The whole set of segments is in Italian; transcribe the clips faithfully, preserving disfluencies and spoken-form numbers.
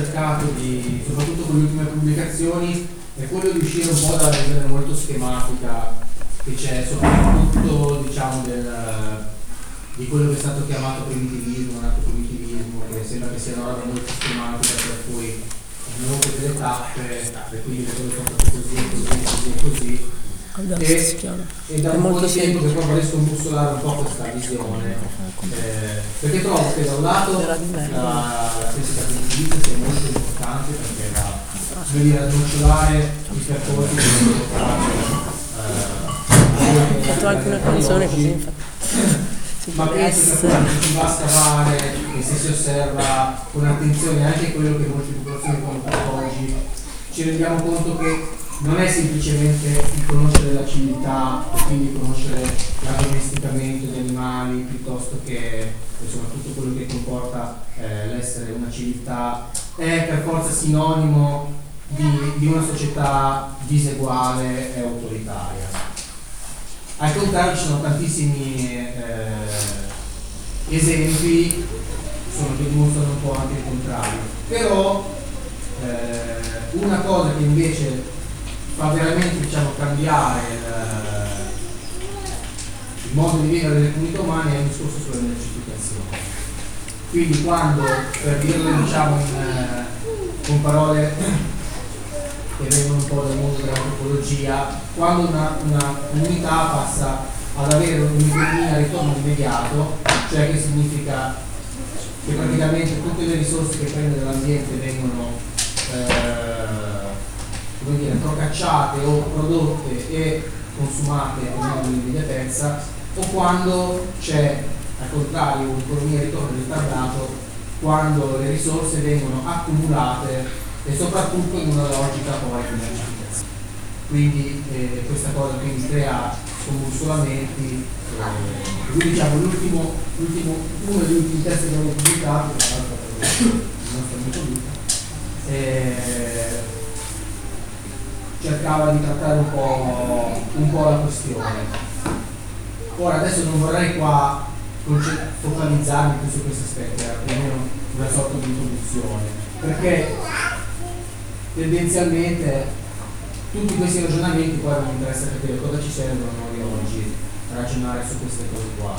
cercato di, soprattutto con le ultime pubblicazioni, è quello di uscire un po' dalla visione molto schematica che c'è, soprattutto diciamo del, di quello che è stato chiamato primitivismo, anarco-primitivismo, che sembra che sia una roba molto schematica, per cui molte delle tappe, e quindi le cose sono fatte così, così, così, così. E, e da un po' di tempo che proprio riesco a bussolare un po' questa visione, eh, perché trovo che da un lato la, la fisica primitivista sia molto importante, perché va a snocciolare i percorsi che sono fare. Ho fatto anche una canzone così, infatti. Ma penso che appunto si va a scavare e se si osserva con attenzione anche quello che molte popolazioni fanno oggi, ci rendiamo conto che non è semplicemente il conoscere la civiltà e quindi conoscere l'addomesticamento degli animali, piuttosto che insomma, tutto quello che comporta eh, l'essere una civiltà, è per forza sinonimo di, di una società diseguale e autoritaria. Al contrario ci sono tantissimi eh, esempi insomma, che dimostrano un po' anche il contrario. Però eh, una cosa che invece fa veramente diciamo, cambiare il, il modo di vivere delle comunità umane è il discorso sull'energificazione. Quindi quando, per dirlo diciamo in, con parole che vengono un po' dal mondo dell'antropologia, quando una, una comunità passa ad avere un'economia a ritorno immediato, cioè che significa che praticamente tutte le risorse che prende dall'ambiente vengono eh, come dire, procacciate o prodotte e consumate con immediatezza, o quando c'è al contrario un'economia a ritorno ritardato, quando le risorse vengono accumulate e soprattutto in una logica poi di emergenza. Quindi eh, questa cosa quindi crea scombussolamenti, eh, quindi diciamo l'ultimo, l'ultimo, uno degli ultimi testi che abbiamo pubblicato, tra l'altro per il nostro amico Luca, eh, cercava di trattare un po', un po' la questione. Ora adesso non vorrei qua focalizzarmi più su questi aspetti, era più o meno una sorta di introduzione, perché tendenzialmente tutti questi ragionamenti poi non mi interessa capire cosa ci servono noi oggi ragionare su queste cose qua.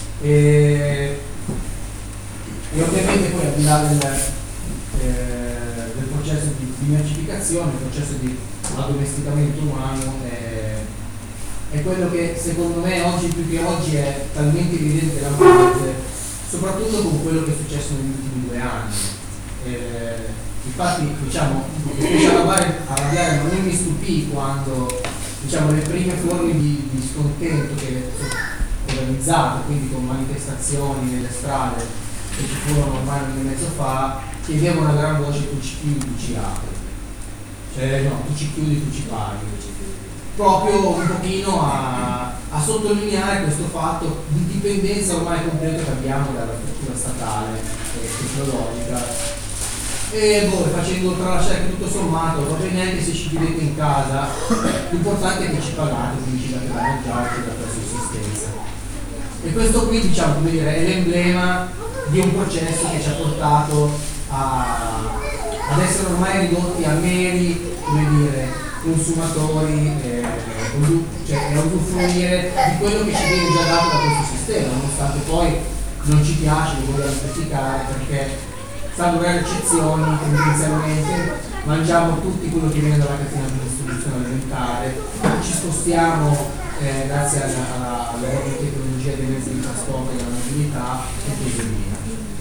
E, e ovviamente poi al di là del, eh, del processo di, di mercificazione, il processo di addomesticamento umano è, è quello che secondo me oggi più che oggi è talmente evidente da parte, soprattutto con quello che è successo negli ultimi due anni. Eh, infatti diciamo fece arrabbiare, arrabbiare ma non mi stupì quando diciamo le prime forme di, di scontento che organizzate, quindi con manifestazioni nelle strade che ci furono ormai un anno e mezzo fa, chiedevano a gran voce tu ci chiudi, tu ci apri. Cioè no, tu ci chiudi, tu ci paghi, proprio un pochino a, a sottolineare questo fatto di dipendenza ormai completa che abbiamo dalla struttura statale e tecnologica. E boh, facendo tralasciare che tutto sommato va bene anche se ci chiudete in casa, l'importante è che ci pagate, quindi ci date da mangiare, ci date la sussistenza. E questo qui diciamo come dire è l'emblema di un processo che ci ha portato a ad essere ormai ridotti a meri, come dire, consumatori, eh, cioè a usufruire di quello che ci viene già dato da questo sistema, nonostante poi non ci piace, lo vogliamo criticare, perché salvo rare eccezioni, tendenzialmente mangiamo tutti quello che viene dalla catena di distribuzione alimentare, ci spostiamo eh, grazie alla, alla, alla nuova tecnologia dei mezzi di trasporto e della mobilità e così via.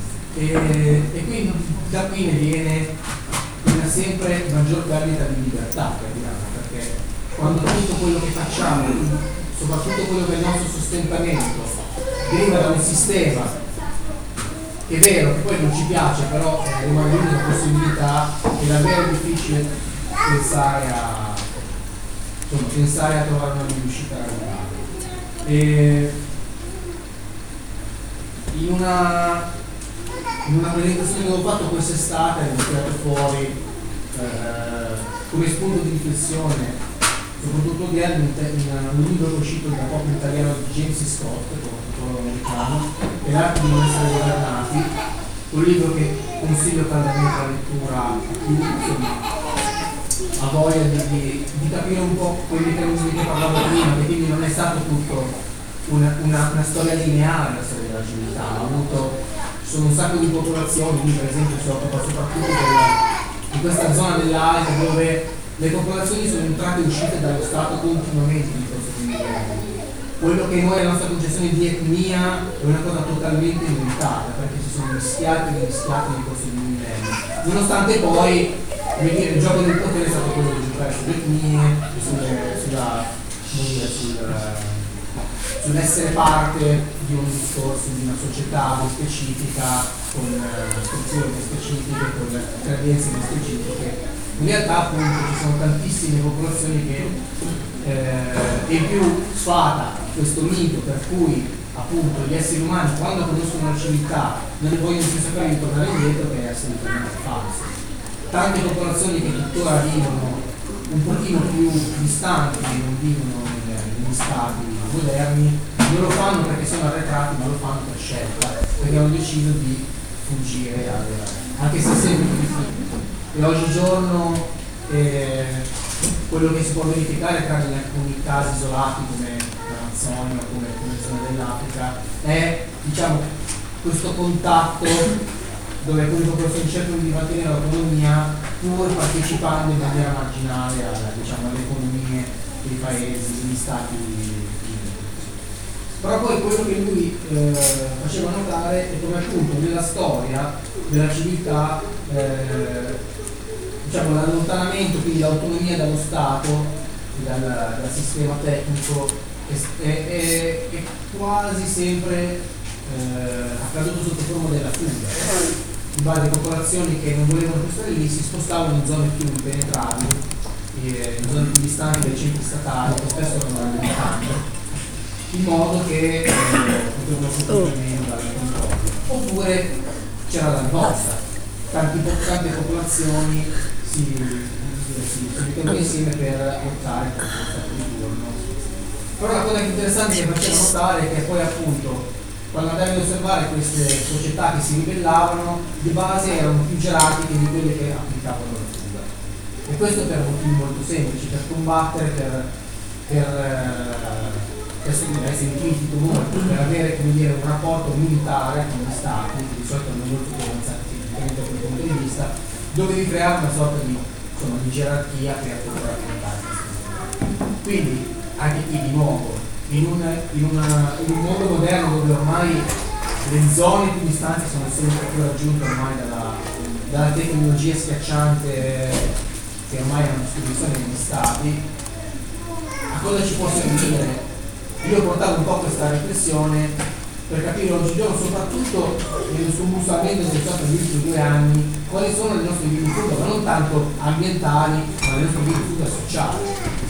E, e quindi da qui ne viene una sempre maggior perdita di libertà, perché quando tutto quello che facciamo, soprattutto quello che è il nostro sostentamento, deriva da un sistema che è vero che poi non ci piace, però eh, rimane l'unica possibilità, è davvero difficile pensare a, insomma, pensare a trovare una riuscita radicale. E in una in una presentazione che ho fatto quest'estate ho tirato fuori eh, come spunto di riflessione, soprattutto di anni, in un libro uscito da poco in italiano di James Scott, un autore americano, e l'arte di non essere governati, un libro che consiglio caldamente la lettura più insomma, ha voglia di, di, di capire un po' quei meccanismi che parlavo prima, che quindi non è stato tutto una, una, una storia lineare la storia della civiltà, ha avuto, ci sono un sacco di popolazioni, quindi per esempio si occupa soprattutto della, di questa zona dell'Asia dove le popolazioni sono entrate e uscite dallo Stato continuamente in corso di millenni. Quello che noi la nostra concezione di etnia è una cosa totalmente inventata, perché si sono mischiati e rischiati nel corso di millenni. Nonostante poi, come dire, il gioco del potere è stato quello di giocare sulle etnie, sulle, sulla, come dire, sul, sull'essere parte di un discorso, di una società specifica, con uh, strutture specifiche, con credenze specifiche. In realtà appunto ci sono tantissime popolazioni che eh, e più sfata questo mito per cui appunto gli esseri umani quando conoscono la civiltà non ne vogliono più sapere di tornare indietro, che è assolutamente falso. Tante popolazioni che tuttora vivono un pochino più distanti, non vivono negli stati moderni, non lo fanno perché sono arretrati, ma lo fanno per scelta, perché hanno deciso di fuggire al, anche se sempre più difficile. E oggigiorno eh, quello che si può verificare, tranne in alcuni casi isolati come l'Amazzonia o come alcune zone dell'Africa, è diciamo, questo contatto dove alcune popolazioni cercano di mantenere l'autonomia pur partecipando in maniera marginale alla, diciamo, alle economie dei paesi, degli stati. Però poi quello che lui eh, faceva notare è come appunto nella storia della civiltà eh, diciamo, l'allontanamento, quindi l'autonomia dallo Stato, dal, dal sistema tecnico, è, è, è quasi sempre eh, accaduto sotto forma della fuga. In varie popolazioni che non volevano più stare lì si spostavano in zone più impenetrabili, eh, in zone più distanti dai centri statali, che spesso erano alle montagne, in modo che eh, potevano soffrire meno dal controllo. Oppure c'era la rivolta, tante, tante popolazioni si, si, si mettono insieme per lottare contro lo Stato di turno. Però la cosa interessante che faceva notare è che poi appunto quando andavi ad osservare queste società che si ribellavano, di base erano più gerarchiche di quelle che applicavano la fuga. E questo per motivi molto semplici, per combattere, per, per adesso deve essere implicato molto, per avere come dire, un rapporto militare con gli stati, di solito non molto più avanzati scientificamente da quel punto di vista, dovevi creare una sorta di, insomma, di gerarchia per poter affrontare queste cose. Quindi, anche qui di nuovo, in, una, in, una, in un mondo moderno dove ormai le zone più distanti sono sempre più raggiunte ormai dalla, dalla tecnologia schiacciante che ormai è una distribuzione degli stati, a cosa ci può servire? Io ho portato un po' questa riflessione per capire oggigiorno, soprattutto nello scombussolamento che è stato negli ultimi due anni, quali sono le nostre linee di fuga, ma non tanto ambientali, ma le nostre linee di fuga sociali.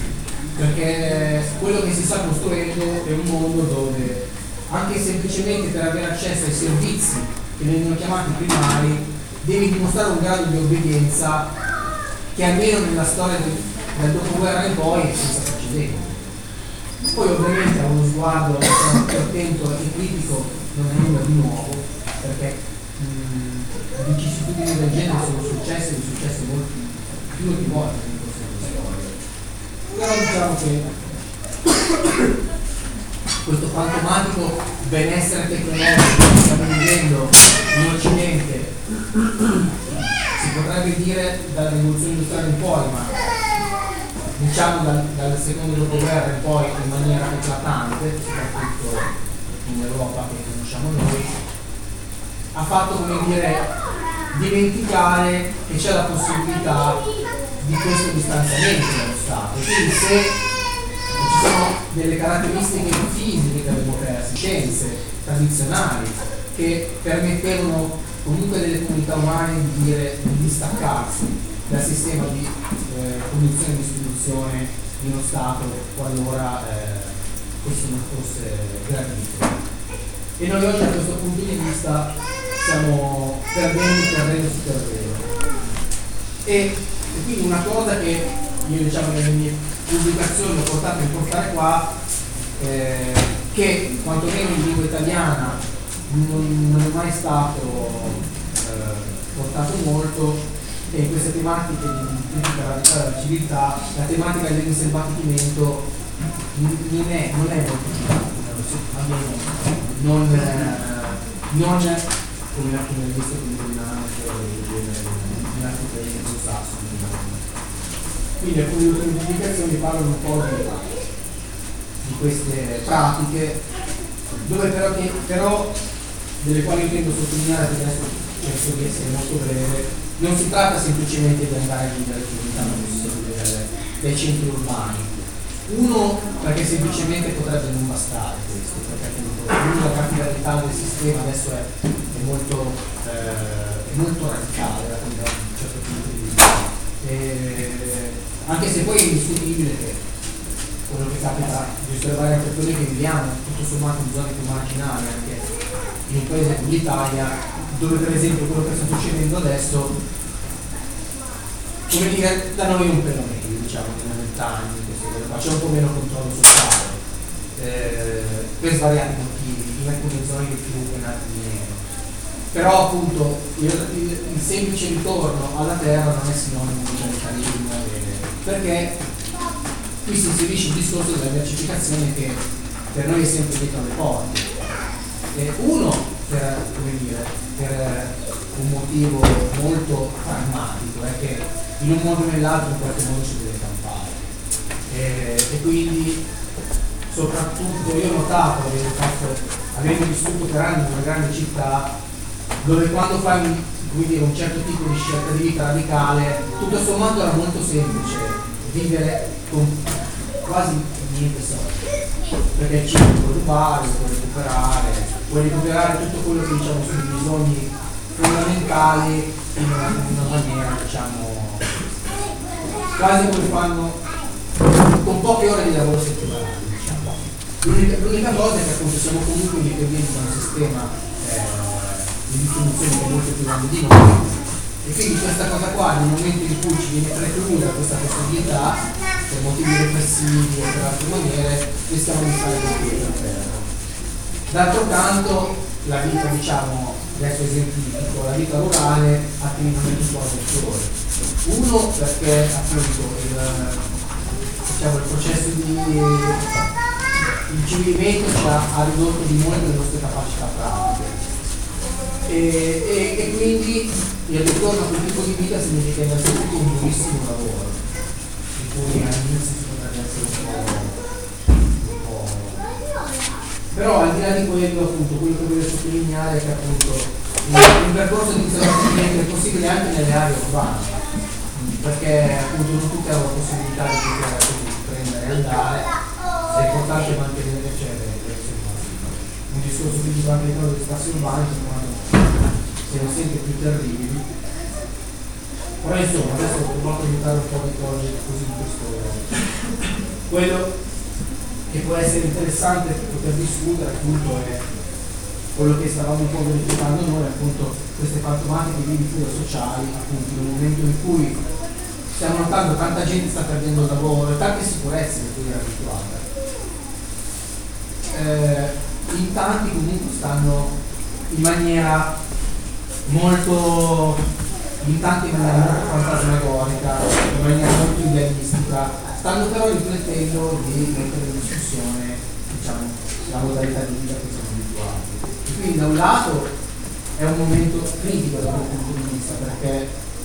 Perché quello che si sta costruendo è un mondo dove anche semplicemente per avere accesso ai servizi che vengono chiamati primari devi dimostrare un grado di obbedienza che almeno nella storia del, del dopoguerra in poi è senza precedenti. Poi ovviamente a uno sguardo più attento e critico non è nulla di nuovo, perché mh, vicissitudini del genere sono successe e successe molti più di volte nel corso della storia. Però diciamo che questo fantomatico benessere tecnologico che stiamo vivendo in Occidente si potrebbe dire dalla rivoluzione industriale in poi, ma diciamo dal, dal secondo dopoguerra in poi in maniera eclatante, soprattutto in Europa che conosciamo noi, ha fatto, come dire, dimenticare che c'è la possibilità di questo distanziamento dallo Stato. Quindi se ci sono delle caratteristiche fisiche della democrazia, scienze tradizionali che permettevano comunque delle comunità umane di dire di distaccarsi dal sistema di eh, produzione e distribuzione di uno Stato qualora eh, questo non fosse gradito. E noi oggi da questo punto di vista stiamo perdendo, perdendo su terreno. E, e quindi una cosa che io, diciamo, nelle mie pubblicazioni ho portato a portare qua, eh, che quantomeno in lingua italiana non, non è mai stato eh, portato molto, e in queste tematiche di critica radicale della civiltà la tematica del diselvatichimento non è, non è molto dibattuta, almeno non, non come alcune riviste controllate in altri paesi anglosassoni. Quindi alcune di queste pubblicazioni parlano un po' di, di queste pratiche, dove però, che, però delle quali intendo sottolineare, perché adesso penso di essere molto breve, non si tratta semplicemente di andare a vivere dai centri urbani. Uno, perché semplicemente potrebbe non bastare questo, perché appunto uno, la capillarietà del sistema adesso è, è, molto, eh, è molto radicale da un certo punto di vista. E, anche se poi è indiscutibile che quello che capita di osservare anche quelli che viviamo, tutto sommato in zone più marginali, anche in un paese come l'Italia, dove per esempio quello che sta succedendo adesso, come dire, da noi un pelo meglio, diciamo, nelle vent'anni, c'è un po' meno controllo sociale, eh, per svariati motivi, in alcune zone di più che in altre di meno. Però appunto il, il, il semplice ritorno alla terra non è sinonimo di radicalismo, perché qui si inserisce il discorso della diversificazione che per noi è sempre dietro le porte. Eh, uno, per, come dire, per un motivo molto pragmatico, è che in un modo o nell'altro in qualche modo si deve campare. Eh, e quindi soprattutto io ho notato, avendo, fatto, avendo vissuto per anni in una grande città, dove quando fai un, come dire, un certo tipo di scelta di vita radicale, tutto sommato era molto semplice vivere con quasi niente soldi, perché il cibo puoi rubare, puoi recuperare, puoi recuperare tutto quello che diciamo sono i bisogni fondamentali in una, in una maniera diciamo quasi come fanno con poche ore di lavoro settimanale, diciamo. L'unica, l'unica cosa è che appunto siamo comunque dipendenti da un sistema eh, di distribuzione che è molto più grande di noi, e quindi questa cosa qua nel momento in cui ci viene preclusa questa possibilità per motivi repressivi o per altre maniere, rischiamo di stare con piedi a terra. D'altro canto la vita, diciamo, adesso esemplifico, la vita rurale ha tecnicamente un po' peggiore. Uno perché appunto il, diciamo, il processo di incivilimento ci ha, ha ridotto di molto le nostre capacità pratiche e, e, e quindi il ritorno a quel tipo di vita significa innanzitutto un durissimo lavoro di cui all'inizio si potrebbe essere un po', un po' però al di là di quello appunto quello che voglio sottolineare è che appunto un percorso di disallattamento è possibile anche nelle aree urbane, perché appunto non tutti hanno la possibilità di poter prendere e andare, è importante mantenere, cioè, un discorso critico anche quello degli spazi urbani quando siano sempre più terribili. Però insomma adesso ho provato a aiutare un po' di cose così in questo quello che può essere interessante poter discutere appunto è quello che stavamo un po' verificando noi, appunto queste fantomatiche di fuga sociali, appunto nel momento in cui stiamo notando tanta gente sta perdendo il lavoro e tante sicurezze di cui era abituata. Eh, in tanti comunque stanno in maniera molto, in tanti in maniera molto fantasmagorica, in maniera molto idealistica, stanno però riflettendo di mettere in discussione, diciamo, la modalità di vita che siamo abituati. E quindi da un lato è un momento critico da questo punto di vista, perché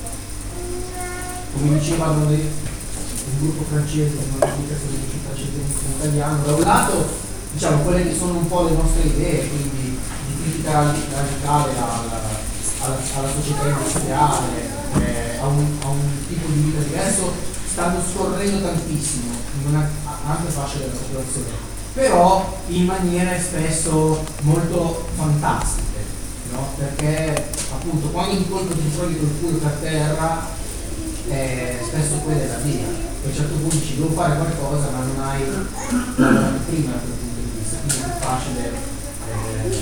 come dicevano un gruppo francese che non pubblicazione di città cittadini italiano, da un lato diciamo quelle che sono un po' le nostre idee, quindi di critica radicale alla, alla, alla società industriale, eh, a, un, a un tipo di vita diverso, stanno scorrendo tantissimo in una ampia fascia della popolazione, però in maniere spesso molto fantastiche, no? Perché appunto quando di colpo ti trovi col culo per terra, eh, spesso quella è la via. A un certo punto dici devo fare qualcosa, ma non hai lavorato prima da quel punto di vista, quindi è più facile eh,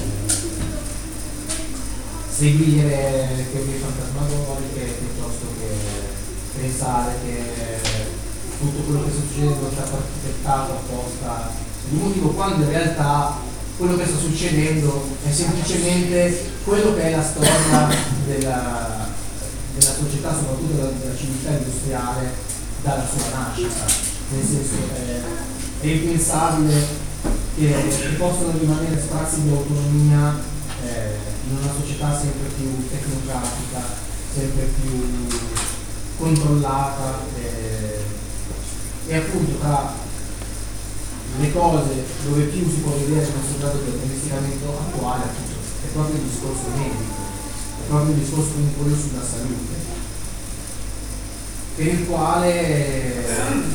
seguire teorie fantasmagoriche piuttosto che pensare che tutto quello che sta succedendo è stato architettato apposta di motivo, quando in realtà quello che sta succedendo è semplicemente quello che è la storia della della società, soprattutto della, della civiltà industriale, dalla sua nascita. Nel senso eh, è impensabile che, che possano rimanere spazi di autonomia eh, in una società sempre più tecnocratica, sempre più controllata eh, e appunto tra le cose dove più si può vedere il nostro grado di addomesticamento attuale appunto, è proprio il discorso medico, è proprio il discorso quindi quello sulla salute, per il quale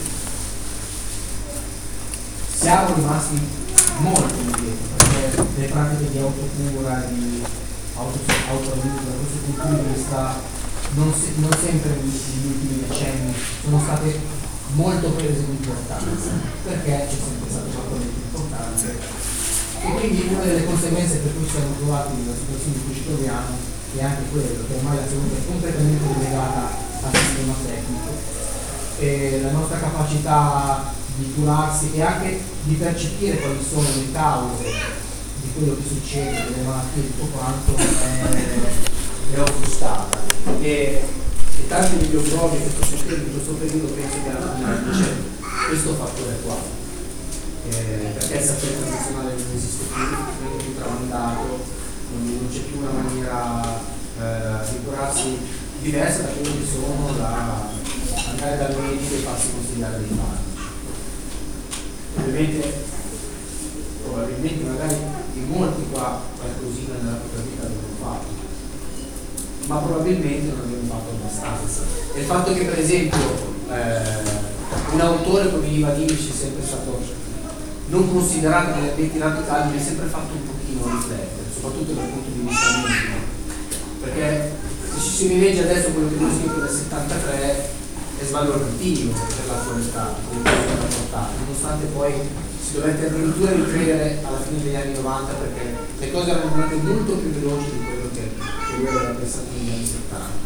siamo rimasti molto indietro, perché le pratiche di autocura, di auto, autoaiuto, da questo punto di vista non, se, non sempre negli ultimi decenni sono state molto prese in importanza, perché c'è sempre stato qualcosa di più importante e quindi una delle conseguenze per cui siamo trovati nella situazione in cui ci troviamo è anche quello, che ormai la salute è completamente legata al sistema tecnico e la nostra capacità di curarsi e anche di percepire quali sono le cause di quello che succede, delle malattie e tutto quanto è, è offuscata. E, e tanti videoblog in questo periodo, in questo periodo penso che alla fine c'è questo fattore qua, eh, perché il sapere tradizionale non esiste più, non è più tramandato, non, non c'è più una maniera eh, di curarsi diversa da quello che sono da andare dal medico e farsi consigliare dei farmaci. Ovviamente, probabilmente magari in molti qua qualcosina nella propria vita l'abbiamo fatto, ma probabilmente non abbiamo fatto abbastanza. E il fatto che per esempio eh, un autore come Iva Dimic è sempre stato non considerato negli ambienti radicali, mi ha sempre fatto un pochino riflettere, soprattutto dal punto di vista medico, perché se ci si rilegge adesso quello che lui scritto nel settantatré è svalorativo per l'attualità, nonostante poi si dovette addirittura ricredere alla fine degli anni novanta perché le cose erano andate molto più veloci di quello che, che lui aveva pensato negli anni settanta.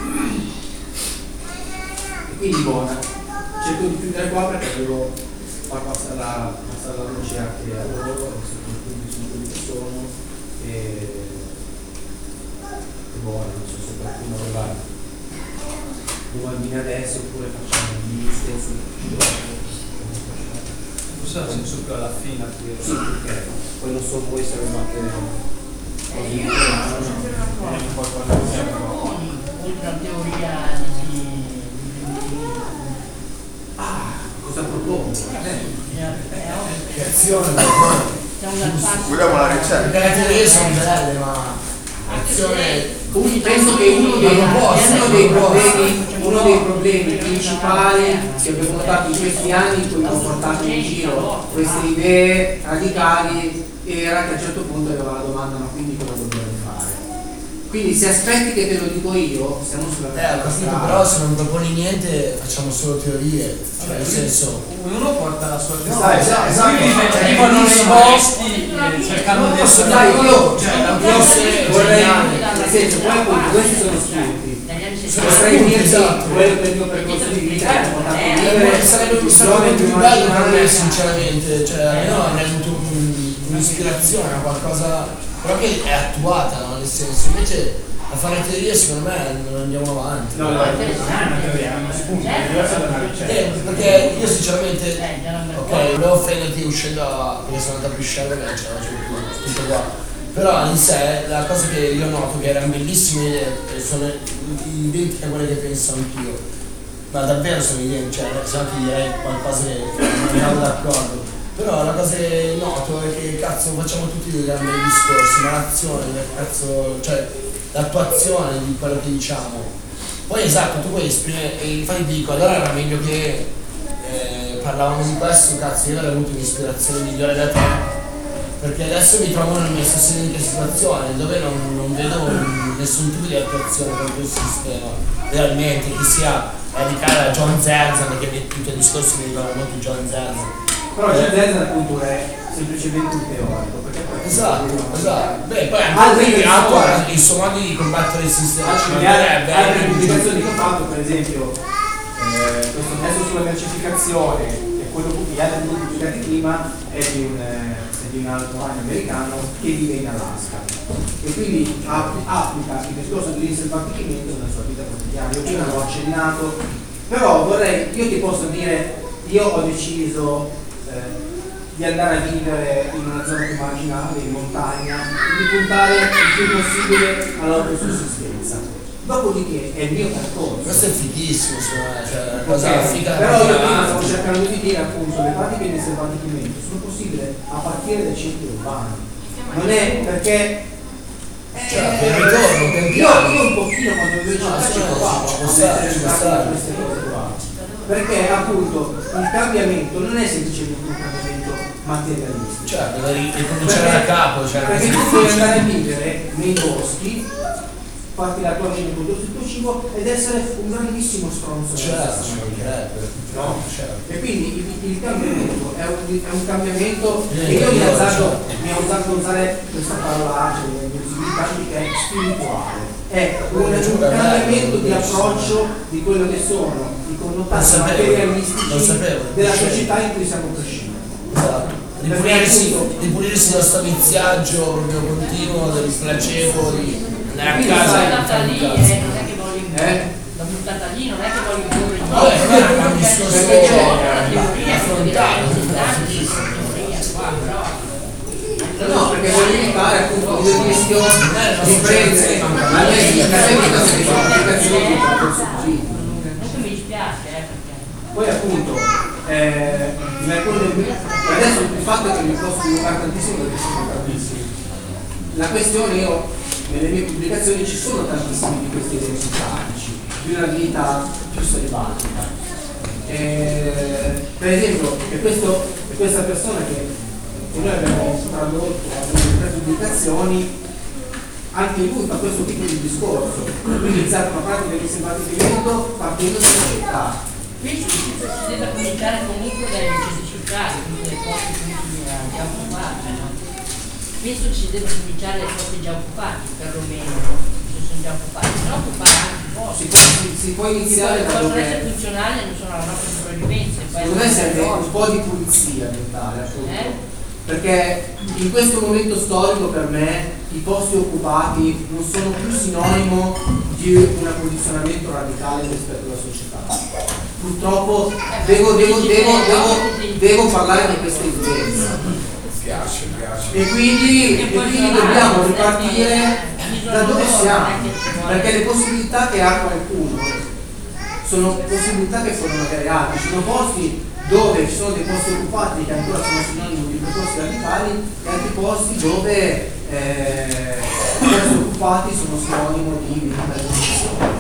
E quindi buona, cerco di chiudere qua perché devo far passare la, passare la luce anche a loro, soprattutto su quelli che sono, e, e buona, non so se qualcuno aveva domandine adesso oppure facciamo gli stessi. Possiamo c'è su alla fine qui. Sì, perché poi non so voi se avevate così. Poi quando siamo una teoria di ah, cosa propongo? Creazione. Vogliamo la ricetta? Le teorie sono belle, ma azione. Comunque penso che uno dei, uno dei problemi, uno dei problemi principali che abbiamo portato in questi anni in cui abbiamo portato in giro queste idee radicali era che a un certo punto aveva la domanda: ma quindi cosa dobbiamo fare? Quindi se aspetti che te lo dico io, siamo sulla Eh, ho capito, però se non proponi niente facciamo solo teorie, cioè nel senso. Ognuno porta la sua No, esatto, esatto. Quindi arrivano nei boschi eh, cercando di essere. Dai, io, cioè, io se- vorrei, nel senso, poi appunto questi sono spunti. Potrei dirti quello che è il mio percorso di vita che ha portato a vivere Eh, sarebbe un sarebbe più bello per me sinceramente, cioè almeno avrei avuto un- un'ispirazione, una qualcosa, però che è attuata, no? Nel senso, invece a fare teorie secondo me non andiamo avanti. No, no, È una teoria, è uno spunto, è diverso da una ricetta. Eh, perché io sinceramente, ok, volevo offenderti uscendo a- perché sono andato a Piscello che non c'era più tutto qua. Però in sé la cosa che io noto che erano bellissime idee e sono identiche a quelle che penso anch'io, ma davvero sono identiche, cioè se no ti direi qualcosa che non andiamo d'accordo. Però la cosa che noto è che cazzo facciamo tutti dei grandi discorsi, ma l'azione, cazzo, cioè l'attuazione di quello che diciamo. Poi esatto, tu puoi esprimere, e infatti dico, allora era meglio che eh, parlavamo di questo, cazzo, io avrei avuto un'ispirazione migliore da te. Perché adesso mi trovo nella mia stessa identica situazione dove non, non vedo nessun tipo di attuazione per questo sistema realmente, che sia radicale a John Zerzan, perché tutto il discorso mi ricorda molto John Zerzan. però il Zerzan appunto è semplicemente un teorico, perché poi Esatto, esatto. Beh, poi anche Altre lui persone- attua il suo modo di combattere il sistema ci mancherebbe. altre pubblicazioni che ho fatto, per esempio eh, questo testo sulla mercificazione e quello che gli altri pubblicati prima è di un, è di un altoano americano che vive in Alaska e quindi applica il discorso dell'inselvatichimento nella sua vita quotidiana. Io prima l'ho accennato, però vorrei, io ti posso dire, io ho deciso eh, di andare a vivere in una zona più marginale, in montagna, di puntare il più possibile all'autosussistenza. Dopodiché è il mio percorso. Questo è fighissimo, cioè una cosa Okay, figa. però io prima stavo cercando di dire appunto le pratiche di selvatichimento sono possibili a partire dai centri urbani. Non è perché cioè, per ritorno, per io, io un pochino quando invece no, ci sì, provavo ci può a stare, mettere ci in può pratica stare. queste cose qua. Perché appunto il cambiamento non è semplicemente un cambiamento materialistico. Cioè, devi ricominciare da capo, cioè, perché tu puoi andare a vivere nei boschi, farti la tua vita con tutto il tuo cibo ed essere un grandissimo stronzo. Certo, ci mancherebbe. No? Certo. E quindi il, il cambiamento è un, è un cambiamento Eh, che io mi ho certo. usato, mi ho usato a usare questa parola che è spirituale. È un, un cambiamento di approccio di quello che sono i connotati materialistici della società in cui siamo cresciuti. Esatto. Di pulirsi, di pulirsi da sto viziaggio proprio continuo, del placebo, di andare a casa e buttata fare lì, un eh, cazzo. non è che voglio Eh? la buttata lì, non è che voglio imporre il Vabbè, non è un discorso affrontato. No, perché voglio evitare appunto il rischio di prendere a lei di applicazioni di percorso politico. Comunque mi dispiace, eh, perché Poi appunto eh, in alcune adesso il fatto è che mi posso divulgare tantissimo perché sono tantissimi. La questione, io nelle mie pubblicazioni ci sono tantissimi di questi esempi pratici di una vita più selvatica. Eh, per esempio è, questo, è questa persona che che noi abbiamo tradotto in tre pubblicazioni, anche lui fa questo tipo di discorso, quindi iniziare una pratica di selvatichimento partendo dalla città. penso che si debba cominciare comunque dalle necessità, quindi dai posti già occupati, no? Penso che si debba cominciare dai posti già occupati, perlomeno, se sono già occupati, se no occupare anche i posti. Si può, si, si può iniziare da possono dove essere funzionali non sono la nostra sopravvivenza. secondo me serve un po' di pulizia mentale, appunto. Eh? Perché in questo momento storico per me i posti occupati non sono più sinonimo di un posizionamento radicale rispetto alla società. Purtroppo devo, devo, devo, devo, devo parlare di questa evidenza. Piace, piace. E quindi, e quindi dobbiamo ripartire da dove siamo, perché le possibilità che ha qualcuno sono possibilità che furono create. Ci sono posti dove ci sono dei posti occupati che ancora sono sinonimo di percorsi radicali e altri posti dove eh, i posti occupati sono sinonimo di militarizzazione.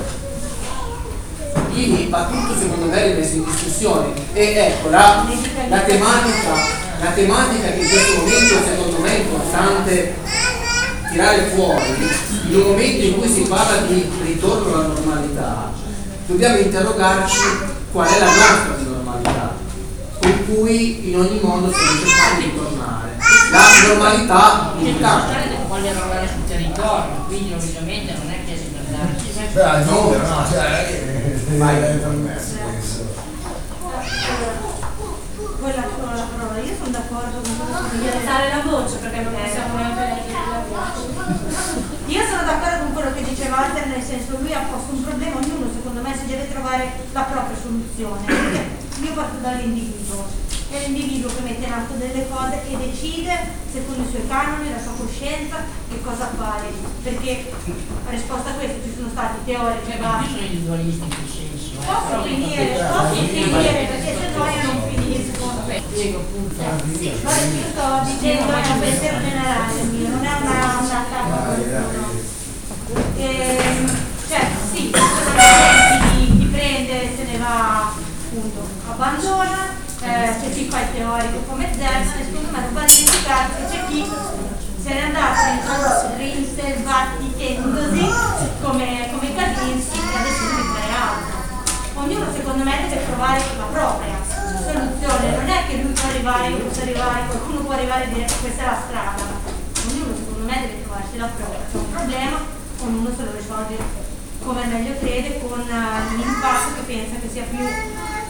Quindi va tutto secondo me rimesso in discussione e ecco la, la, tematica, la tematica che in questo momento secondo me è importante tirare fuori, in un momento in cui si parla di ritorno alla normalità, dobbiamo interrogarci qual è la nostra normalità con cui in ogni modo stiamo cercando di tornare. La normalità in campo. Vuole lavorare sul territorio, quindi ovviamente non è che si può andare. Beh, no, no, cioè, Vai. Quella con la parola, io sono d'accordo con quello che devi alzare la voce perché non possiamo neanche leggere la voce. Io sono d'accordo con quello che dice Walter, nel senso lui ha posto un problema, ognuno secondo me si deve trovare la propria soluzione. Perché io parto dall'individuo, è l'individuo che mette in atto delle cose e decide secondo i suoi canoni, la sua coscienza, che cosa fare. Perché a risposta a questo ci sono stati teorici Cioè, che ma qui sono individualisti in quel senso. eh, posso però finire, mi- posso finire, perché se no io non finisco. Vabbè, spiego appunto. Sì, guarda, io sto dicendo è un pensiero generale mio, non è una una no. Ehm, cioè, sì, chi, chi prende se ne va appunto, abbandona, eh, c'è chi fa il teorico come Zerman e secondo me non va dimenticato che c'è chi se n'è andato rinselvaticandosi come, come Kandinsky e adesso ne fare altro. Ognuno secondo me deve trovare la propria soluzione, non è che lui può arrivare, io posso arrivare, qualcuno può arrivare e dire che questa è la strada. Ognuno secondo me deve trovarsi la propria, c'è un problema, ognuno se lo risolve come meglio crede, con uh, l'impatto che pensa che sia più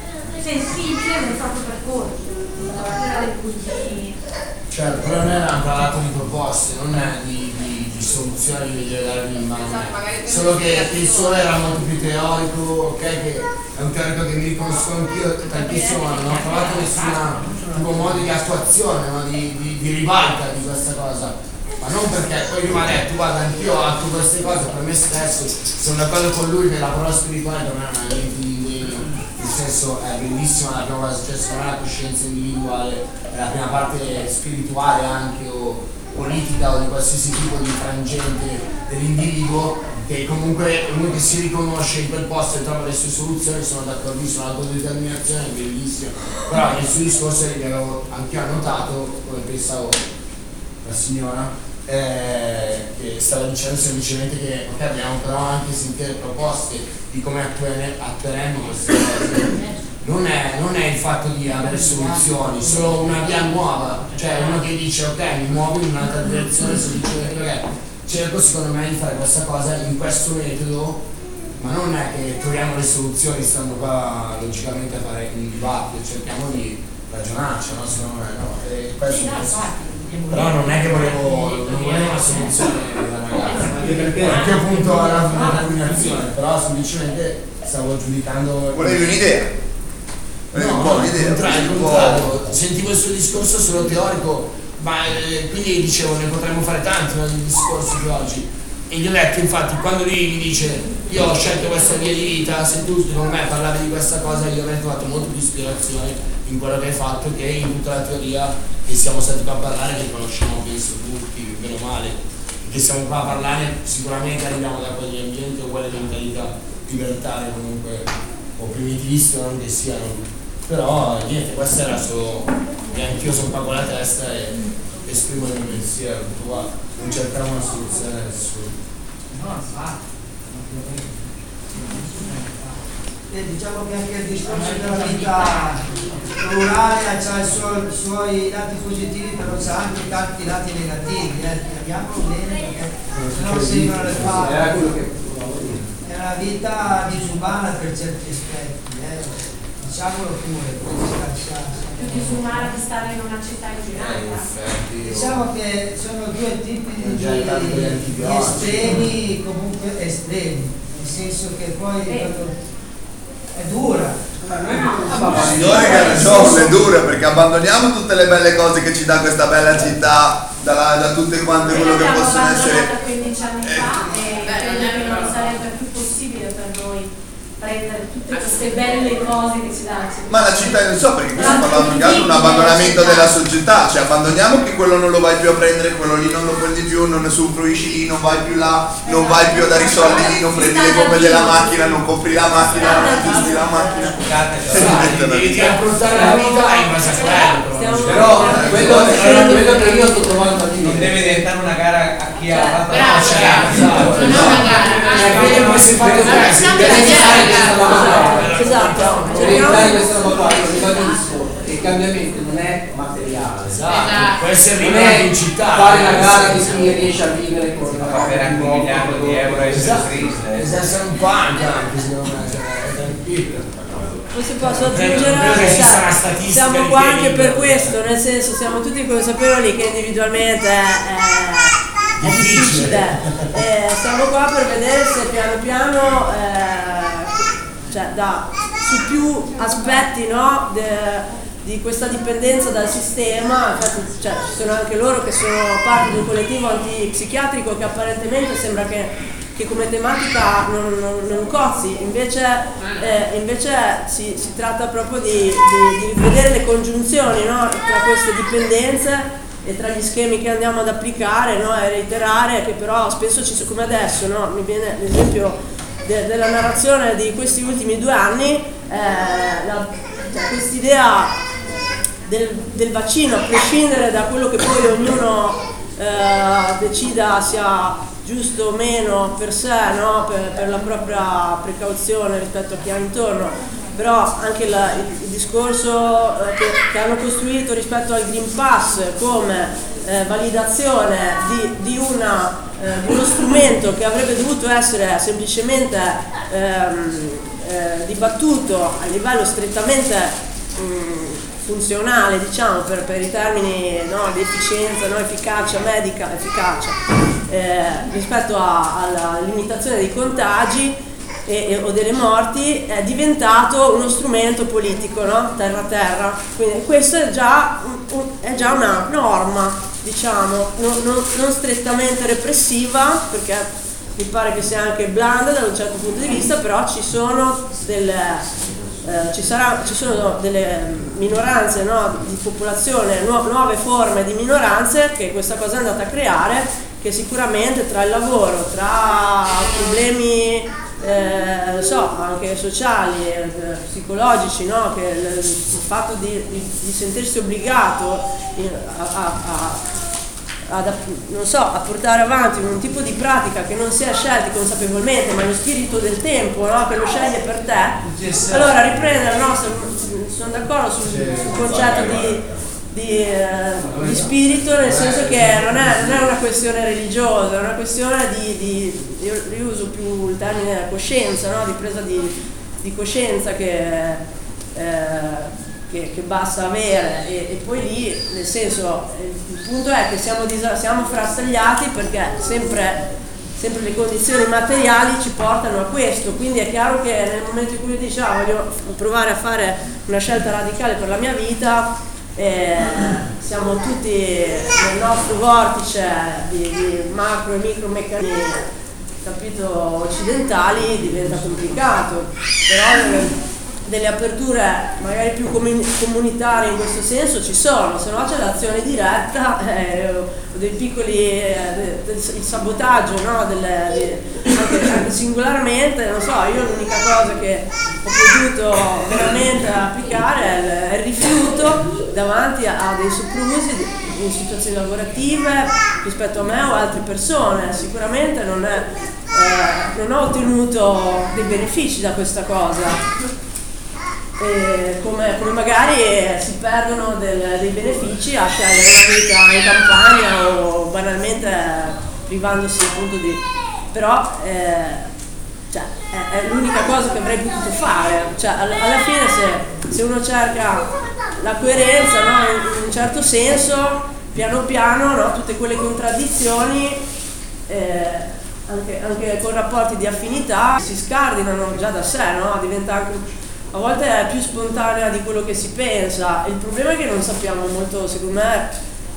sensibile nel proprio percorso. Era dei punti. Certo, però noi abbiamo parlato di proposte, non è di, di, di soluzioni che devi darmi in mano. Solo che il suo era molto più teorico, ok? Che è un teorico che mi riconosco anch'io tantissimo, ma non ho trovato nessun modo di attuazione, no? di, di, di ribalta di questa cosa. Ma non perché poi lui mi ha detto, guarda, anch'io attuo queste cose per me stesso, sono d'accordo con lui che la parola spirituale per me non è niente di nel senso è bellissima la prima cosa, cioè secondo me la coscienza individuale è la prima parte spirituale anche o politica o di qualsiasi tipo di frangente dell'individuo, che comunque uno che si riconosce in quel posto e trova le sue soluzioni. Sono d'accordissimo, l'autodeterminazione è bellissima, però nel suo discorso che avevo anche io annotato, come pensavo la signora, eh, che stava dicendo semplicemente che okay, abbiamo però anche sentire proposte di come attueremo queste cose. Non è, non è il fatto di avere soluzioni, solo una via nuova, cioè uno che dice ok mi muovo in un'altra direzione semplicemente perché cerco secondo me di fare questa cosa in questo metodo, ma non è che troviamo le soluzioni stando qua logicamente a fare un dibattito, cerchiamo di ragionarci, no? Secondo me no? E questo però non è che volevo, non volevo una soluzione della ragazza, perché appunto alla determinazione, però semplicemente stavo giudicando. Volevi un'idea? Volevi No, un po' no, un'idea? il contrario, il un po'. contrario. Sentivo il suo discorso solo teorico, ma eh, quindi dicevo ne potremmo fare tanti no, di discorsi di oggi. E gli ho detto infatti quando lui mi dice io ho scelto questa via di vita, se tu con me parlavi di questa cosa io avrei trovato molto più ispirazione in quello che hai fatto che in tutta la teoria che siamo stati qua a parlare, che conosciamo penso tutti, bene o male, che siamo qua a parlare, sicuramente arriviamo da quegli ambienti o quelle mentalità libertarie comunque o primitiviste non che siano, però niente, questo era solo che anch'io sono qua con la testa e esprimo il mio pensiero, tutto qua, non cerchiamo una soluzione a nessuno. Eh, diciamo che anche il discorso della vita rurale ha i suoi, suoi lati positivi, però c'ha anche tanti lati negativi, eh. Andiamo bene perché sennò sembrano le favole. È una vita disumana per certi aspetti, eh. Diciamolo pure, Più disumana di stare in una città inquinata. diciamo che sono due tipi di, di, di estremi, comunque estremi, nel senso che poi è dura. Signore che ha ragione, è dura, perché abbandoniamo tutte le belle cose che ci dà questa bella città, da, da tutte quante quello che possono essere. quindici anni fa e credo che non sarebbe più possibile per noi prendere tutte queste belle cose che ci dà. Ma la città non so, perché qui stiamo parlando più che altro di un abbandonamento della società, cioè abbandoniamo che quello non lo vai più a prendere, quello lì non lo prendi più, non ne usufruisci lì, non vai più là, non vai più a dare i soldi lì, non prendi le gomme della macchina, non compri la macchina, non aggiusti la macchina. Devi affrontare la vita in base a quello. Però quello, quello che io sto trovando lì Non deve diventare una gara a chi ha fatto la Bravo, Esatto, non è una gara. perché poi si fa Ma così, si siamo deve in fare Esatto, esatto. per evitare questa roba qua, io ribadisco che il cambiamento non è materiale, Esatto, può essere non arrivato è in città. fare la gara di chi riesce a vivere con fa avere anche un miliardo di euro e Esatto, triste. deve essere un punk anche secondo me, cioè, è tranquillo. Poi si posso Non credo- aggiungere, non credo che cioè, esista una statistica siamo di qua chi è anche libero. per questo, nel senso siamo tutti consapevoli che individualmente è, è, è difficile, eh, siamo qua per vedere se piano piano, eh, cioè da, su più aspetti no, de- di questa dipendenza dal sistema, infatti cioè, ci sono anche loro che sono parte di un collettivo antipsichiatrico che apparentemente sembra che che come tematica non, non, non cozzi, invece, eh, invece si, si tratta proprio di, di, di rivedere le congiunzioni no? Tra queste dipendenze e tra gli schemi che andiamo ad applicare no? E reiterare che però spesso ci sono, come adesso, no? Mi viene l'esempio de, della narrazione di questi ultimi due anni, eh, la, cioè, quest'idea del, del vaccino, a prescindere da quello che poi ognuno eh, decida sia giusto o meno per sé, no? per, per la propria precauzione rispetto a chi ha intorno, però anche la, il, il discorso eh, che, che hanno costruito rispetto al Green Pass come eh, validazione di, di, una, eh, di uno strumento che avrebbe dovuto essere semplicemente ehm, eh, eh, dibattuto a livello strettamente mh, funzionale, diciamo, per, per i termini, no, di efficienza, no, efficacia medica, efficacia, eh, rispetto a, alla limitazione dei contagi e, e, o delle morti, è diventato uno strumento politico, no? Terra a terra. Quindi questo è già, un, è già una norma, diciamo, non, non, non strettamente repressiva, perché mi pare che sia anche blanda da un certo punto di vista, però ci sono delle, eh, ci sarà, ci sono delle minoranze, no, di popolazione, nu- nuove forme di minoranze che questa cosa è andata a creare, che sicuramente tra il lavoro, tra problemi Eh, so, anche sociali, eh, psicologici, no? Che il, il fatto di, di, di sentirsi obbligato a, a, a, a, non so, a portare avanti un tipo di pratica che non si è scelti consapevolmente, ma è lo spirito del tempo, no? Che lo sceglie per te. Allora riprendere, no? Sono d'accordo sul, sul concetto di Di, eh, di spirito, nel senso che non è, non è una questione religiosa, è una questione di, di, io riuso più il termine coscienza, no? Di presa di, di coscienza che, eh, che, che basta avere, e, e poi lì, nel senso, il punto è che siamo, disa- siamo frastagliati perché sempre, sempre le condizioni materiali ci portano a questo, quindi è chiaro che nel momento in cui io dicevo ah, voglio provare a fare una scelta radicale per la mia vita, Eh, siamo tutti nel nostro vortice di, di macro e micro meccanismi, capito, occidentali, diventa complicato, però delle aperture magari più comuni- comunitarie in questo senso ci sono, se no c'è l'azione diretta, eh, o dei piccoli, eh, del, il sabotaggio, no? Delle, di, anche, anche singolarmente, non so, io l'unica cosa che ho potuto veramente applicare è il, è il rifiuto davanti a, a dei soprusi in situazioni lavorative rispetto a me o altre persone. Sicuramente non, è, eh, non ho ottenuto dei benefici da questa cosa. E come, come magari si perdono del, dei benefici a scegliere una vita in campagna o banalmente privandosi appunto di... però eh, cioè, è, è l'unica cosa che avrei potuto fare, cioè, alla, alla fine se, se uno cerca la coerenza, no, in, in un certo senso, piano piano, no, tutte quelle contraddizioni eh, anche, anche con rapporti di affinità si scardinano già da sé, no? Diventa anche, a volte è più spontanea di quello che si pensa. Il problema è che non sappiamo molto, secondo me,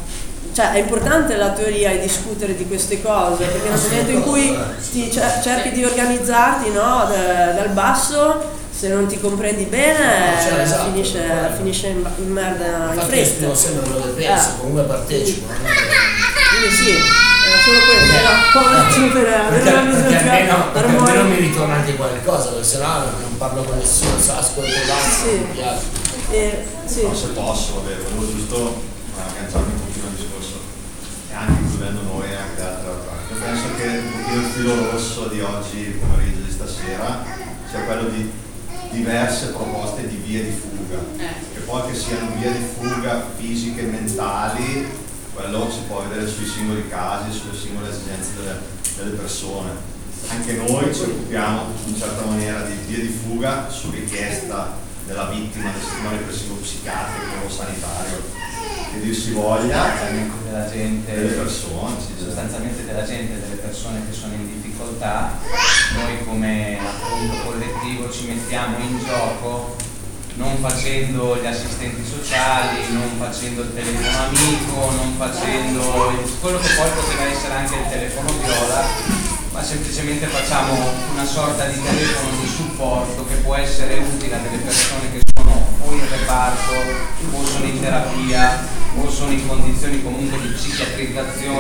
cioè è importante la teoria e discutere di queste cose, perché nel momento in cui ti cerchi di organizzarti, no, da, dal basso, se non ti comprendi bene, cioè, esatto, finisce, finisce in, in merda in fretta. fretta. Non sempre quello che penso, eh. comunque partecipo. Quindi sì, era solo questo, era un po' per avere Perché, una visione perché almeno, più perché almeno armonica. mi ritorna anche qualcosa, perché sennò non parlo con nessuno, so, ascolto l'altro, Sì. mi piace. Eh, sì. No, se posso, vabbè, volevo giusto agganciarmi un pochino al discorso, e anche includendo noi e anche altre altre. Io penso che un pochino il filo rosso di oggi, il pomeriggio di stasera, sia quello di diverse proposte di vie di fuga, che poi che siano vie di fuga fisiche e mentali, quello si può vedere sui singoli casi, sulle singole esigenze delle, delle persone. Anche noi ci occupiamo in certa maniera di vie di fuga su richiesta della vittima del sistema repressivo psichiatrico o sanitario, che dir si voglia, della gente, delle persone, sì, sostanzialmente della gente, delle persone che sono in difficoltà. Noi come appunto collettivo ci mettiamo in gioco non facendo gli assistenti sociali, non facendo il telefono amico, non facendo il, quello che poi poteva essere anche il telefono viola, ma semplicemente facciamo una sorta di telefono di supporto che può essere utile a delle persone che sono o in reparto o sono in terapia o sono in condizioni comunque di psichiatrizzazione,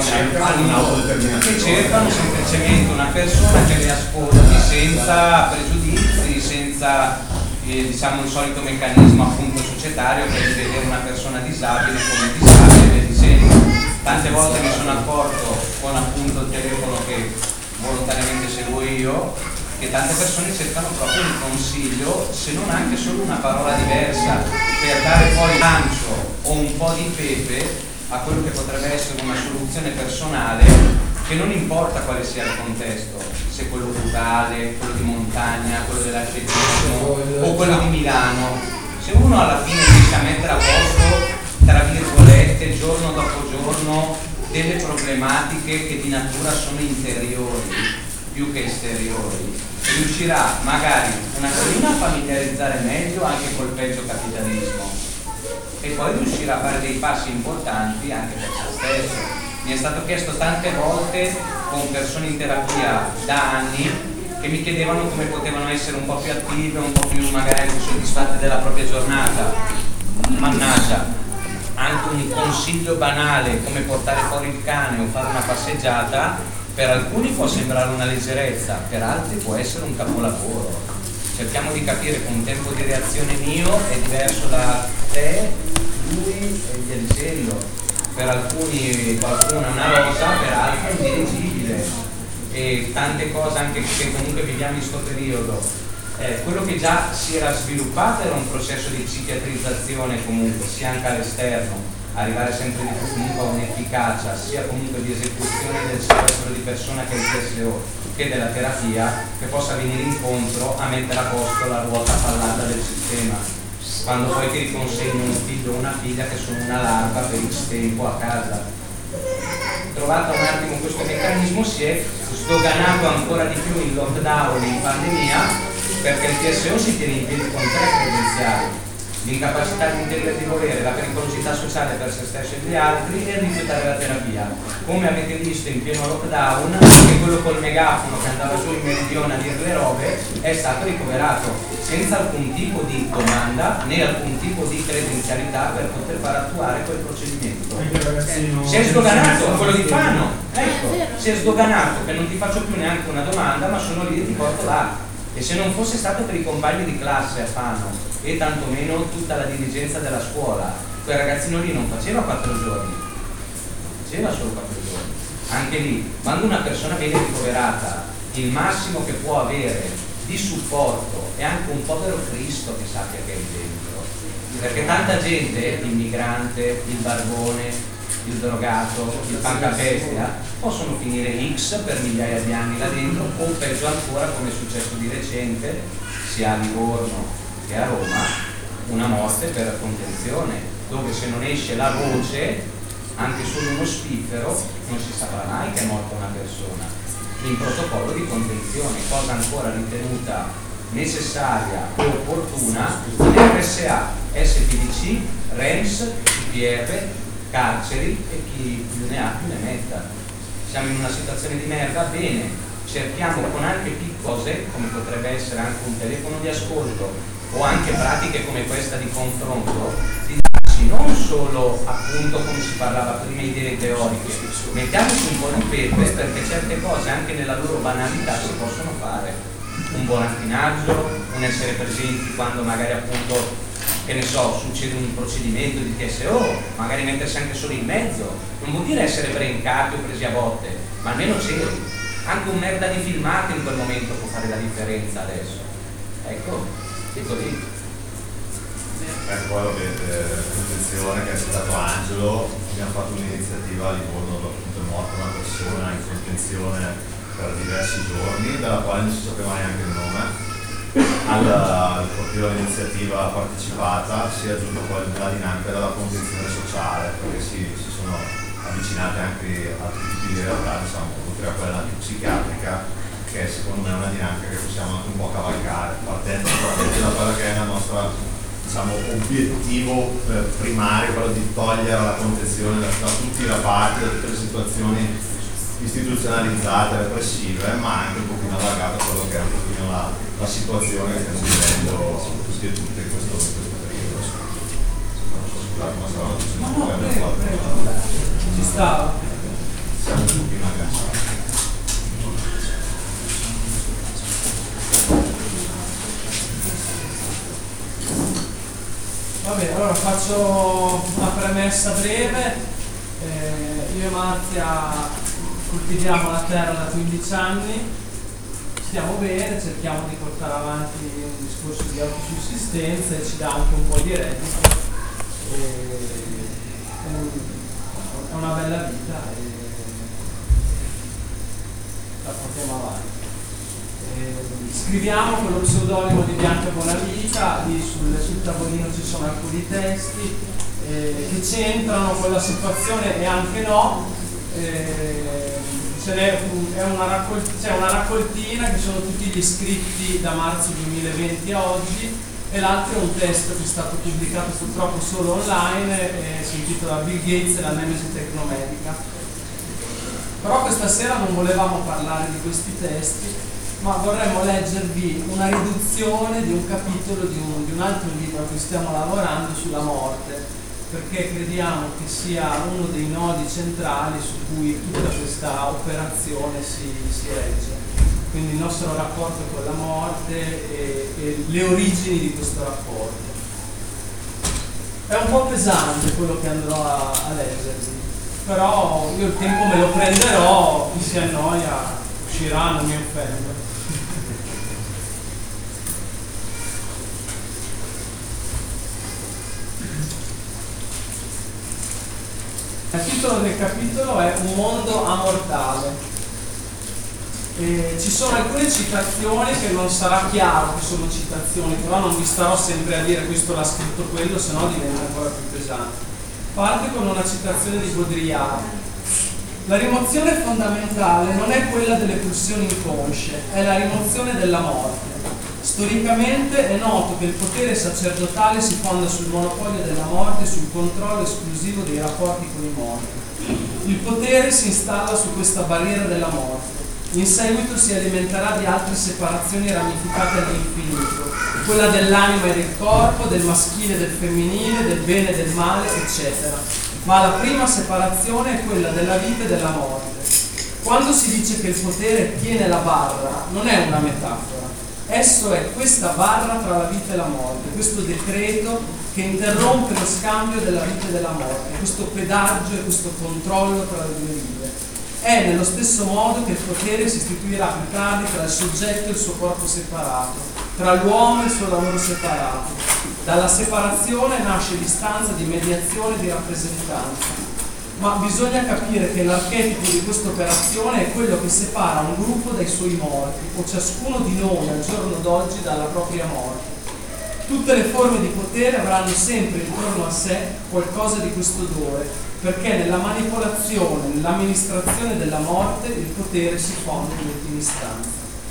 che cercano semplicemente una persona che le ascolti senza pregiudizi, senza eh, diciamo il solito meccanismo appunto societario che è di vedere una persona disabile come disabile e di senso. Tante volte mi sono accorto con appunto il telefono che volontariamente seguo io, che tante persone cercano proprio un consiglio, se non anche solo una parola diversa, per dare poi lancio o un po' di pepe a quello che potrebbe essere una soluzione personale che non importa quale sia il contesto, se quello rurale, quello di montagna, quello dell'atletismo o quello di Milano, se uno alla fine riesce a mettere a posto, tra virgolette, giorno dopo giorno, delle problematiche che di natura sono interiori più che esteriori, riuscirà magari un attimino a familiarizzare meglio anche col peggio capitalismo e poi riuscirà a fare dei passi importanti anche per se stesso. Mi è stato chiesto tante volte con persone in terapia da anni che mi chiedevano come potevano essere un po' più attive, un po' più magari anche soddisfatte della propria giornata. Mannaggia, anche un consiglio banale come portare fuori il cane o fare una passeggiata per alcuni può sembrare una leggerezza, per altri può essere un capolavoro. Cerchiamo di capire che un tempo di reazione mio è diverso da te, lui e via dicendo. Per alcuni qualcuno è una rosa, per altri è indirigibile, e tante cose anche che comunque viviamo in questo periodo. Eh, quello che già si era sviluppato era un processo di psichiatrizzazione comunque, sia anche all'esterno, arrivare sempre di più comunque a un'efficacia, sia comunque di esecuzione del sequestro di persona che il T S O, che della terapia, che possa venire incontro a mettere a posto la ruota fallata del sistema. Quando poi ti riconsegni un figlio o una figlia che sono una larva per X tempo a casa. Trovato un attimo questo meccanismo, si è sdoganato ancora di più in lockdown, in pandemia, perché il T S O si tiene in piedi con tre credenziali: l'incapacità di intendere di volere, la pericolosità sociale per se stesso e gli altri e il rifiutare la terapia. Come avete visto in pieno lockdown, anche quello col megafono che andava giù in meridione a dire le robe è stato ricoverato senza alcun tipo di domanda né alcun tipo di credenzialità per poter far attuare quel procedimento. Si è sdoganato, quello di Fano, ecco, si è sdoganato che non ti faccio più neanche una domanda ma sono lì e ti porto là. E se non fosse stato per i compagni di classe a Fano e tantomeno tutta la dirigenza della scuola, quel ragazzino lì non faceva quattro giorni, faceva solo quattro giorni. Anche lì, quando una persona viene ricoverata, il massimo che può avere di supporto è anche un povero Cristo che sappia che è dentro, perché tanta gente, l'immigrante, il barbone, il drogato, il pancapestia, possono finire X per migliaia di anni là dentro, o peggio ancora, come è successo di recente sia a Livorno che a Roma, una morte per contenzione, dove se non esce la voce, anche solo uno spiffero, non si saprà mai che è morta una persona. In protocollo di contenzione, cosa ancora ritenuta necessaria e opportuna in R S A, S P D C, R E M S, C P R, carceri e chi più ne ha più ne metta. Siamo in una situazione di merda, bene, cerchiamo con anche piccole cose, come potrebbe essere anche un telefono di ascolto o anche pratiche come questa di confronto, di darci non solo appunto come si parlava prima idee teoriche, mettiamoci un po' di pepe perché certe cose anche nella loro banalità si possono fare. Un buon affinaggio, un essere presenti quando magari appunto, che ne so, succede un procedimento di T S O, magari mettersi anche solo in mezzo, non vuol dire essere brincati o presi a botte, ma almeno c'eri. Anche un merda di filmato in quel momento può fare la differenza adesso. Ecco, è così. Ecco, poi avete contenzione che è stato Angelo, abbiamo fatto un'iniziativa a Livorno dove appunto è morta una persona in contenzione per diversi giorni, dalla quale non si sapeva neanche il nome. Alla iniziativa partecipata si è aggiunta poi la dinamica della contenzione sociale, perché si, si sono avvicinate anche altri tipi di realtà, diciamo, oltre a quella psichiatrica, che secondo me è una dinamica che possiamo anche un po' cavalcare, partendo proprio da quella che è la nostra, diciamo, obiettivo primario, quello di togliere la contenzione da, da tutti i rapporti, da tutte le situazioni istituzionalizzate, repressive, ma anche un pochino allargato a quello che è un pochino la, la situazione che stiamo vivendo tutti e tutte in questo, in questo periodo. Scusate, ma stavo dicendo che abbiamo fatto. Ci stava? Siamo un pochino agganciati. Va bene, allora faccio una premessa breve. Eh, io e Marzia coltiviamo la terra da quindici anni, stiamo bene, cerchiamo di portare avanti un discorso di autosussistenza e ci dà anche un po' di reddito. E, è una bella vita. E la portiamo avanti. Eh, scriviamo con lo pseudonimo di Bianca Bonavita, lì sul, sul tavolino ci sono alcuni testi eh, che c'entrano con la situazione e anche no. Eh, ce n'è un, è una, raccol- c'è una raccoltina che sono tutti gli scritti da marzo duemilaventi a oggi, e l'altro è un testo che è stato pubblicato purtroppo solo online, eh, si intitola Bill Gates e la nemesi tecnomedica. Però questa sera non volevamo parlare di questi testi, ma vorremmo leggervi una riduzione di un capitolo di un, di un altro libro a cui stiamo lavorando sulla morte, perché crediamo che sia uno dei nodi centrali su cui tutta questa operazione si, si regge. Quindi il nostro rapporto con la morte e, e le origini di questo rapporto. È un po' pesante quello che andrò a, a leggervi, però io il tempo me lo prenderò, chi si annoia uscirà, non mi offendo. Il titolo del capitolo è Un mondo amortale. E ci sono alcune citazioni che non sarà chiaro che sono citazioni, però non vi starò sempre a dire questo l'ha scritto quello, sennò diventa ancora più pesante. Parte con una citazione di Baudrillard. La rimozione fondamentale non è quella delle pulsioni inconsce, è la rimozione della morte. Storicamente è noto che il potere sacerdotale si fonda sul monopolio della morte e sul controllo esclusivo dei rapporti con i morti. Il potere si installa su questa barriera della morte. In seguito si alimenterà di altre separazioni ramificate all'infinito, quella dell'anima e del corpo, del maschile e del femminile, del bene e del male, eccetera. Ma la prima separazione è quella della vita e della morte. Quando si dice che il potere tiene la barra, non è una metafora. Esso è questa barra tra la vita e la morte, questo decreto che interrompe lo scambio della vita e della morte, questo pedaggio e questo controllo tra le due vite. È nello stesso modo che il potere si istituirà più tardi tra il soggetto e il suo corpo separato, tra l'uomo e il suo lavoro separato. Dalla separazione nasce l'istanza di mediazione e di rappresentanza. Ma bisogna capire che l'archetipo di questa operazione è quello che separa un gruppo dai suoi morti, o ciascuno di noi al giorno d'oggi dalla propria morte. Tutte le forme di potere avranno sempre intorno a sé qualcosa di questo odore, perché nella manipolazione, nell'amministrazione della morte, il potere si fonde in ultima istanza.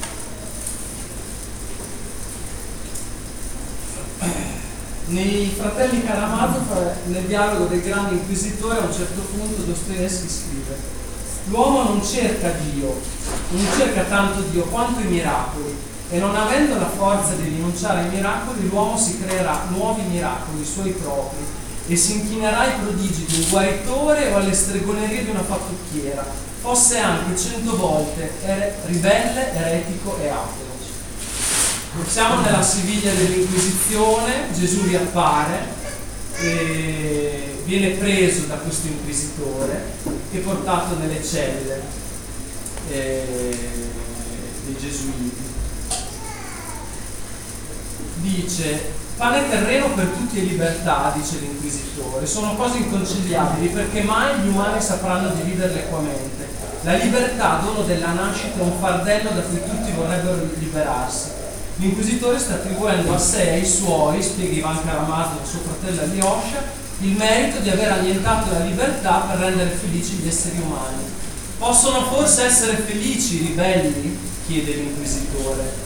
Nei Fratelli Karamazov, nel dialogo del grande inquisitore, a un certo punto Dostoevskij scrive: l'uomo non cerca Dio, non cerca tanto Dio quanto i miracoli, e non avendo la forza di rinunciare ai miracoli, l'uomo si creerà nuovi miracoli, suoi propri, e si inchinerà ai prodigi di un guaritore o alle stregonerie di una fattucchiera, fosse anche cento volte ere- ribelle, eretico e ateo. Siamo nella Siviglia dell'Inquisizione, Gesù riappare e viene preso da questo inquisitore e portato nelle celle eh, dei Gesuiti. Dice: pane terreno per tutti e libertà, dice l'inquisitore, sono cose inconciliabili perché mai gli umani sapranno dividerle equamente. La libertà, dono della nascita, è un fardello da cui tutti vorrebbero liberarsi. L'inquisitore sta attribuendo a sé e ai suoi, spiega Ivan Karamazov, suo fratello Alyosha, il merito di aver annientato la libertà per rendere felici gli esseri umani. Possono forse essere felici i ribelli? Chiede l'inquisitore.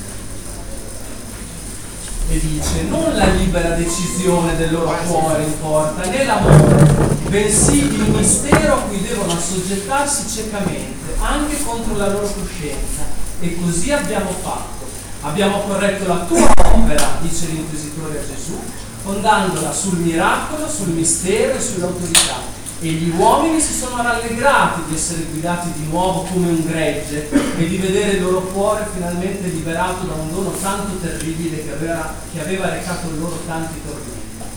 E dice: non la libera decisione del loro cuore importa, né l'amore, bensì il mistero a cui devono assoggettarsi ciecamente, anche contro la loro coscienza. E così abbiamo fatto. Abbiamo corretto la tua opera, dice l'inquisitore a Gesù, fondandola sul miracolo, sul mistero e sull'autorità. E gli uomini si sono rallegrati di essere guidati di nuovo come un gregge e di vedere il loro cuore finalmente liberato da un dono tanto terribile che aveva, che aveva recato loro tanti tormenti.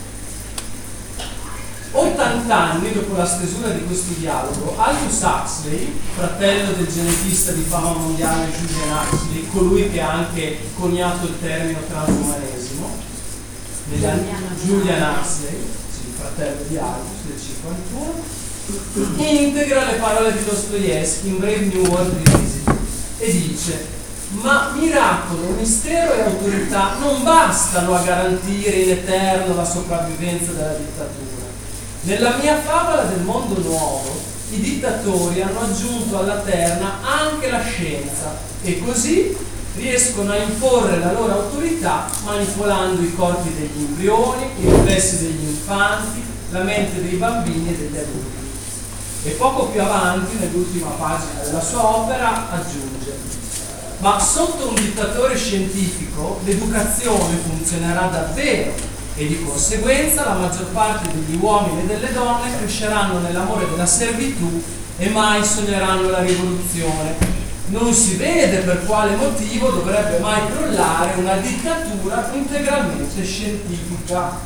ottant'anni dopo la stesura di questo dialogo, Aldous Huxley, fratello del genetista di fama mondiale Julian Huxley, colui che ha anche coniato il termine transumanesimo, negli anni, Julian Huxley, sì, fratello di Aldous del cinquantuno, integra le parole di Dostoevskij in Brave New World Revisited. e dice: ma miracolo, mistero e autorità non bastano a garantire in eterno la sopravvivenza della dittatura. Nella mia favola del mondo nuovo, i dittatori hanno aggiunto alla terna anche la scienza e così riescono a imporre la loro autorità manipolando i corpi degli embrioni, i riflessi degli infanti, la mente dei bambini e degli adulti. E poco più avanti, nell'ultima pagina della sua opera, aggiunge: ma sotto un dittatore scientifico l'educazione funzionerà davvero e di conseguenza la maggior parte degli uomini e delle donne cresceranno nell'amore della servitù e mai sogneranno la rivoluzione. Non si vede per quale motivo dovrebbe mai crollare una dittatura integralmente scientifica.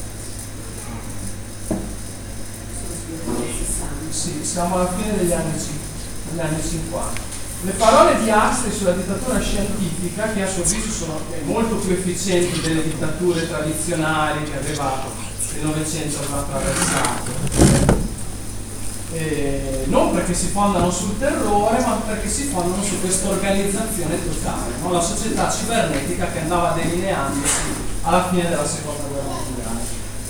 Sì, siamo alla fine degli anni, degli anni cinquanta. Le parole di Huxley sulla dittatura scientifica, che a suo avviso sono molto più efficienti delle dittature tradizionali che aveva il Novecento aveva attraversato, eh, non perché si fondano sul terrore, ma perché si fondano su questa organizzazione totale, no? La società cibernetica che andava delineandosi alla fine della seconda guerra mondiale.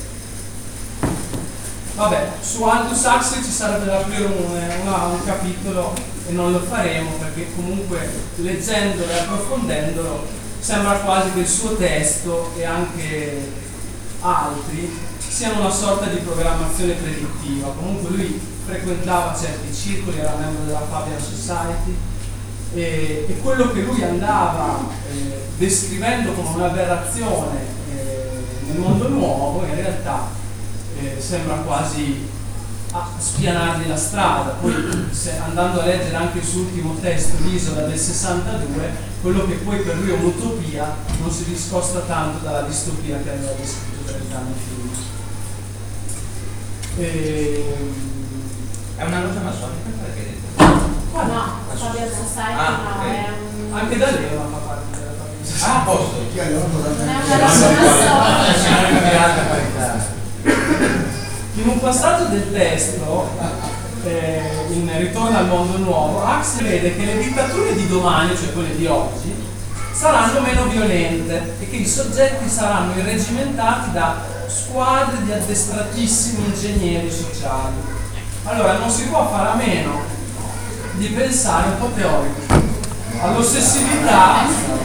Vabbè, su Aldous Huxley ci sarebbe da aprire un, una, un capitolo e non lo faremo perché comunque leggendolo e approfondendolo sembra quasi che il suo testo e anche altri siano una sorta di programmazione predittiva. Comunque lui frequentava certi circoli, era membro della Fabian Society e, e quello che lui andava eh, descrivendo come un'aberrazione eh, nel mondo nuovo in realtà eh, sembra quasi a spianargli la strada. Poi se, andando a leggere anche il suo ultimo testo, l'Isola del sessantadue, quello che poi per lui è un'utopia non si discosta tanto dalla distopia che aveva descritto trent'anni prima. E... È una logia massonica perché hai detto? Oh, no, Fabian Society ah, no, okay. è un... Anche da lì non fa parte della Fabian Society. Ah, posto. Non è una logia massonica. In un passaggio del testo, eh, in Ritorno al mondo nuovo, Huxley vede che le dittature di domani, cioè quelle di oggi, saranno meno violente e che i soggetti saranno irregimentati da squadre di addestratissimi ingegneri sociali. Allora non si può fare a meno di pensare un po' teorico all'ossessività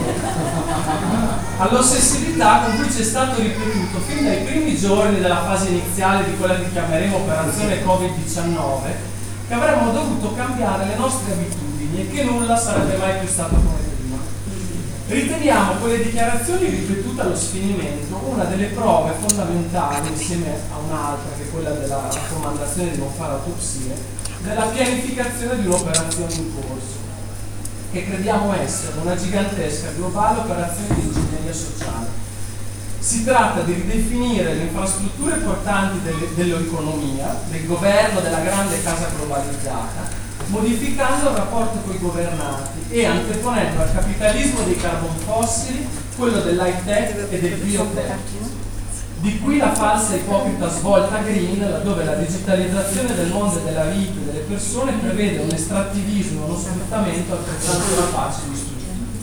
all'ossessività con cui ci è stato ripetuto fin dai primi giorni della fase iniziale di quella che chiameremo operazione covid diciannove che avremmo dovuto cambiare le nostre abitudini e che nulla sarebbe mai più stato come prima. Riteniamo quelle dichiarazioni ripetute allo sfinimento una delle prove fondamentali, insieme a un'altra che è quella della raccomandazione di non fare autopsie, della pianificazione di un'operazione in corso, che crediamo essere una gigantesca globale operazione di ingegneria sociale. Si tratta di ridefinire le infrastrutture portanti delle, dell'economia, del governo della grande casa globalizzata, modificando il rapporto con i governati e anteponendo al capitalismo dei carbon fossili quello dell'high tech e del biotech. Di qui la falsa e ipocrita svolta green, laddove la digitalizzazione del mondo e della vita delle persone prevede un estrattivismo e uno sfruttamento altrettanto rapace di distruttivo.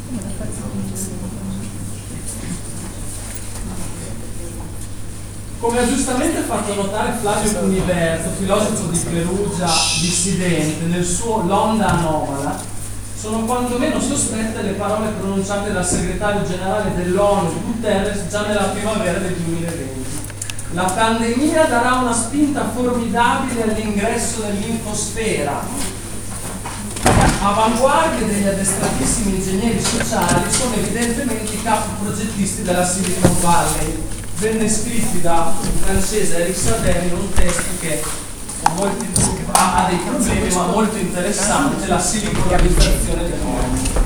Come ha giustamente fatto notare Flavio Cuniverto, filosofo di Perugia dissidente, nel suo L'onda anomala, sono quantomeno sospette le parole pronunciate dal segretario generale dell'ONU Guterres già nella primavera del duemilaventi. La pandemia darà una spinta formidabile all'ingresso nell'infosfera. Avanguardie degli addestratissimi ingegneri sociali sono evidentemente i capi progettisti della Silicon Valley, venne scritti da un francese Eric Sader in un testo che molti, ha, ha dei problemi ma molto interessante, la siliconizzazione del mondo,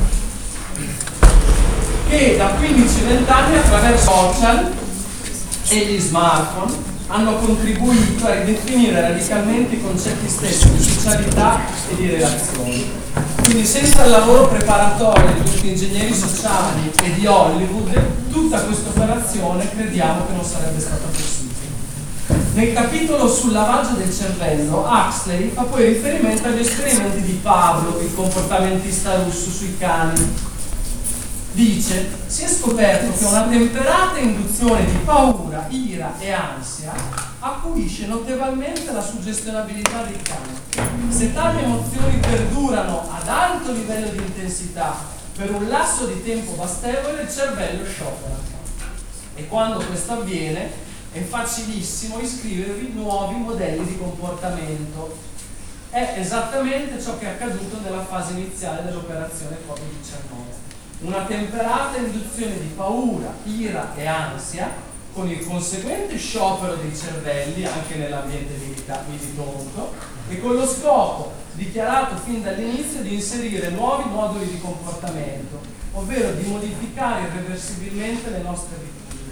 che da quindici venti anni attraverso social e gli smartphone hanno contribuito a ridefinire radicalmente i concetti stessi di socialità e di relazioni. Quindi senza il lavoro preparatorio di tutti gli ingegneri sociali e di Hollywood, tutta questa operazione crediamo che non sarebbe stata possibile. Nel capitolo sul lavaggio del cervello, Huxley fa poi riferimento agli esperimenti di Pavlov, il comportamentista russo, sui cani. Dice: si è scoperto che una temperata induzione di paura, ira e ansia acuisce notevolmente la suggestionabilità dei cani. Se tali emozioni perdurano ad alto livello di intensità per un lasso di tempo bastevole, il cervello sciopera. E quando questo avviene è facilissimo iscrivervi nuovi modelli di comportamento. È esattamente ciò che è accaduto nella fase iniziale dell'operazione Covid diciannove. Una temperata induzione di paura, ira e ansia, con il conseguente sciopero dei cervelli anche nell'ambiente militondo, e con lo scopo, dichiarato fin dall'inizio, di inserire nuovi moduli di comportamento, ovvero di modificare irreversibilmente le nostre abitudini.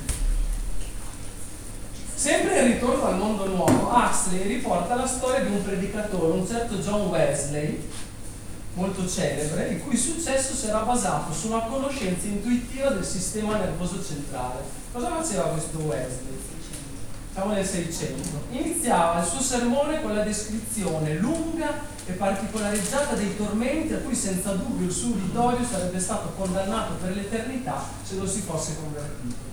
Sempre in ritorno al mondo nuovo, Huxley riporta la storia di un predicatore, un certo John Wesley, molto celebre, il cui successo si era basato su una conoscenza intuitiva del sistema nervoso centrale. Cosa faceva questo Wesley? Siamo nel Seicento. Iniziava il suo sermone con la descrizione lunga e particolareggiata dei tormenti a cui senza dubbio il suo uditorio sarebbe stato condannato per l'eternità se non si fosse convertito.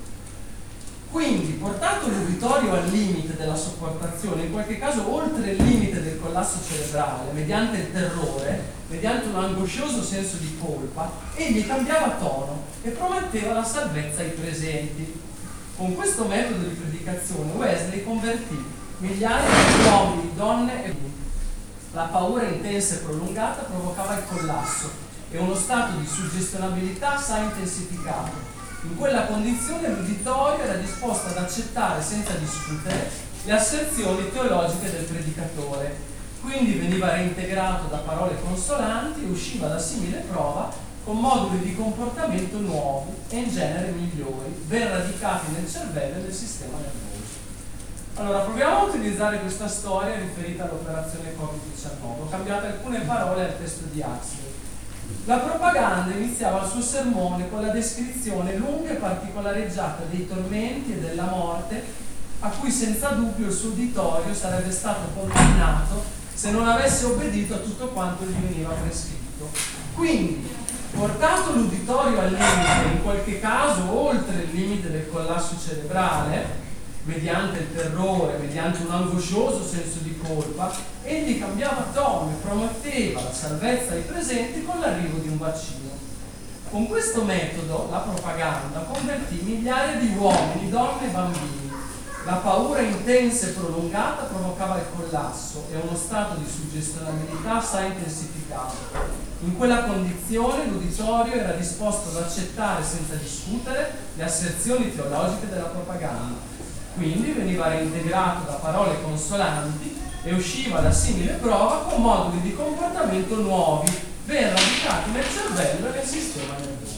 Quindi, portato l'uditorio al limite della sopportazione, in qualche caso oltre il limite del collasso cerebrale, mediante il terrore, mediante un angoscioso senso di colpa, egli cambiava tono e prometteva la salvezza ai presenti. Con questo metodo di predicazione Wesley convertì migliaia di uomini, donne e bambini. La paura intensa e prolungata provocava il collasso e uno stato di suggestionabilità assai intensificato. In quella condizione l'uditorio era disposto ad accettare senza discutere le asserzioni teologiche del predicatore, quindi veniva reintegrato da parole consolanti e usciva da simile prova con moduli di comportamento nuovi e in genere migliori, ben radicati nel cervello e nel sistema nervoso. Allora, proviamo a utilizzare questa storia riferita all'operazione Covid diciannove. Ho cambiato alcune parole al testo di Huxley. La propaganda iniziava il suo sermone con la descrizione lunga e particolareggiata dei tormenti e della morte a cui senza dubbio il suo uditorio sarebbe stato condannato se non avesse obbedito a tutto quanto gli veniva prescritto. Quindi, portato l'uditorio al limite, in qualche caso oltre il limite del collasso cerebrale, mediante il terrore, mediante un angoscioso senso di colpa, egli cambiava tono e prometteva la salvezza ai presenti con l'arrivo di un vaccino. Con questo metodo, la propaganda convertì migliaia di uomini, donne e bambini. La paura intensa e prolungata provocava il collasso e uno stato di suggestionabilità assai intensificato. In quella condizione l'uditorio era disposto ad accettare senza discutere le asserzioni teologiche della propaganda. Quindi veniva reintegrato da parole consolanti e usciva da simile prova con moduli di comportamento nuovi, ben radicati nel cervello e nel sistema nervoso.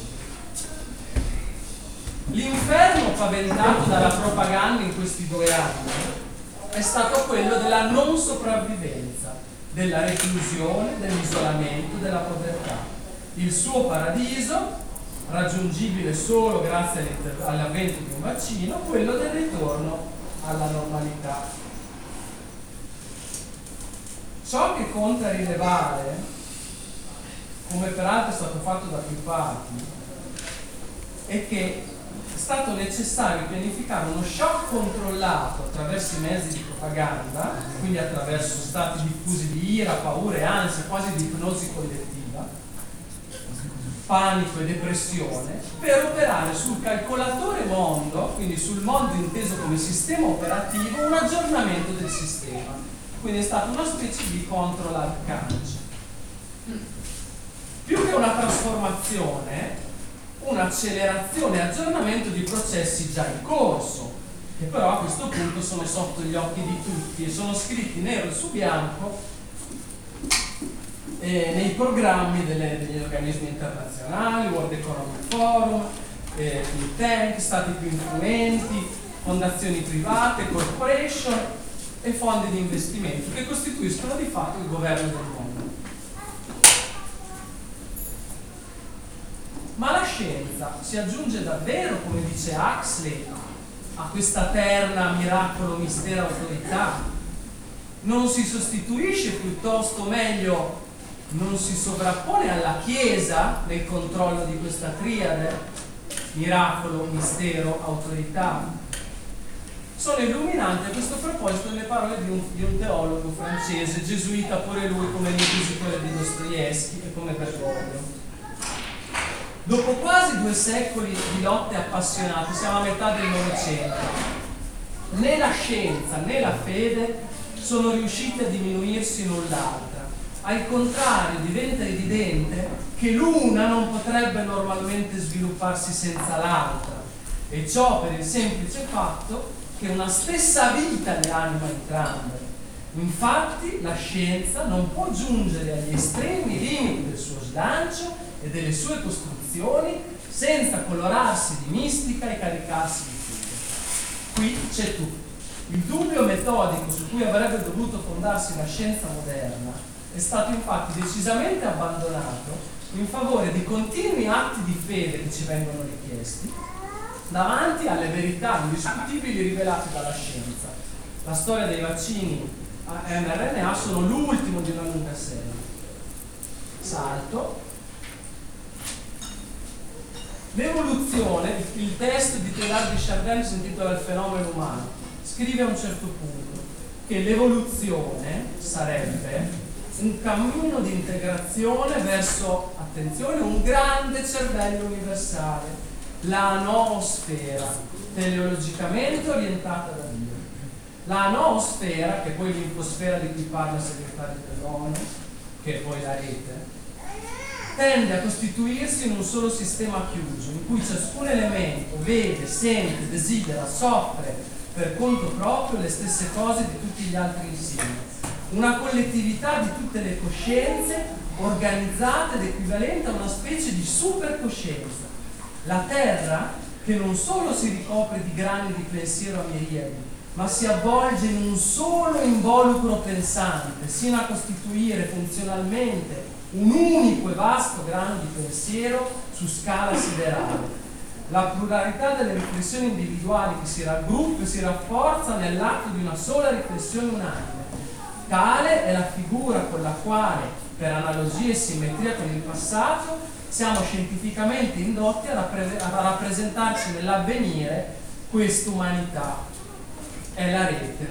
L'inferno paventato dalla propaganda in questi due anni è stato quello della non sopravvivenza, della reclusione, dell'isolamento, della povertà. Il suo paradiso, raggiungibile solo grazie all'avvento di un vaccino, quello del ritorno alla normalità. Ciò che conta rilevare, come peraltro è stato fatto da più parti, è che è stato necessario pianificare uno shock controllato attraverso i mezzi di propaganda, quindi attraverso stati diffusi di ira, paura e ansia, quasi di ipnosi collettiva, panico e depressione, per operare sul calcolatore mondo, quindi sul mondo inteso come sistema operativo, un aggiornamento del sistema. Quindi è stata una specie di control arcane. Più che una trasformazione, un'accelerazione e aggiornamento di processi già in corso, che però a questo punto sono sotto gli occhi di tutti e sono scritti nero su bianco eh, nei programmi delle, degli organismi internazionali, World Economic Forum, eh, think tank, stati più influenti, fondazioni private, corporation e fondi di investimento che costituiscono di fatto il governo del mondo. Ma la scienza si aggiunge davvero, come dice Huxley, a questa terna miracolo, mistero, autorità? Non si sostituisce piuttosto, meglio, non si sovrappone alla Chiesa nel controllo di questa triade, miracolo, mistero, autorità? Sono illuminanti a questo proposito le parole di un, di un teologo francese, gesuita pure lui come l'inquisitore di Dostoevskij e come Bergoglio. Dopo quasi due secoli di lotte appassionate, siamo a metà del Novecento, né la scienza né la fede sono riusciti a diminuirsi l'un l'altra. Al contrario, diventa evidente che l'una non potrebbe normalmente svilupparsi senza l'altra, e ciò per il semplice fatto che una stessa vita ne anima entrambe. Infatti la scienza non può giungere agli estremi limiti del suo slancio e delle sue costruzioni senza colorarsi di mistica e caricarsi di fede. Qui c'è tutto. Il dubbio metodico su cui avrebbe dovuto fondarsi la scienza moderna è stato infatti decisamente abbandonato in favore di continui atti di fede che ci vengono richiesti davanti alle verità indiscutibili rivelate dalla scienza. La storia dei vaccini a mRNA sono l'ultimo di una lunga serie. Salto. L'evoluzione, il testo di Teilhard de Chardin si intitola Il fenomeno umano, scrive a un certo punto che l'evoluzione sarebbe un cammino di integrazione verso, attenzione, un grande cervello universale, la noosfera, teleologicamente orientata da Dio. La noosfera, che è poi l'infosfera di cui parla il segretario dell'ONU, che è poi la rete, tende a costituirsi in un solo sistema chiuso, in cui ciascun elemento vede, sente, desidera, soffre per conto proprio le stesse cose di tutti gli altri insieme. Una collettività di tutte le coscienze organizzata ed equivalente a una specie di supercoscienza. La Terra, che non solo si ricopre di grani di pensiero a miriadi, ma si avvolge in un solo involucro pensante, sino a costituire funzionalmente un unico e vasto grano di pensiero su scala siderale. La pluralità delle riflessioni individuali che si raggruppa e si rafforza nell'atto di una sola riflessione unanime. Tale è la figura con la quale, per analogia e simmetria con il passato, siamo scientificamente indotti a, rappre- a rappresentarci nell'avvenire quest'umanità. È la rete.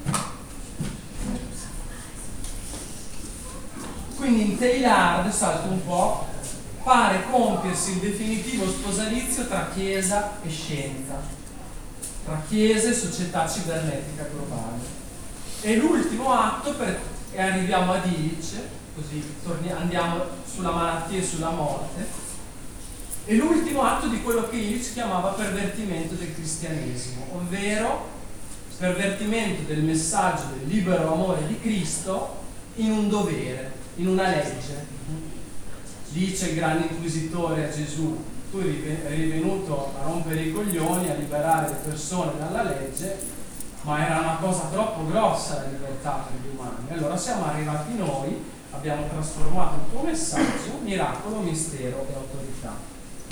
Quindi in Teilhard, salto un po', pare compiersi il definitivo sposalizio tra Chiesa e scienza, tra Chiesa e società cibernetica globale. E l'ultimo atto, per, e arriviamo ad Illich, così torni, andiamo sulla malattia e sulla morte, è l'ultimo atto di quello che Illich chiamava pervertimento del cristianesimo, ovvero pervertimento del messaggio del libero amore di Cristo in un dovere, in una legge. Dice il grande inquisitore a Gesù: tu eri venuto a rompere i coglioni, a liberare le persone dalla legge, ma era una cosa troppo grossa la libertà per gli umani. Allora siamo arrivati noi, abbiamo trasformato il tuo messaggio, miracolo, mistero e autorità.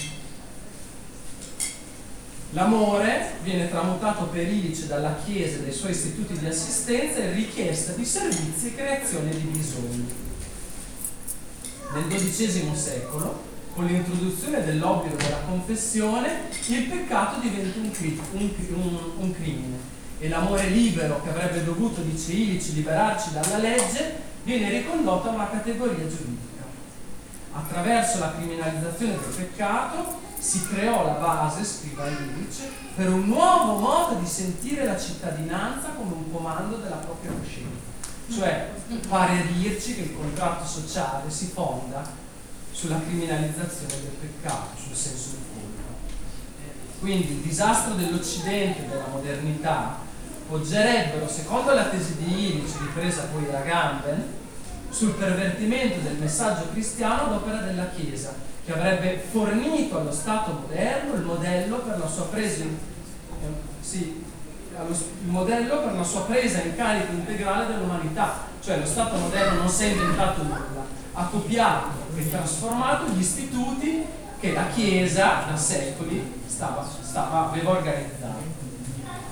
L'amore viene tramutato per Illich dalla Chiesa e dai suoi istituti di assistenza in richiesta di servizi e creazione di bisogni. Nel dodicesimo secolo, con l'introduzione dell'obbligo della confessione, il peccato diventa un, cri- un, un, un crimine e l'amore libero, che avrebbe dovuto, dice Illich, liberarci dalla legge, viene ricondotto a una categoria giuridica. Attraverso la criminalizzazione del peccato si creò la base, scrive Illich, per un nuovo modo di sentire la cittadinanza come un comando della propria coscienza. Cioè, pare a dirci che il contratto sociale si fonda sulla criminalizzazione del peccato, sul senso di colpa. Quindi il disastro dell'Occidente e della modernità poggerebbero, secondo la tesi di Illich, ripresa poi da Gamben, sul pervertimento del messaggio cristiano ad opera della Chiesa, che avrebbe fornito allo Stato moderno il modello per la sua presa in, eh, sì, allo, il modello per la sua presa in carico integrale dell'umanità. Cioè lo Stato moderno non si è inventato nulla, ha copiato e trasformato gli istituti che la Chiesa da secoli stava, stava, aveva organizzato.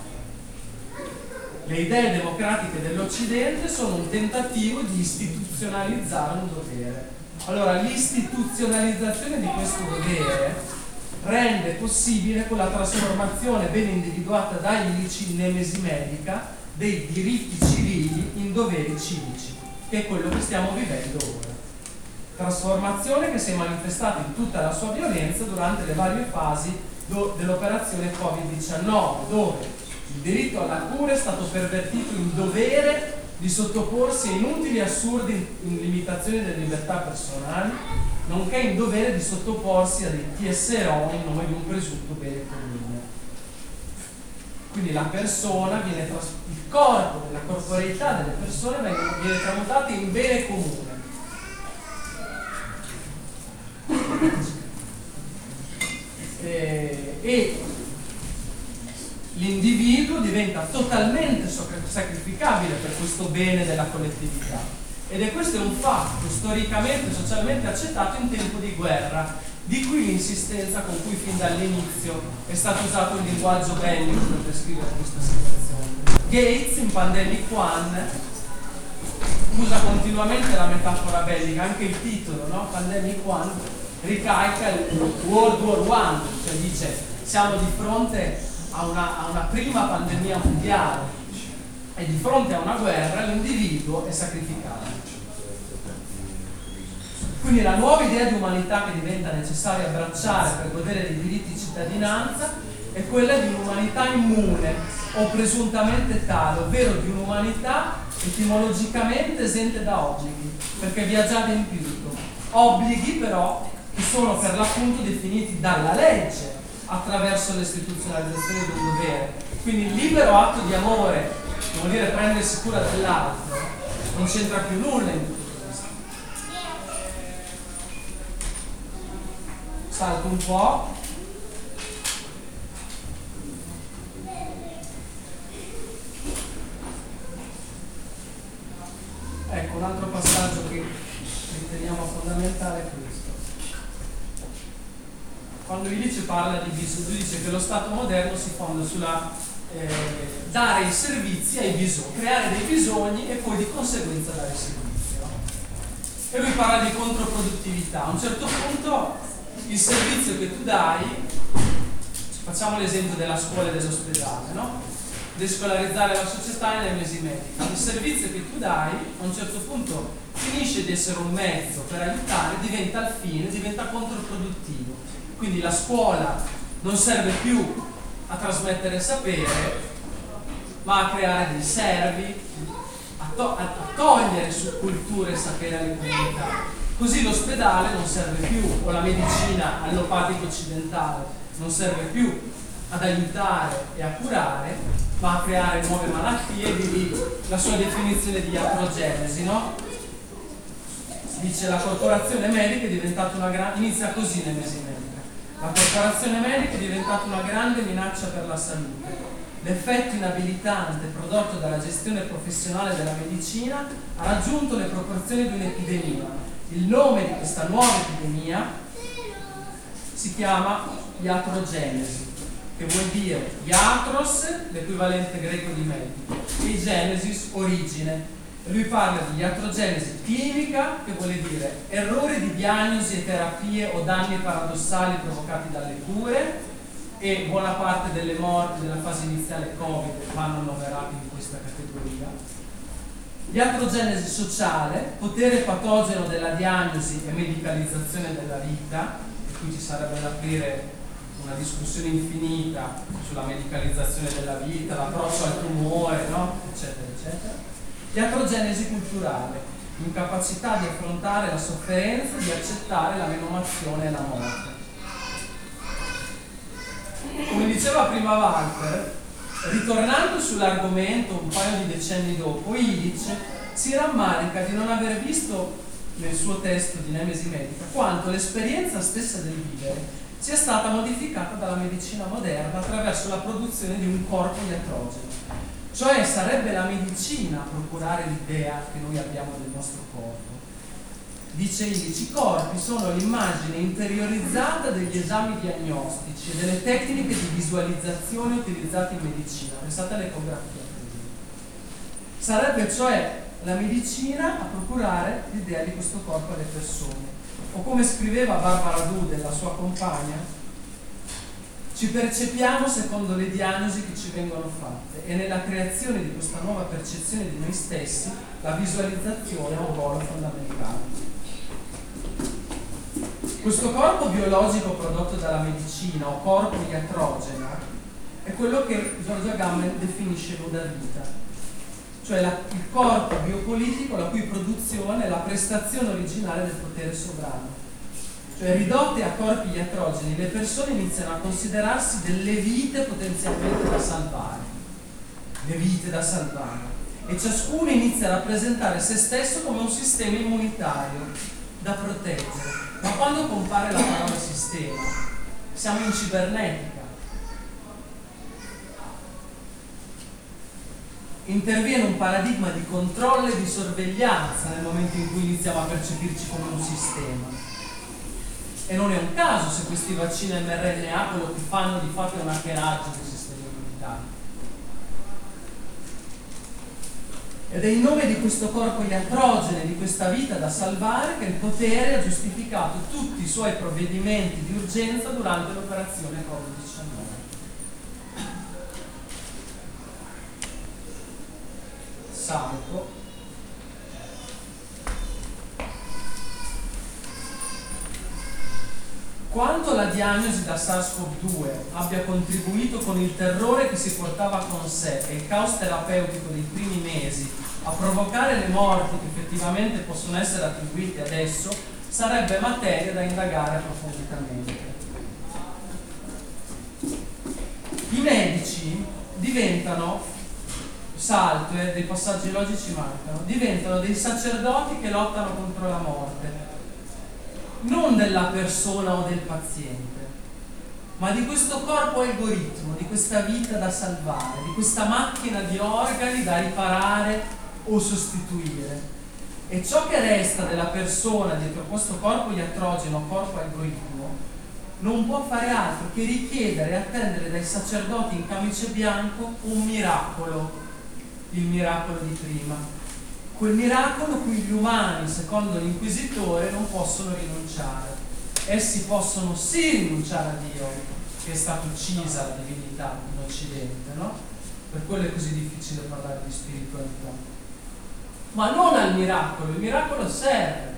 le idee democratiche dell'Occidente sono un tentativo di istituzionalizzare un dovere. Allora, l'istituzionalizzazione di questo dovere rende possibile quella trasformazione ben individuata da Illich in Nemesi Medica dei diritti civili in doveri civici, che è quello che stiamo vivendo ora. Trasformazione che si è manifestata in tutta la sua violenza durante le varie fasi dell'operazione Covid diciannove, dove il diritto alla cura è stato pervertito in dovere di sottoporsi a inutili e assurdi in limitazioni delle libertà personali, nonché in dovere di sottoporsi a dei T S R O in nome di un presunto bene comune. Quindi la persona viene tras- il corpo della corporeità delle persone viene, viene tramutato in bene comune. E, e l'individuo diventa totalmente sacrificabile per questo bene della collettività, ed è questo è un fatto storicamente e socialmente accettato in tempo di guerra, di qui l'insistenza con cui fin dall'inizio è stato usato il linguaggio bellico per descrivere questa situazione. Gates in Pandemic One usa continuamente la metafora bellica, anche il titolo, no? Pandemic One ricalca il World War One, cioè dice siamo di fronte a una, a una prima pandemia mondiale e di fronte a una guerra l'individuo è sacrificato. Quindi la nuova idea di umanità che diventa necessaria abbracciare per godere dei diritti di cittadinanza è quella di un'umanità immune o presuntamente tale, ovvero di un'umanità etimologicamente esente da obblighi, perché vi ha già adempiuto. Obblighi però che sono per l'appunto definiti dalla legge attraverso l'istituzionalizzazione di un dovere. Quindi il libero atto di amore, che vuol dire prendersi cura dell'altro, non c'entra più nulla in tutto questo. Salto un po'. Ecco, un altro passaggio che riteniamo fondamentale è questo. Quando Illich parla di bisogno, lui dice che lo Stato moderno si fonda sulla eh, dare i servizi ai bisogni, creare dei bisogni e poi di conseguenza dare servizi. No? E lui parla di controproduttività. A un certo punto il servizio che tu dai, facciamo l'esempio della scuola e dell'ospedale, no? Descolarizzare la società nei mesi medici. Il servizio che tu dai a un certo punto finisce di essere un mezzo per aiutare, diventa il fine, diventa controproduttivo. Quindi la scuola non serve più a trasmettere sapere, ma a creare dei servi, a, to- a togliere su cultura e sapere alle comunità. Così l'ospedale non serve più, o la medicina allopatica occidentale non serve più ad aiutare e a curare, ma a creare nuove malattie. Di lì la sua definizione di iatrogenesi, no? Dice la corporazione medica è diventata una grande, inizia così nei mesi medici. La corporazione medica è diventata una grande minaccia per la salute. L'effetto inabilitante prodotto dalla gestione professionale della medicina ha raggiunto le proporzioni di un'epidemia. Il nome di questa nuova epidemia si chiama iatrogenesi, che vuol dire iatros, l'equivalente greco di medico, e genesis, origine. Lui parla di iatrogenesi chimica, che vuole dire errori di diagnosi e terapie o danni paradossali provocati dalle cure, e buona parte delle morti della fase iniziale Covid vanno annoverati in questa categoria. Iatrogenesi sociale, potere patogeno della diagnosi e medicalizzazione della vita, e qui ci sarebbe da aprire una discussione infinita sulla medicalizzazione della vita, l'approccio al tumore, no? eccetera eccetera. Iatrogenesi culturale, incapacità di affrontare la sofferenza, di accettare la menomazione e la morte. Come diceva prima Walter, ritornando sull'argomento un paio di decenni dopo, Illich si rammarica di non aver visto nel suo testo di Nemesi Medica quanto l'esperienza stessa del vivere sia stata modificata dalla medicina moderna attraverso la produzione di un corpo iatrogeno. Cioè sarebbe la medicina a procurare l'idea che noi abbiamo del nostro corpo. Dice Illich, i corpi sono l'immagine interiorizzata degli esami diagnostici e delle tecniche di visualizzazione utilizzate in medicina. Pensate all'ecografia. Sarebbe cioè la medicina a procurare l'idea di questo corpo alle persone. O come scriveva Barbara Dude, la sua compagna, ci percepiamo secondo le diagnosi che ci vengono fatte e nella creazione di questa nuova percezione di noi stessi la visualizzazione ha un ruolo fondamentale. Questo corpo biologico prodotto dalla medicina o corpo iatrogena è quello che Giorgio Agamben definisce nuda vita, cioè la, il corpo biopolitico la cui produzione è la prestazione originale del potere sovrano. Cioè, ridotte a corpi iatrogeni, le persone iniziano a considerarsi delle vite potenzialmente da salvare, le vite da salvare, e ciascuno inizia a rappresentare se stesso come un sistema immunitario da proteggere. Ma quando compare la parola sistema, siamo in cibernetica. Interviene un paradigma di controllo e di sorveglianza nel momento in cui iniziamo a percepirci come un sistema. E non è un caso se questi vaccini mRNA quello che fanno di fatto è un hackeraggio del sistema immunitario. Ed è in nome di questo corpo iatrogene, di questa vita da salvare, che il potere ha giustificato tutti i suoi provvedimenti di urgenza durante l'operazione Covid diciannove. Salto. Quanto la diagnosi da SARS-CoV due abbia contribuito con il terrore che si portava con sé e il caos terapeutico dei primi mesi a provocare le morti che effettivamente possono essere attribuite adesso, sarebbe materia da indagare approfonditamente. I medici diventano, salto, eh, dei passaggi logici mancano, diventano dei sacerdoti che lottano contro la morte, non della persona o del paziente, ma di questo corpo algoritmo, di questa vita da salvare, di questa macchina di organi da riparare o sostituire. E ciò che resta della persona dietro questo corpo iatrogeno, corpo algoritmo, non può fare altro che richiedere e attendere dai sacerdoti in camice bianco un miracolo, il miracolo di prima. Quel miracolo cui gli umani, secondo l'inquisitore, non possono rinunciare. Essi possono sì rinunciare a Dio, che è stata uccisa la divinità in Occidente, no? Per quello è così difficile parlare di spiritualità. Ma non al miracolo, il miracolo serve.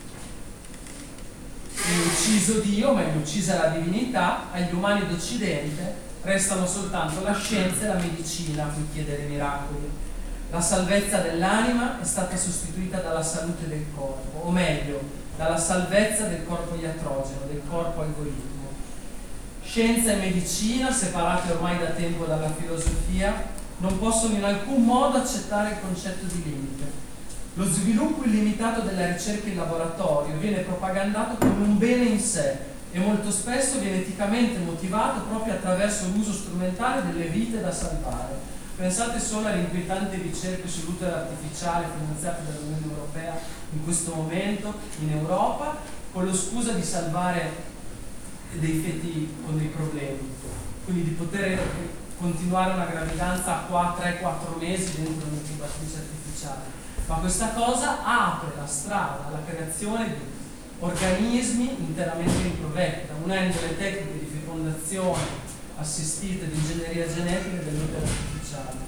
È ucciso Dio, ma è uccisa la divinità, agli umani d'Occidente restano soltanto la scienza e la medicina a cui chiedere miracoli. La salvezza dell'anima è stata sostituita dalla salute del corpo, o meglio, dalla salvezza del corpo iatrogeno, del corpo algoritmo. Scienza e medicina, separate ormai da tempo dalla filosofia, non possono in alcun modo accettare il concetto di limite. Lo sviluppo illimitato della ricerca in laboratorio viene propagandato come un bene in sé e molto spesso viene eticamente motivato proprio attraverso l'uso strumentale delle vite da salvare. Pensate solo alle inquietanti ricerche sull'utero artificiale finanziate dall'Unione Europea in questo momento in Europa, con lo scusa di salvare dei feti con dei problemi, quindi di poter continuare una gravidanza a tre quattro mesi dentro un'incubatrice artificiale. Ma questa cosa apre la strada alla creazione di organismi interamente in provetta, unendo le tecniche di fecondazione assistite, di ingegneria genetica e dell'utero artificiale.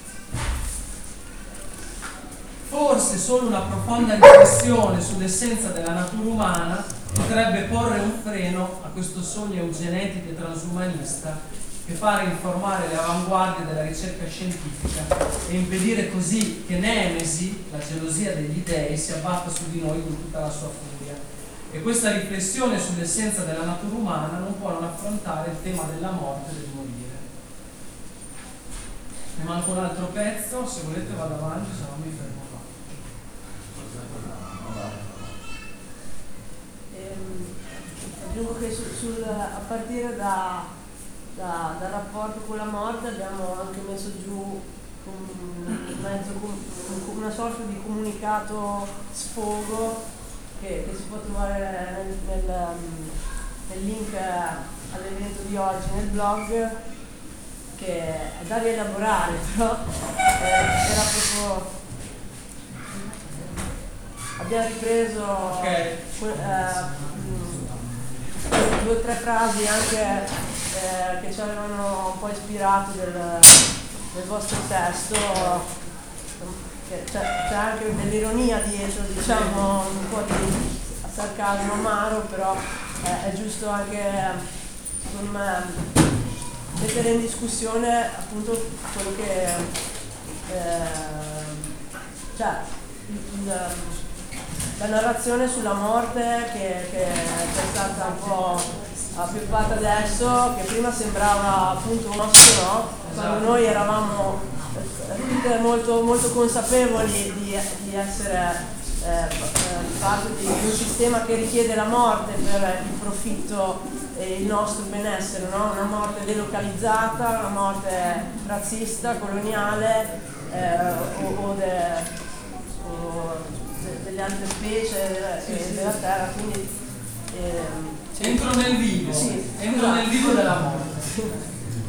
Forse solo una profonda riflessione sull'essenza della natura umana potrebbe porre un freno a questo sogno eugenetico e transumanista che pare informare le avanguardie della ricerca scientifica e impedire così che Nemesi, la gelosia degli dei, si abbatta su di noi con tutta la sua furia. E questa riflessione sull'essenza della natura umana non può non affrontare il tema della morte e del morire. Mi manca un altro pezzo, se volete vado avanti, se no mi fermo qua. Ehm, aggiungo che sul, sul, a partire da, da, dal rapporto con la morte abbiamo anche messo giù un mezzo, una sorta di comunicato sfogo Che, che si può trovare nel, nel, nel link all'evento di oggi nel blog, che è da rielaborare, però eh, era proprio abbiamo ripreso Ok. que- eh, mh, due o tre frasi anche eh, che ci avevano un po' ispirato del, del vostro testo, che c'è, c'è anche dell'ironia dietro, diciamo un po' di sarcasmo amaro, però eh, è giusto anche secondo me mettere in discussione appunto quello che eh, cioè il, la narrazione sulla morte che, che, che è stata un po' appioppata adesso, che prima sembrava appunto un nostro, no? Quando noi eravamo tutte molto, molto consapevoli di, di essere eh, parte di un sistema che richiede la morte per il profitto e il nostro benessere, no? Una morte delocalizzata, una morte razzista, coloniale eh, o, o, de, o de, delle altre specie sì, sì, della terra, quindi ehm, entro nel vivo, sì, entro esatto. nel vivo della morte.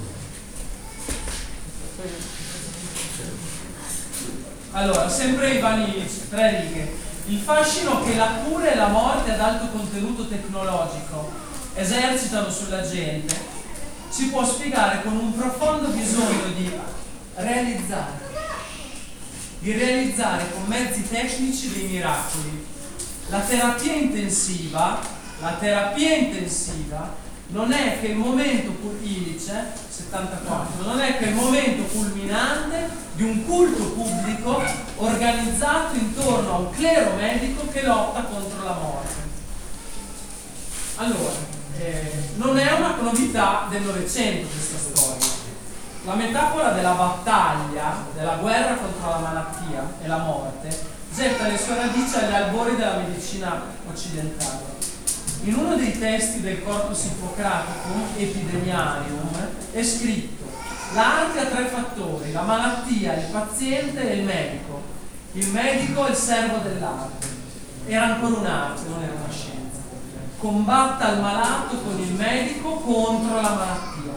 Allora, sempre Ivan Illich, tre righe. Il fascino che la cura e la morte ad alto contenuto tecnologico esercitano sulla gente si può spiegare con un profondo bisogno di realizzare, di realizzare con mezzi tecnici dei miracoli. La terapia intensiva, la terapia intensiva non è che il momento Illich, settantaquattro, non è che il momento culminante di un culto pubblico organizzato intorno a un clero medico che lotta contro la morte. Allora, eh, non è una novità del Novecento questa storia. La metafora della battaglia, della guerra contro la malattia e la morte, getta le sue radici agli albori della medicina occidentale. In uno dei testi del Corpus Hippocraticum, Epidemiarium, è scritto: l'arte ha tre fattori, la malattia, il paziente e il medico. Il medico è il servo dell'arte. Era ancora un'arte, non era una scienza. Combatta il malato con il medico contro la malattia.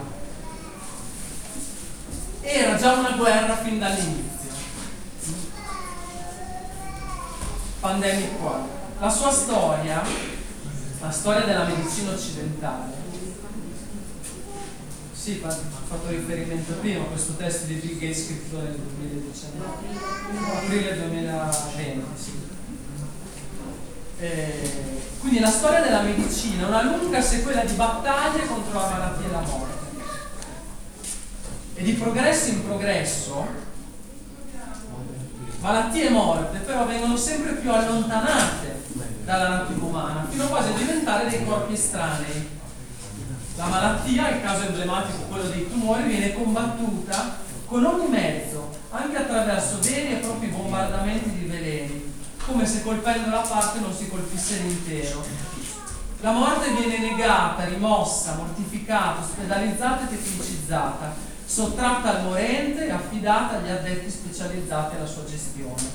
Era già una guerra fin dall'inizio. Pandemic qua. La sua storia, la storia della medicina occidentale, sì, ho fatto riferimento prima a questo testo di Bill Gates scritto nel duemiladiciannove, aprile duemilaventi, sì. Eh, quindi la storia della medicina è una lunga sequela di battaglie contro la malattia e la morte. E di progresso in progresso, malattie e morte però vengono sempre più allontanate dalla natura umana, fino quasi a diventare dei corpi estranei. La malattia, il caso emblematico quello dei tumori, viene combattuta con ogni mezzo, anche attraverso veri e propri bombardamenti di veleni, come se colpendo la parte non si colpisse l'intero. La morte viene negata, rimossa, mortificata, ospedalizzata e tecnicizzata, sottratta al morente e affidata agli addetti specializzati alla sua gestione.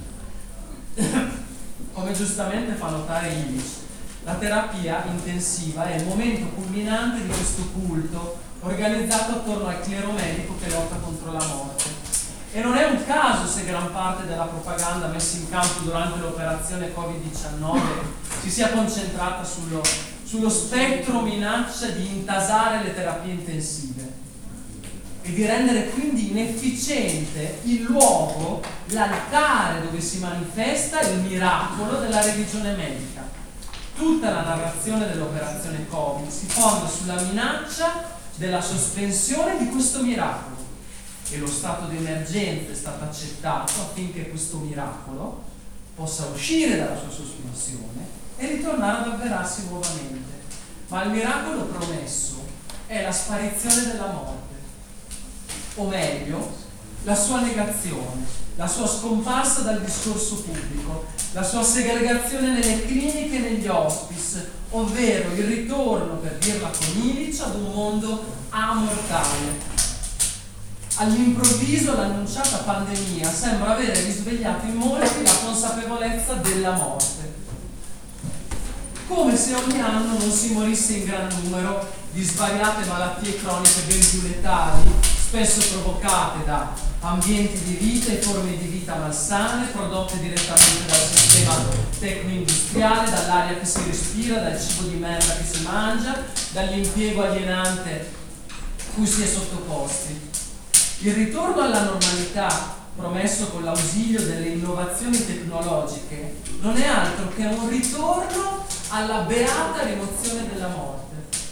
Come giustamente fa notare Illich, la terapia intensiva è il momento culminante di questo culto organizzato attorno al clero medico che lotta contro la morte. E non è un caso se gran parte della propaganda messa in campo durante l'operazione Covid diciannove si sia concentrata sullo, sullo spettro minaccia di intasare le terapie intensive e di rendere quindi inefficiente il luogo, l'altare dove si manifesta il miracolo della religione medica. Tutta la narrazione dell'operazione Covid si fonda sulla minaccia della sospensione di questo miracolo e lo stato di emergenza è stato accettato affinché questo miracolo possa uscire dalla sua sospensione e ritornare ad avverarsi nuovamente. Ma il miracolo promesso è la sparizione della morte, o meglio, la sua negazione, la sua scomparsa dal discorso pubblico, la sua segregazione nelle cliniche e negli hospice, ovvero il ritorno, per dirla con Illich, ad un mondo amortale. All'improvviso l'annunciata pandemia sembra avere risvegliato in molti la consapevolezza della morte, come se ogni anno non si morisse in gran numero di svariate malattie croniche ben più letali, spesso provocate da ambienti di vita e forme di vita malsane prodotte direttamente dal sistema tecno-industriale, dall'aria che si respira, dal cibo di merda che si mangia, dall'impiego alienante cui si è sottoposti. Il ritorno alla normalità, promesso con l'ausilio delle innovazioni tecnologiche, non è altro che un ritorno alla beata rimozione della morte.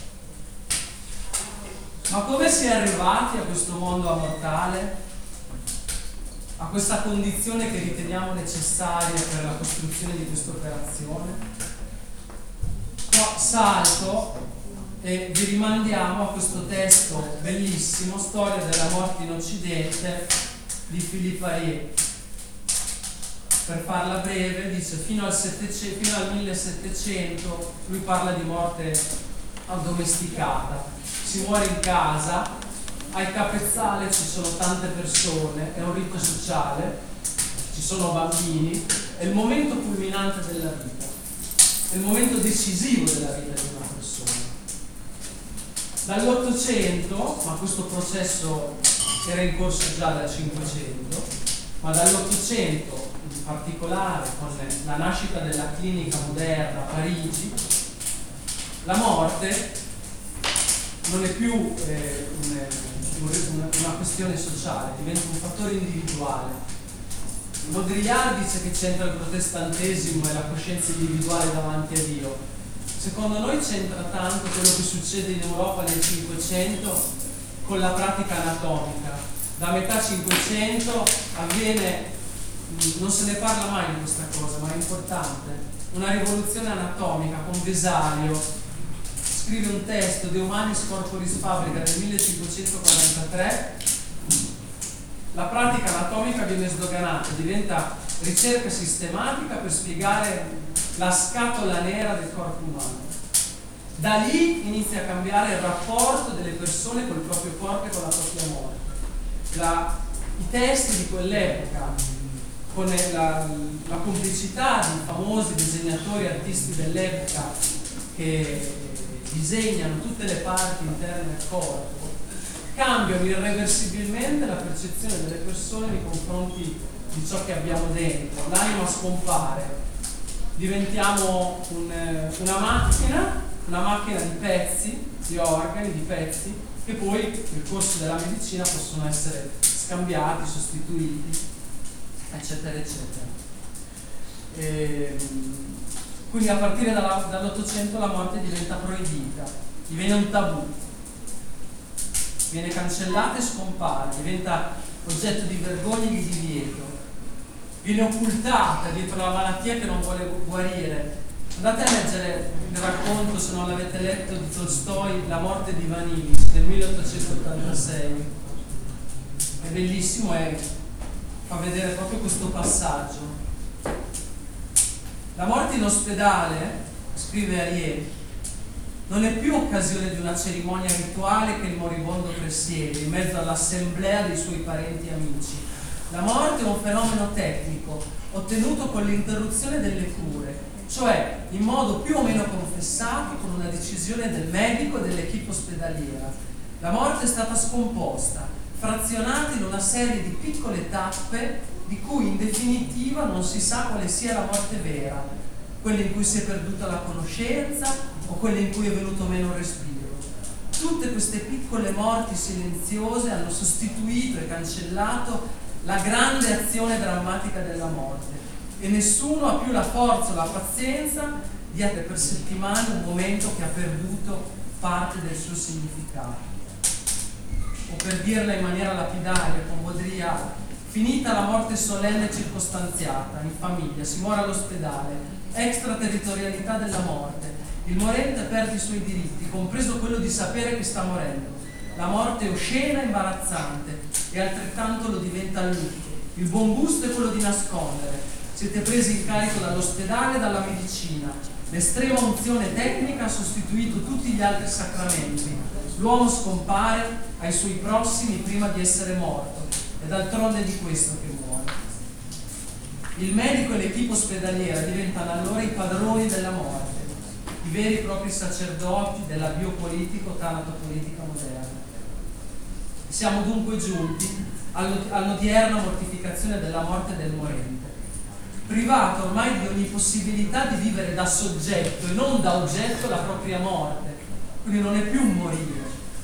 Ma come si è arrivati a questo mondo amortale? A questa condizione che riteniamo necessaria per la costruzione di questa operazione? Qua salto e vi rimandiamo a questo testo bellissimo, Storia della morte in Occidente, di Philippe Arié. Per farla breve, dice fino al, settecento, fino al millesettecento lui parla di morte addomesticata. Si muore in casa, al capezzale ci sono tante persone, è un rito sociale, ci sono bambini, è il momento culminante della vita, è il momento decisivo della vita di una persona. Dall'Ottocento, ma questo processo era in corso già dal Cinquecento, ma dall'Ottocento in particolare con la nascita della clinica moderna a Parigi, la morte non è più eh, un, una, una questione sociale, diventa un fattore individuale. Baudrillard dice che c'entra il protestantesimo e la coscienza individuale davanti a Dio. Secondo noi c'entra tanto quello che succede in Europa nel Cinquecento con la pratica anatomica. Da metà Cinquecento avviene, non se ne parla mai di questa cosa, ma è importante, una rivoluzione anatomica con Vesalio. Scrive un testo De Humanis Corporis Fabrica del millecinquecentoquarantatré, la pratica anatomica viene sdoganata, diventa ricerca sistematica per spiegare la scatola nera del corpo umano. Da lì inizia a cambiare il rapporto delle persone col proprio corpo e con la propria morte. La, I testi di quell'epoca, con la, la complicità di famosi disegnatori artisti dell'epoca che disegnano tutte le parti interne del corpo, cambiano irreversibilmente la percezione delle persone nei confronti di ciò che abbiamo dentro. L'anima scompare, diventiamo un, una macchina, una macchina di pezzi, di organi, di pezzi, che poi nel corso della medicina possono essere scambiati, sostituiti, eccetera, eccetera. E, quindi a partire dalla, dall'Ottocento la morte diventa proibita, diviene un tabù, viene cancellata e scompare, diventa oggetto di vergogna e di divieto, viene occultata dietro la malattia che non vuole guarire. Andate a leggere il racconto, se non l'avete letto, di Tolstoi, La morte di Ivan Illich del milleottocentottantasei. È bellissimo e fa vedere proprio questo passaggio. La morte in ospedale, scrive Arié, non è più occasione di una cerimonia rituale che il moribondo presiede in mezzo all'assemblea dei suoi parenti e amici. La morte è un fenomeno tecnico ottenuto con l'interruzione delle cure, cioè in modo più o meno confessato con una decisione del medico e dell'equipe ospedaliera. La morte è stata scomposta, frazionata in una serie di piccole tappe di cui in definitiva non si sa quale sia la morte vera, quella in cui si è perduta la conoscenza o quella in cui è venuto meno il respiro. Tutte queste piccole morti silenziose hanno sostituito e cancellato la grande azione drammatica della morte e nessuno ha più la forza o la pazienza di avere per settimane un momento che ha perduto parte del suo significato. O per dirla in maniera lapidaria con Baudrillard, finita la morte solenne e circostanziata, in famiglia, si muore all'ospedale, extraterritorialità della morte, il morente perde i suoi diritti, compreso quello di sapere che sta morendo. La morte è oscena e imbarazzante e altrettanto lo diventa il lutto. Il buon gusto è quello di nascondere. Siete presi in carico dall'ospedale e dalla medicina. L'estrema unzione tecnica ha sostituito tutti gli altri sacramenti. L'uomo scompare ai suoi prossimi prima di essere morto. È d'altronde di questo che muore. Il medico e l'equipe ospedaliera diventano allora i padroni della morte, i veri e propri sacerdoti della biopolitica o tanatopolitica moderna. Siamo dunque giunti all'odierna mortificazione della morte del morente, privato ormai di ogni possibilità di vivere da soggetto e non da oggetto la propria morte, quindi non è più un morire.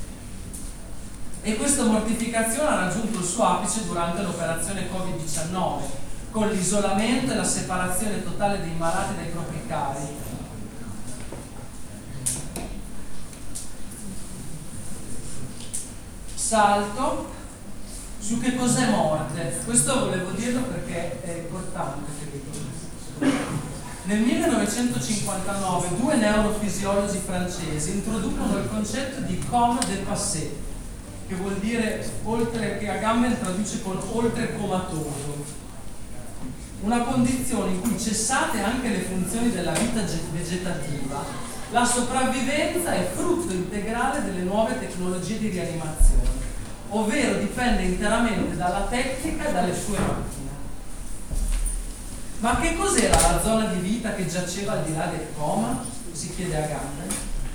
E questa mortificazione ha raggiunto il suo apice durante l'operazione Covid diciannove, con l'isolamento e la separazione totale dei malati dai propri cari. Salto su che cos'è morte. Questo volevo dirlo perché è importante, credo. Nel millenovecentocinquantanove due neurofisiologi francesi introducono il concetto di coma de passé, che vuol dire, oltre che Agamben traduce con oltre comatoso, una condizione in cui, cessate anche le funzioni della vita vegetativa, la sopravvivenza è frutto integrale delle nuove tecnologie di rianimazione, ovvero dipende interamente dalla tecnica e dalle sue macchine. Ma che cos'era la zona di vita che giaceva al di là del coma? Si chiede Agamben.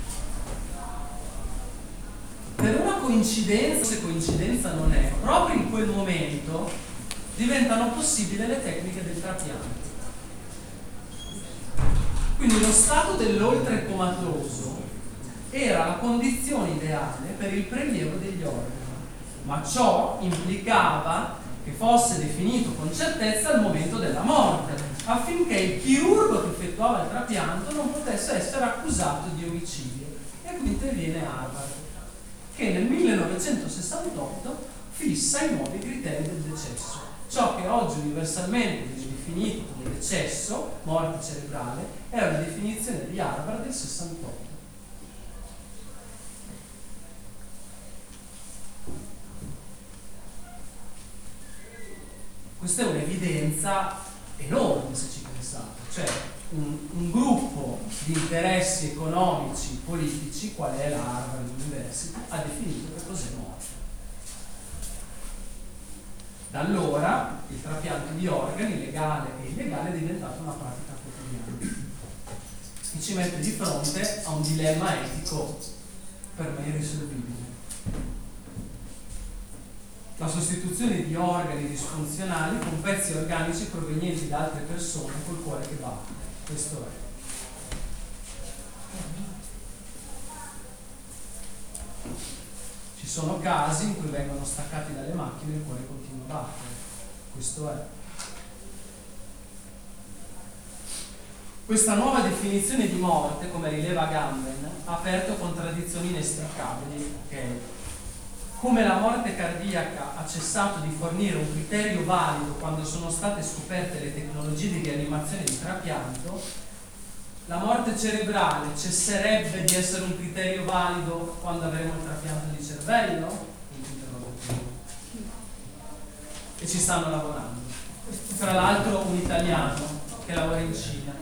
Per una coincidenza, se coincidenza non è, proprio in quel momento diventano possibili le tecniche del trapianto. Quindi lo stato dell'oltre comatoso era la condizione ideale per il prelievo degli organi, ma ciò implicava che fosse definito con certezza il momento della morte, affinché il chirurgo che effettuava il trapianto non potesse essere accusato di omicidio. E qui interviene Harvard, che nel millenovecentosessantotto fissa i nuovi criteri del decesso. Ciò che oggi universalmente viene definito come decesso, morte cerebrale, è una definizione di Harvard del sessantotto. Questa è un'evidenza enorme, se ci pensate, cioè un, un gruppo di interessi economici, politici, qual è la Harvard University, ha definito che cos'è morte. Da allora il trapianto di organi, legale e illegale, è diventato una pratica quotidiana e ci mette di fronte a un dilemma etico per me irrisolvibile. La sostituzione di organi disfunzionali con pezzi organici provenienti da altre persone col cuore che batte. Questo è. Ci sono casi in cui vengono staccati dalle macchine e il cuore continua a battere. Questo è. Questa nuova definizione di morte, come rileva Agamben, ha aperto contraddizioni inestricabili. Okay? Come la morte cardiaca ha cessato di fornire un criterio valido quando sono state scoperte le tecnologie di rianimazione di trapianto, la morte cerebrale cesserebbe di essere un criterio valido quando avremo il trapianto di cervello? E ci stanno lavorando. Tra l'altro un italiano che lavora in Cina.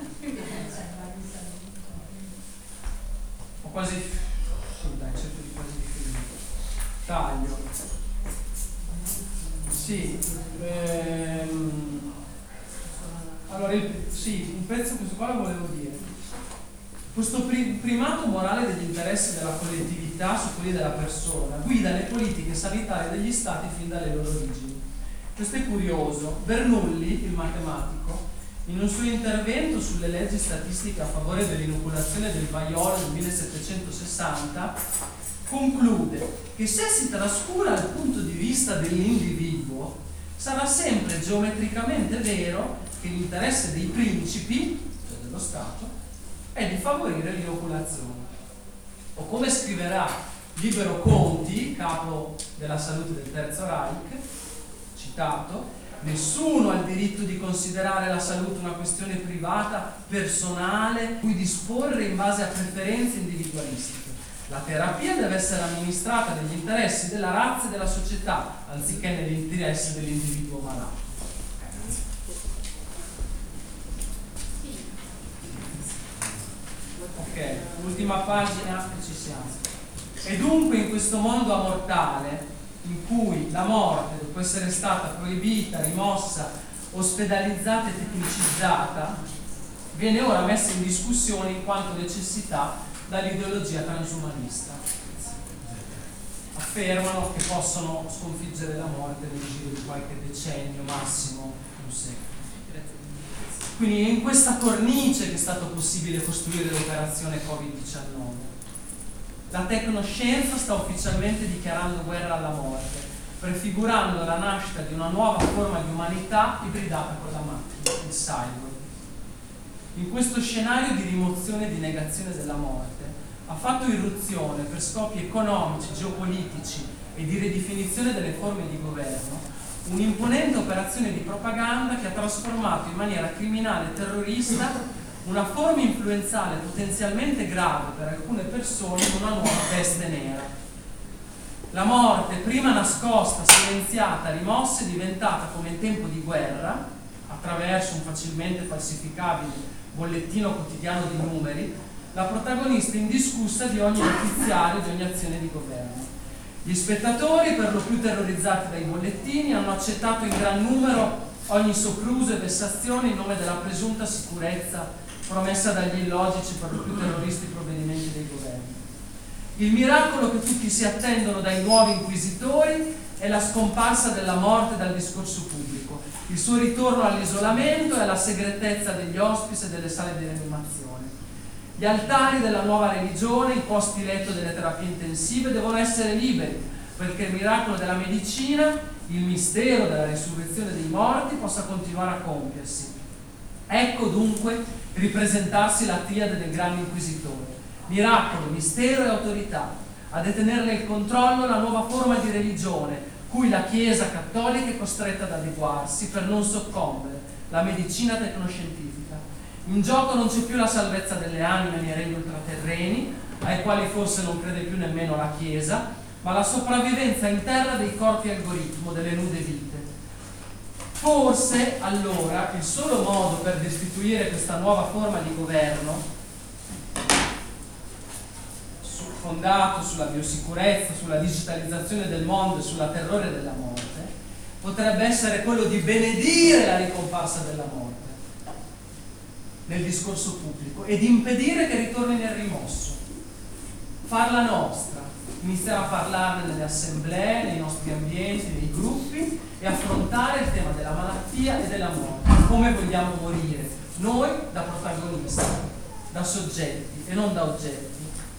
Ho quasi... Sì, dai, cerco di quasi finire. Taglio. Sì. Ehm, allora, il, sì, un pezzo questo qua lo volevo dire. Questo primato morale degli interessi della collettività su quelli della persona guida le politiche sanitarie degli stati fin dalle loro origini. Questo è curioso. Bernoulli, il matematico, in un suo intervento sulle leggi statistiche a favore dell'inoculazione del vaiolo nel millesettecentosessanta, conclude che se si trascura il punto di vista dell'individuo, sarà sempre geometricamente vero che l'interesse dei principi, cioè dello Stato, è di favorire l'inoculazione. O come scriverà Libero Conti, capo della salute del Terzo Reich, citato: nessuno ha il diritto di considerare la salute una questione privata, personale, cui disporre in base a preferenze individualistiche. La terapia deve essere amministrata negli interessi della razza e della società, anziché negli interessi dell'individuo malato. Ok, ultima pagina e ci siamo. E dunque in questo mondo amortale, in cui la morte, dopo essere stata proibita, rimossa, ospedalizzata e tecnicizzata, viene ora messa in discussione in quanto necessità dall'ideologia transumanista. affermano che possono sconfiggere la morte nel giro di qualche decennio, massimo un secolo. Quindi è in questa cornice che è stato possibile costruire l'operazione Covid diciannove. La tecnoscienza sta ufficialmente dichiarando guerra alla morte, prefigurando la nascita di una nuova forma di umanità ibridata con la macchina, il cyborg. In questo scenario di rimozione e di negazione della morte ha fatto irruzione per scopi economici, geopolitici e di ridefinizione delle forme di governo un'imponente operazione di propaganda che ha trasformato in maniera criminale e terrorista una forma influenzale potenzialmente grave per alcune persone in una nuova peste nera. La morte, prima nascosta, silenziata, rimossa, è diventata, come in tempo di guerra, attraverso un facilmente falsificabile bollettino quotidiano di numeri, la protagonista indiscussa di ogni notiziario, di ogni azione di governo. Gli spettatori, per lo più terrorizzati dai bollettini, hanno accettato in gran numero ogni sopruso e vessazione in nome della presunta sicurezza promessa dagli illogici, per lo più terroristi, provvedimenti dei governi. Il miracolo che tutti si attendono dai nuovi inquisitori è la scomparsa della morte dal discorso pubblico, il suo ritorno all'isolamento e alla segretezza degli hospice e delle sale di rianimazione. Gli altari della nuova religione, i posti letto delle terapie intensive devono essere liberi, perché il miracolo della medicina, il mistero della risurrezione dei morti possa continuare a compiersi. Ecco dunque ripresentarsi la triade del grande inquisitore: miracolo, mistero e autorità, a detenerne il controllo la nuova forma di religione cui la Chiesa cattolica è costretta ad adeguarsi per non soccombere, la medicina tecnoscientifica. In gioco non c'è più la salvezza delle anime nei regni ultraterreni, ai quali forse non crede più nemmeno la Chiesa, ma la sopravvivenza interna dei corpi algoritmo, delle nude vite. Forse allora il solo modo per destituire questa nuova forma di governo, fondato sulla biosicurezza, sulla digitalizzazione del mondo e sulla terrore della morte, potrebbe essere quello di benedire la ricomparsa della morte nel discorso pubblico e di impedire che ritorni nel rimosso, farla nostra, iniziare a parlarne nelle assemblee, nei nostri ambienti, nei gruppi, e affrontare il tema della malattia e della morte. Come vogliamo morire? Noi da protagonisti, da soggetti e non da oggetti.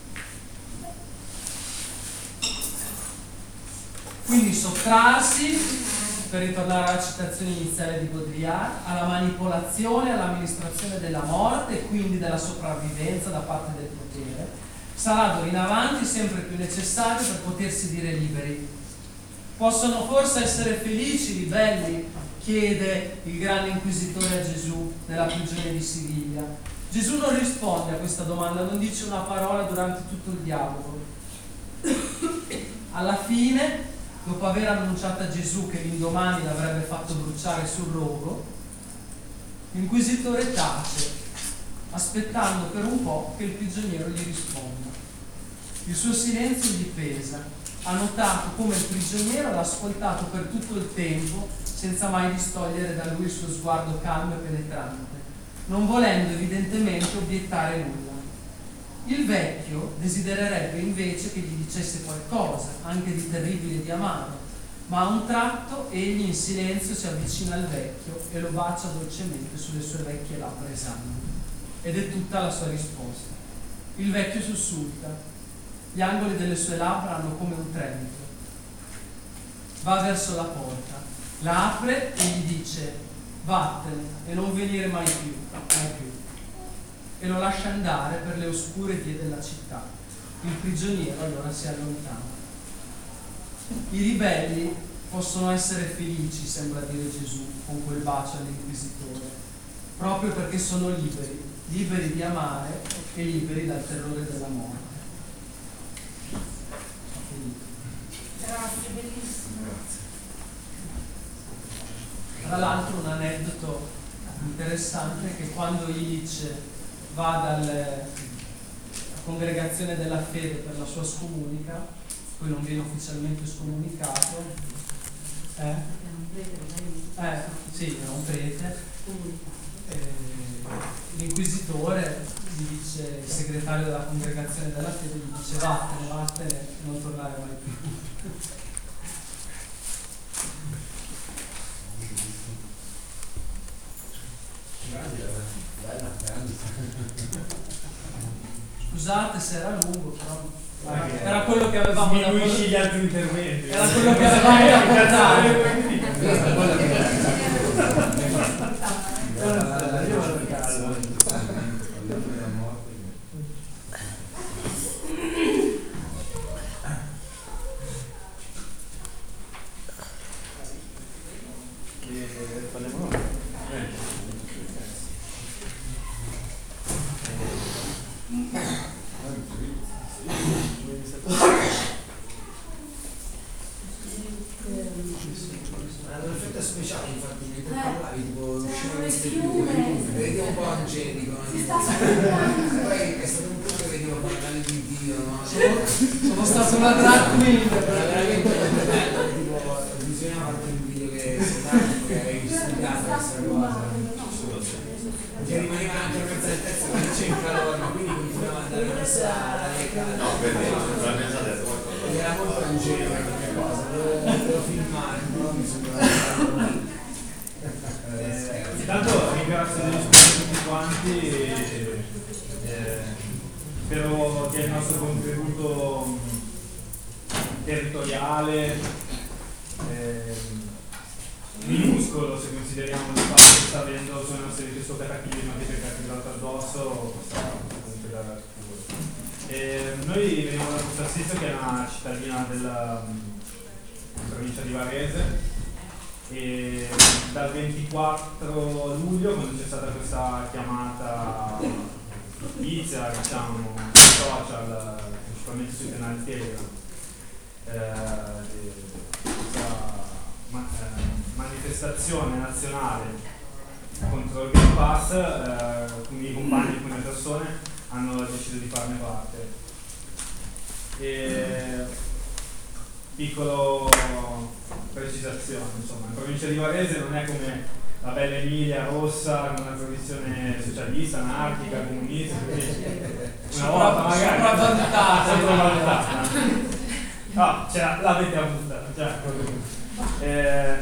Quindi sottrarsi, per ritornare alla citazione iniziale di Baudrillard, alla manipolazione e all'amministrazione della morte e quindi della sopravvivenza da parte del potere, sarà d'ora in avanti sempre più necessario per potersi dire liberi. Possono forse essere felici, ribelli? Chiede il grande inquisitore a Gesù nella prigione di Siviglia. Gesù non risponde a questa domanda, non dice una parola durante tutto il dialogo. Alla fine, dopo aver annunciato a Gesù che l'indomani l'avrebbe fatto bruciare sul rogo, l'inquisitore tace, aspettando per un po' che il prigioniero gli risponda. Il suo silenzio gli pesa. Ha notato come il prigioniero l'ha ascoltato per tutto il tempo senza mai distogliere da lui il suo sguardo calmo e penetrante, non volendo evidentemente obiettare nulla. Il vecchio desidererebbe invece che gli dicesse qualcosa, anche di terribile e di amaro, ma a un tratto egli in silenzio si avvicina al vecchio e lo bacia dolcemente sulle sue vecchie labbra esangui. Ed è tutta la sua risposta. Il vecchio sussulta. Gli angoli delle sue labbra hanno come un tremito. Va verso la porta, la apre e gli dice: vattene e non venire mai più, mai più. E lo lascia andare per le oscure vie della città. Il prigioniero allora si allontana. I ribelli possono essere felici, sembra dire Gesù, con quel bacio all'inquisitore, proprio perché sono liberi, liberi di amare e liberi dal terrore della morte. Grazie, bellissimo. Tra l'altro un aneddoto interessante è che quando Illich va dalla congregazione della fede per la sua scomunica, poi non viene ufficialmente scomunicato, eh? Eh, sì, era un prete, eh, l'inquisitore gli dice il segretario della congregazione della fede, gli dice vattene, vattene e non tornare mai più. Scusate se era lungo, però era, era quello che avevamo da Diminuisci gli altri interventi. Era quello che avevamo da portare. Hanno un effetto speciale, infatti, mentre parlavi, tipo, usciva queste fiume, vedi un po' angelico. Poi è stato un po' che vedevo parlare di Dio, no? Sono stato una drag queen. Era veramente bello, tipo, bisognava farti un video che soltanto che avevi studiato questa cosa. Che rimaneva anche a mezza altezza quando c'è il calore, quindi continuava ad andare verso la leca. No, per me ha detto qualcosa. Era molto angelica questa cosa, volevo filmare, però mi sembrava. Eh, intanto ringrazio tutti quanti e eh, spero che il nostro contributo territoriale eh, minuscolo, se consideriamo il fatto che sta avendo sulle nostre vite sto cataclisma che ci è arrivato addosso, possa comunque dare futuro. Eh, noi veniamo da Costassizio, che è una cittadina della provincia di Varese, e dal ventiquattro luglio, quando c'è stata questa chiamata inizia, diciamo, social, principalmente sui canali Telegram, eh, di questa ma, eh, manifestazione nazionale contro il Green Pass, eh, con i miei compagni e alcune persone hanno deciso di farne parte. E, piccolo precisazione, insomma, in provincia di Varese non è come la bella Emilia Rossa, con una tradizione socialista, anarchica, comunista, una volta magari sopravvalutata, sopravvalutata. No, cioè, l'avete avuta, cioè, eh,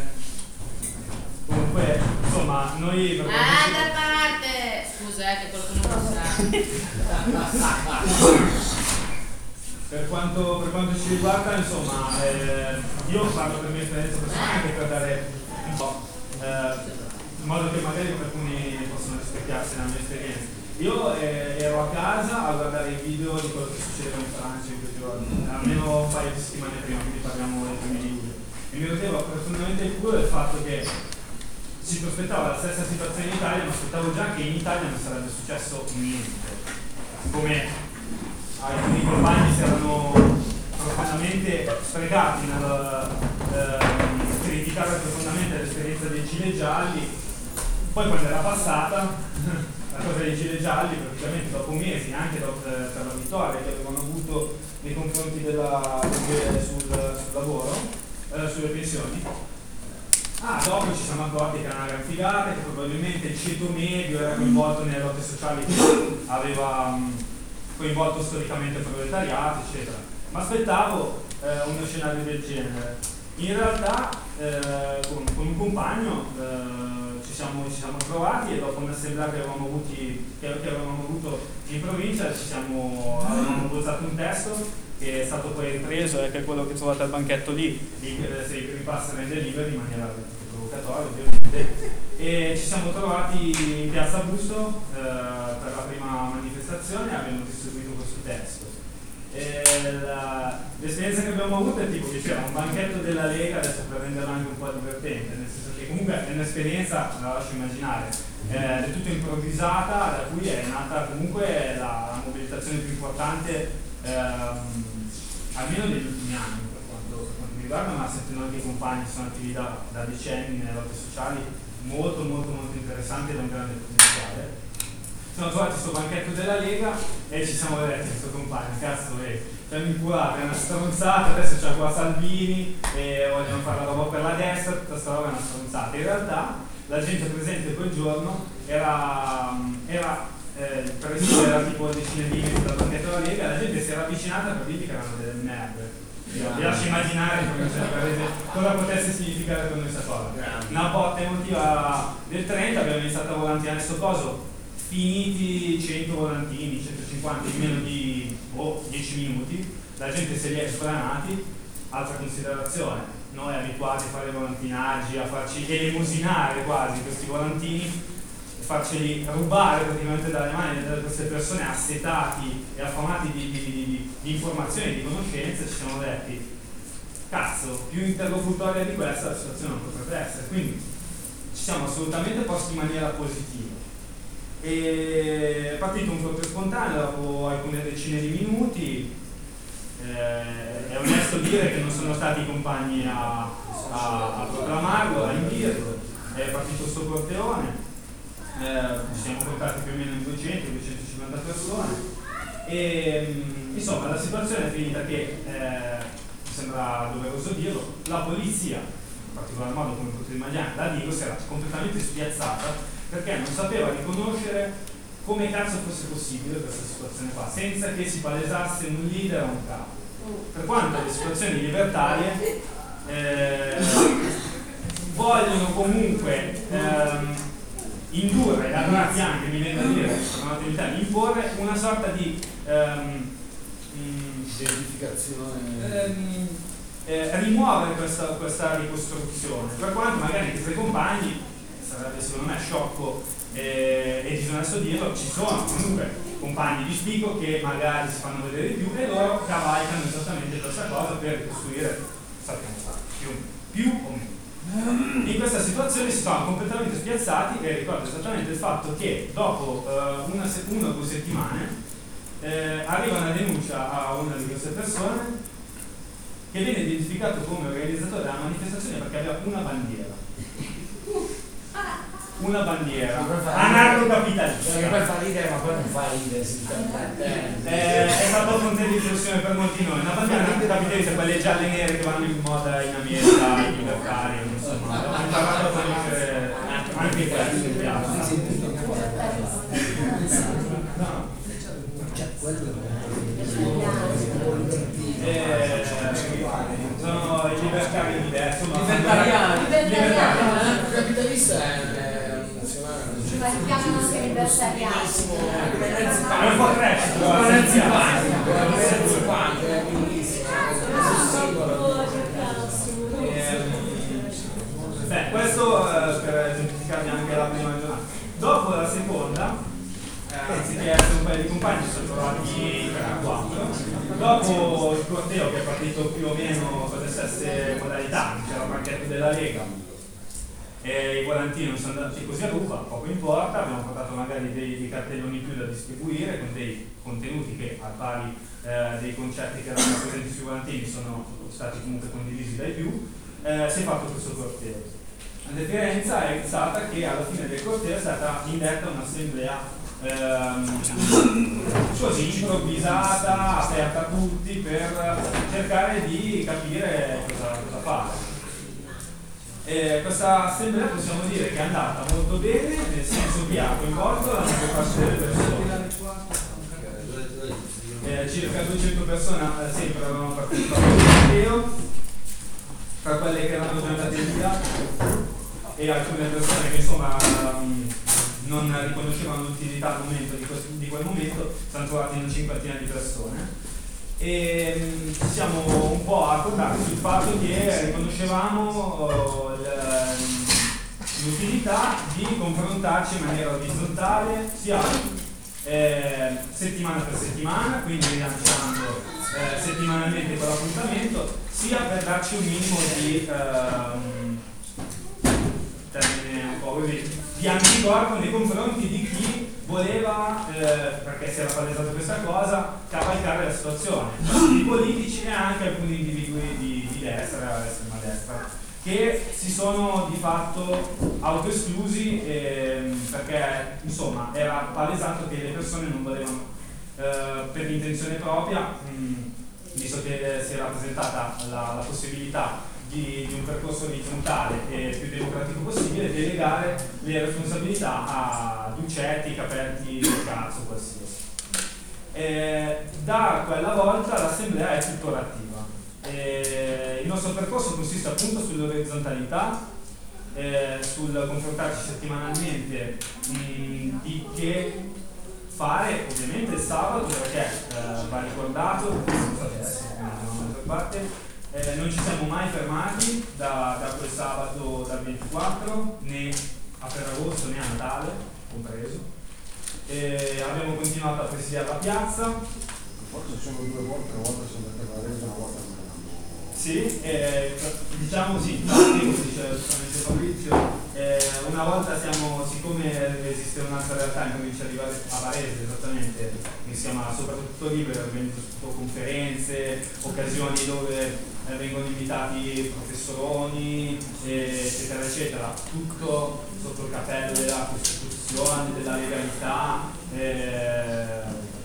comunque, insomma, noi per Ah, da parte! Scusa, eh, che qualcuno non sa. Per quanto, per quanto ci riguarda, insomma, eh, io parlo per mia esperienza personale anche per dare un po', eh, in modo che magari alcuni possono rispecchiarsi nella mia esperienza. Io eh, ero a casa a guardare i video di quello che succedeva in Francia in questi giorni, almeno un paio di settimane prima, quindi parliamo del primi di luglio. E mi rompeva profondamente il culo del fatto che si prospettava la stessa situazione in Italia, ma aspettavo già che in Italia non sarebbe successo niente. Come alcuni compagni si erano profondamente sprecati nel eh, criticare profondamente l'esperienza dei gilet gialli, poi quando era passata la cosa dei gilet gialli, praticamente dopo mesi, anche dopo, eh, per la vittoria che avevano avuto nei confronti della legge sul, sul lavoro, eh, sulle pensioni, ah, dopo ci siamo accorti che era una gran figata, che probabilmente il ceto medio era coinvolto nelle lotte sociali che aveva mh, coinvolto storicamente il proletariato, eccetera. Ma aspettavo eh, uno scenario del genere. In realtà eh, con, con un compagno eh, ci, siamo, ci siamo trovati e dopo un'assemblea che avevamo, avuti, che, che avevamo avuto in provincia ci siamo, avevamo bozzato un testo che è stato poi ripreso e che è quello che trovate al banchetto lì, di, eh, se i pass rende liberi in maniera provocatoria ovviamente. E ci siamo trovati in piazza Busto eh, per la prima manifestazione e abbiamo distribuito questo testo. L'esperienza che abbiamo avuto è tipo che c'era un banchetto della Lega, adesso per renderla anche un po' divertente, nel senso che comunque è un'esperienza, la lascio immaginare, eh, è tutto improvvisata, da cui è nata comunque la, la mobilitazione più importante ehm, almeno degli ultimi anni per quanto, per quanto mi riguarda, ma sentendo anche i compagni che sono attivi da, da decenni nelle lotte sociali, molto molto molto interessante da un grande potenziale. Siamo trovati questo banchetto della Lega e ci siamo detti questo compagno, cazzo, eh, ci hanno inculato, è una stronzata, adesso c'è qua Salvini e vogliono fare la roba per la destra, tutta questa roba è una stronzata. In realtà la gente presente quel giorno era, era eh, il preside era tipo decine di metri dal banchetto della Lega, la gente si era avvicinata per dirgli che erano delle merde. Vi lascio immaginare cosa potesse significare per noi questa cosa. Una botta emotiva del trenta, abbiamo iniziato a volantinare sto coso, finiti cento volantini, centocinquanta in meno di oh, dieci minuti, la gente se li è sbranati. Altra considerazione, noi abituati a fare volantinaggi, a farci elemosinare quasi questi volantini, farceli rubare praticamente dalle mani di queste persone assetati e affamati di, di, di, di informazioni e di conoscenze, ci siamo detti, cazzo, più interlocutoria di questa la situazione non potrebbe essere, quindi ci siamo assolutamente posti in maniera positiva. E è partito un corteo spontaneo dopo alcune decine di minuti. Eh, è onesto dire che non sono stati i compagni a, a, a proclamarlo, a indirlo, è partito questo corteone, eh, ci siamo portati più o meno in duecento duecentocinquanta persone e insomma la situazione è finita che, eh, mi sembra doveroso dirlo, la polizia, in particolar modo come potete immaginare, la Digo si era completamente spiazzata perché non sapeva riconoscere come cazzo fosse possibile questa situazione qua, senza che si palesasse un leader o un capo. Per quanto le situazioni libertarie eh, vogliono comunque ehm, indurre, anzi anche, mi viene da dire, per imporre una sorta di ehm, identificazione, ehm, eh, rimuovere questa, questa ricostruzione, per quanto magari i suoi compagni, sarebbe secondo me sciocco Eh, e disonesto dirlo, ci sono comunque compagni di spicco che magari si fanno vedere di più e loro cavalcano esattamente questa cosa per ricostruire, sappiamo più, più o meno. In questa situazione si sono completamente spiazzati e ricordo esattamente il fatto che dopo eh, una, se- una o due settimane eh, arriva una denuncia a una di queste persone che viene identificato come organizzatore della manifestazione perché aveva una bandiera. Una bandiera anarcocapitalista che poi fa ridere ma poi non fa ridere eh, è stato fonte di riflessione per molti noi. Una bandiera anarcocapitalista, quelle gialle e nere che vanno in moda in America, in libertari, insomma ho imparato a conoscere anche questo in piazza. No. Eh, sono i libertari diversi, libertariani libertariani capitalista è ma si chiamano anche libertariani. è un po' trash, però è simpatico, è simpatico, è bellissimo. Beh, questo eh, per esemplificarvi anche la prima giornata. Dopo la seconda, eh, anziché essere un paio di compagni, si sono trovati tre a quattro. Dopo il corteo che è partito più o meno con le stesse modalità, c'era il banchetto della Lega. E i volantini non sono andati così a ruba, poco importa, abbiamo portato magari dei, dei cartelloni in più da distribuire con dei contenuti che al pari eh, dei concetti che erano presenti sui volantini sono stati comunque condivisi dai più, eh, si è fatto questo corteo. La differenza è stata che alla fine del corteo è stata indetta un'assemblea ehm, così improvvisata, aperta a tutti per cercare di capire cosa, cosa fare. Eh, questa assemblea possiamo dire che è andata molto bene, nel senso che ha coinvolto la maggior parte delle persone. Eh, circa duecento persone eh, sempre avevano partecipato al corteo, tra quelle che erano già andate via e alcune persone che insomma um, non riconoscevano l'utilità al momento di, questo, di quel momento, si sono trovati una cinquantina di persone. E um, ci siamo un po' accordati sul fatto che riconoscevamo uh, l'utilità di confrontarci in maniera orizzontale sia eh, settimana per settimana, quindi rilanciando eh, settimanalmente quell'appuntamento, sia per darci un minimo di ehm, termine un po' così, di anticorpo nei confronti di chi voleva, eh, perché si era palesata questa cosa, cavalcare la situazione, i politici e anche alcuni individui di, di destra, estrema destra, che si sono di fatto autoesclusi eh, perché insomma era palesato che le persone non volevano eh, per l'intenzione propria, mh, visto che si era presentata la, la possibilità di, di un percorso orizzontale e più democratico possibile, delegare le responsabilità ad ucetti, caperti del cazzo qualsiasi. Eh, da quella volta l'assemblea è tuttora attiva. Eh, il nostro percorso consiste appunto sull'orizzontalità, eh, sul confrontarci settimanalmente mh, di che fare ovviamente il sabato, perché eh, va ricordato, non so adesso, per parte, eh, non ci siamo mai fermati da, da quel sabato dal ventiquattro, né a Ferragosto né a Natale compreso. Eh, abbiamo continuato a presidiare la piazza. Forse sono due volte, una volta siamo andati a Varese, una volta a Sì, eh, diciamo sì, come dice giustamente Fabrizio, eh, una volta siamo, siccome esiste un'altra realtà in provincia di Varese, a Varese esattamente, che si chiama Soprattutto Libero, organizzato conferenze, occasioni dove eh, vengono invitati professoroni, eh, eccetera eccetera, tutto sotto il cappello della Costituzione, della legalità, eh,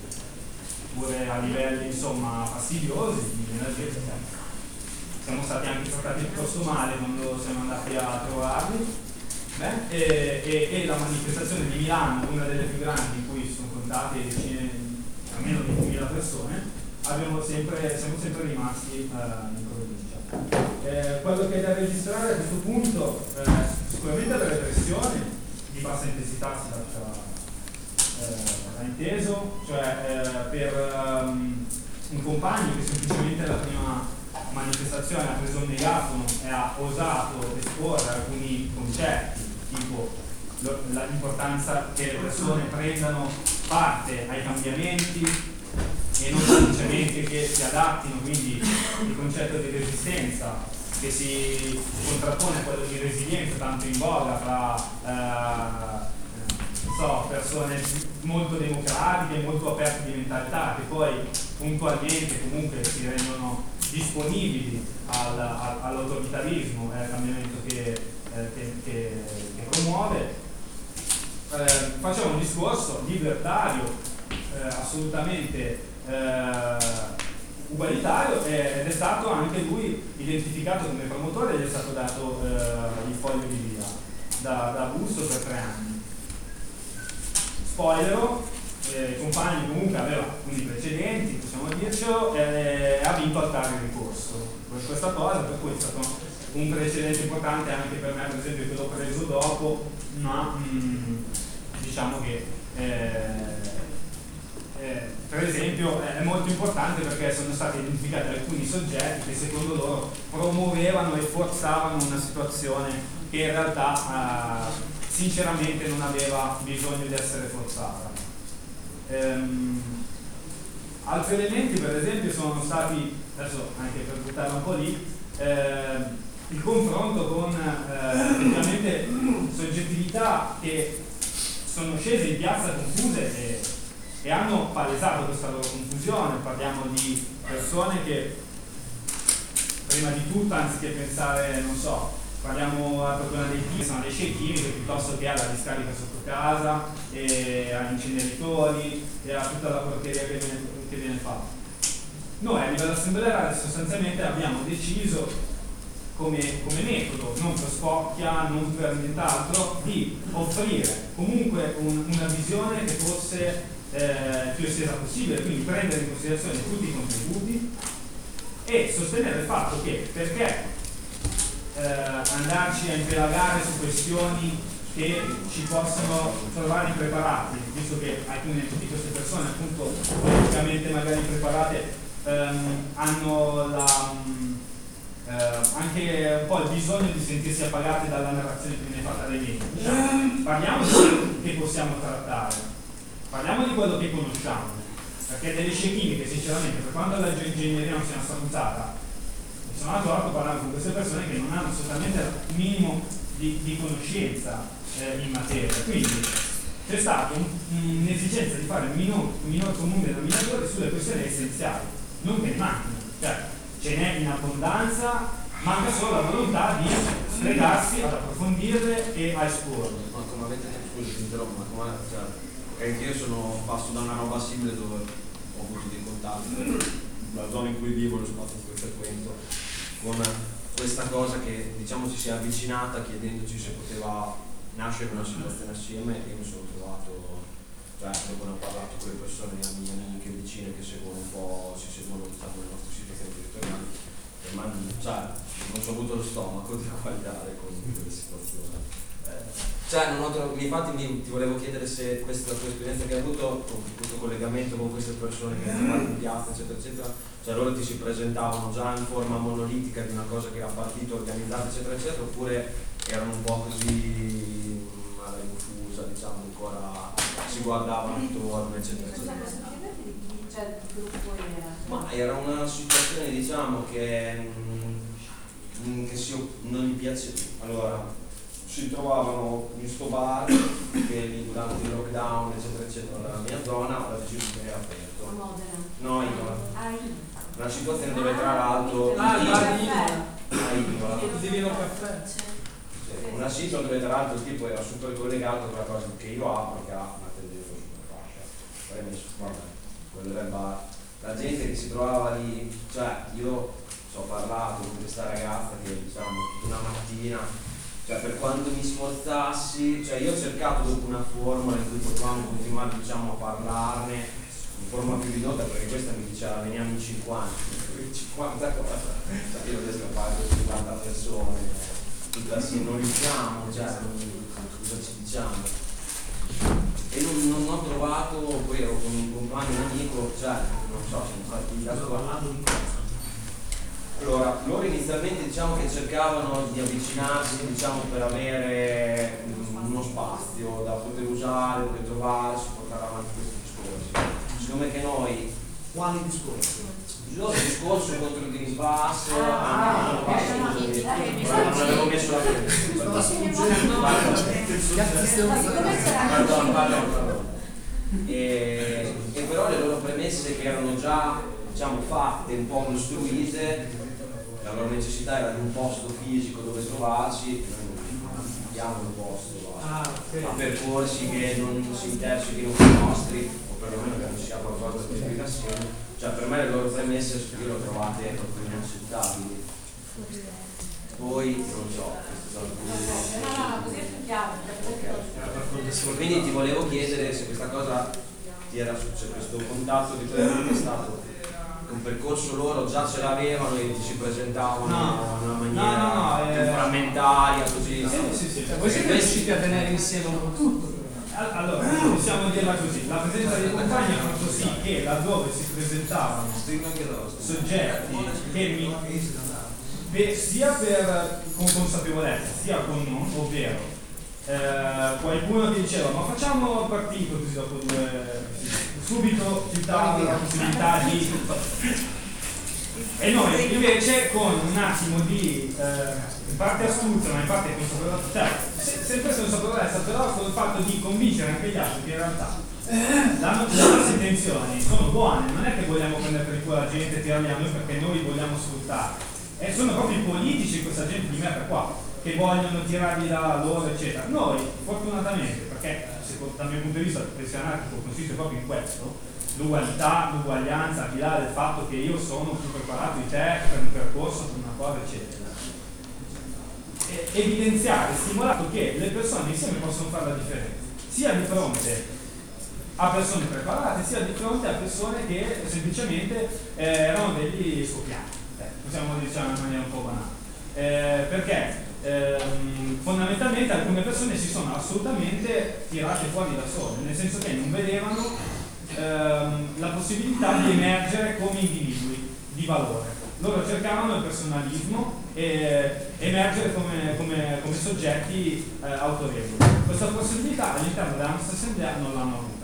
pure a livelli insomma fastidiosi, di energia. Siamo stati anche trattati piuttosto male quando siamo andati a trovarli. Beh, e, e, e la manifestazione di Milano, una delle più grandi in cui sono contate decine, almeno ventimila persone, abbiamo sempre, siamo sempre rimasti uh, in provincia. Eh, quello che è da registrare a questo punto, eh, sicuramente la repressione di bassa intensità si lascia eh, inteso, cioè eh, per um, un compagno che semplicemente la prima manifestazione ha preso un megafono e ha osato esporre alcuni concetti tipo l'importanza che le persone prendano parte ai cambiamenti e non semplicemente che si adattino, quindi il concetto di resistenza che si contrappone a quello di resilienza tanto in voga fra eh, non so, persone molto democratiche, molto aperte di mentalità, che poi puntualmente comunque si rendono disponibili al, al, all'autoritarismo e al cambiamento che, eh, che, che, che promuove. Eh, facciamo un discorso libertario, eh, assolutamente eh, ugualitario, eh, ed è stato anche lui identificato come promotore ed è stato dato eh, il foglio di via da, da Busto per tre anni. Spoiler, Eh, il compagno comunque aveva alcuni precedenti, possiamo dircelo, e ha vinto al tale ricorso per questa cosa, per cui è stato un precedente importante anche per me, per esempio, che l'ho preso dopo, ma mh, diciamo che eh, eh, per esempio è molto importante perché sono stati identificati alcuni soggetti che secondo loro promuovevano e forzavano una situazione che in realtà eh, sinceramente non aveva bisogno di essere forzata. Um, altri elementi per esempio sono stati, adesso anche per buttarla un po' lì, eh, il confronto con eh, effettivamente soggettività che sono scese in piazza confuse e, e hanno palesato questa loro confusione. Parliamo di persone che prima di tutto, anziché pensare, non so, parliamo al problema dei T I, sono dei sceicchini che piuttosto che alla discarica sotto casa, e agli inceneritori e a tutta la porcheria che viene, che viene fatta. Noi a livello assembleare sostanzialmente abbiamo deciso come, come metodo, non per spocchia, non per nient'altro, di offrire comunque un, una visione che fosse eh, più estesa possibile, quindi prendere in considerazione tutti i contributi e sostenere il fatto che perché Eh, andarci a impelagare su questioni che ci possono trovare impreparati, visto che alcune di queste persone appunto politicamente magari impreparate ehm, hanno la, mh, eh, anche un po' il bisogno di sentirsi appagate dalla narrazione che viene fatta dai media. Diciamo, parliamo di quello che possiamo trattare, parliamo di quello che conosciamo, perché delle sceicchine che sinceramente per quanto la ingegneria non sia una stronzata, sono andato a parlare con queste persone che non hanno assolutamente il minimo di, di conoscenza eh, in materia, quindi c'è stata un, un'esigenza di fare un minor, un minor comune denominatore sulle questioni essenziali, non che mancano, cioè ce n'è in abbondanza, manca solo la volontà di spiegarsi ad approfondirle e a esporle. Ma come avete detto, scusi, interrompo, ma come cioè, anche io sono passo da una roba simile dove ho avuto dei contatti, la zona in cui vivo, lo spazio in cui frequento, con questa cosa che diciamo ci si è avvicinata chiedendoci se poteva nascere una situazione assieme, e io mi sono trovato, cioè dopo ne ho parlato con le persone, le mie amiche vicine che seguono un po', si seguono diciamo le nostre situazioni territoriali, e ma, cioè, non ho avuto lo stomaco di guardare con quelle situazioni. Eh, cioè, non ho trovato, infatti mi, ti volevo chiedere se questa la tua esperienza che hai avuto con questo collegamento con queste persone che hanno fatto in piazza, eccetera, eccetera, cioè loro ti si presentavano già in forma monolitica di una cosa che era partito, organizzata, eccetera, eccetera, oppure erano un po' così alla confusa, diciamo, ancora si guardavano intorno, eccetera, eccetera. Cioè, il gruppo era... Ma era una situazione, diciamo, che, mh, che si, non gli piaceva. Allora, si trovavano in sto bar che lì durante il lockdown, eccetera, eccetera, nella mia zona, aveva deciso che era aperto. A Modena? No, Imola. Ah, Imola. Una situazione dove tra l'altro... Ah, il bar di Imola. Ah, Imola. Il Divino Caffè. Una sito dove tra l'altro il tipo era super collegato con la cosa che io apro, che ha una tendenza super fascia. Poi mi sono, vabbè, quello era il bar. La gente che si trovava lì, cioè io ci ho parlato con questa ragazza che diciamo tutta una mattina, cioè per quanto mi sforzassi, cioè io ho cercato dopo una formula in cui potevamo continuare diciamo a parlarne in forma più ridotta, perché questa mi diceva veniamo in cinquanta, cinquanta cosa, cioè io riesco a fare cinquanta persone, tutta sì, non riusciamo, cioè cosa ci diciamo? E non, non ho trovato, poi ero con un compagno, un amico, cioè non so, siamo stati da solo. Allora, loro inizialmente diciamo che cercavano di avvicinarsi diciamo per avere um, uno spazio da poter usare, per trovarsi, portare avanti questi discorsi. Siccome che noi... Quali discorsi? Il discorso contro il Green Pass, ah, ah, non avevo messo la e, e però le loro premesse che erano già diciamo fatte, un po' costruite, la loro necessità era di un posto fisico dove trovarci, noi non abbiamo un posto ah, okay. a percorsi che non si intersechino con i nostri, o perlomeno che non sia qualcosa di spiegazione. Cioè per me le loro premesse io le ho trovate proprio inaccettabili. Poi non so, okay. Quindi ti volevo chiedere se questa cosa ti era successo, questo contatto che tu hai stato un percorso loro già ce l'avevano e ti si presentavano no. in una maniera no, no, no, più eh, frammentaria così. Sì, sì, sì. Cioè, voi siete riusciti a tenere insieme un po' tutto. Allora, possiamo dirla così, la presenza dei compagni ha fatto sì che laddove si presentavano soggetti che mi, per, sia per, con consapevolezza sia con non, ovvero eh, qualcuno che diceva ma facciamo il partito così dopo due, subito ci dava la possibilità di... E noi invece con un attimo di eh, in parte astuzia ma in parte consapevolezza, cioè se, sempre consapevolezza però con il fatto di convincere anche gli altri che in realtà le nostre intenzioni sono buone, non è che vogliamo prendere per il culo la gente e tirarli a noi perché noi vogliamo sfruttare, e sono proprio i politici questa gente di merda qua che vogliono tirarli da loro eccetera. Noi fortunatamente, perché dal mio punto di vista il professionale anarchico consiste proprio in questo, l'ugualità, l'uguaglianza, al di là del fatto che io sono più preparato di te per un percorso, per una cosa eccetera, e evidenziare, stimolato che le persone insieme possono fare la differenza sia di fronte a persone preparate sia di fronte a persone che semplicemente eh, erano degli scoppiati, eh, possiamo diciamo in maniera un po' banale, eh, perché ehm, fondamentalmente alcune persone si sono assolutamente tirate fuori da sole, nel senso che non vedevano ehm, la possibilità di emergere come individui di valore. Loro cercavano il personalismo e emergere come, come, come soggetti eh, autorevoli. Questa possibilità all'interno della nostra assemblea non l'hanno avuta.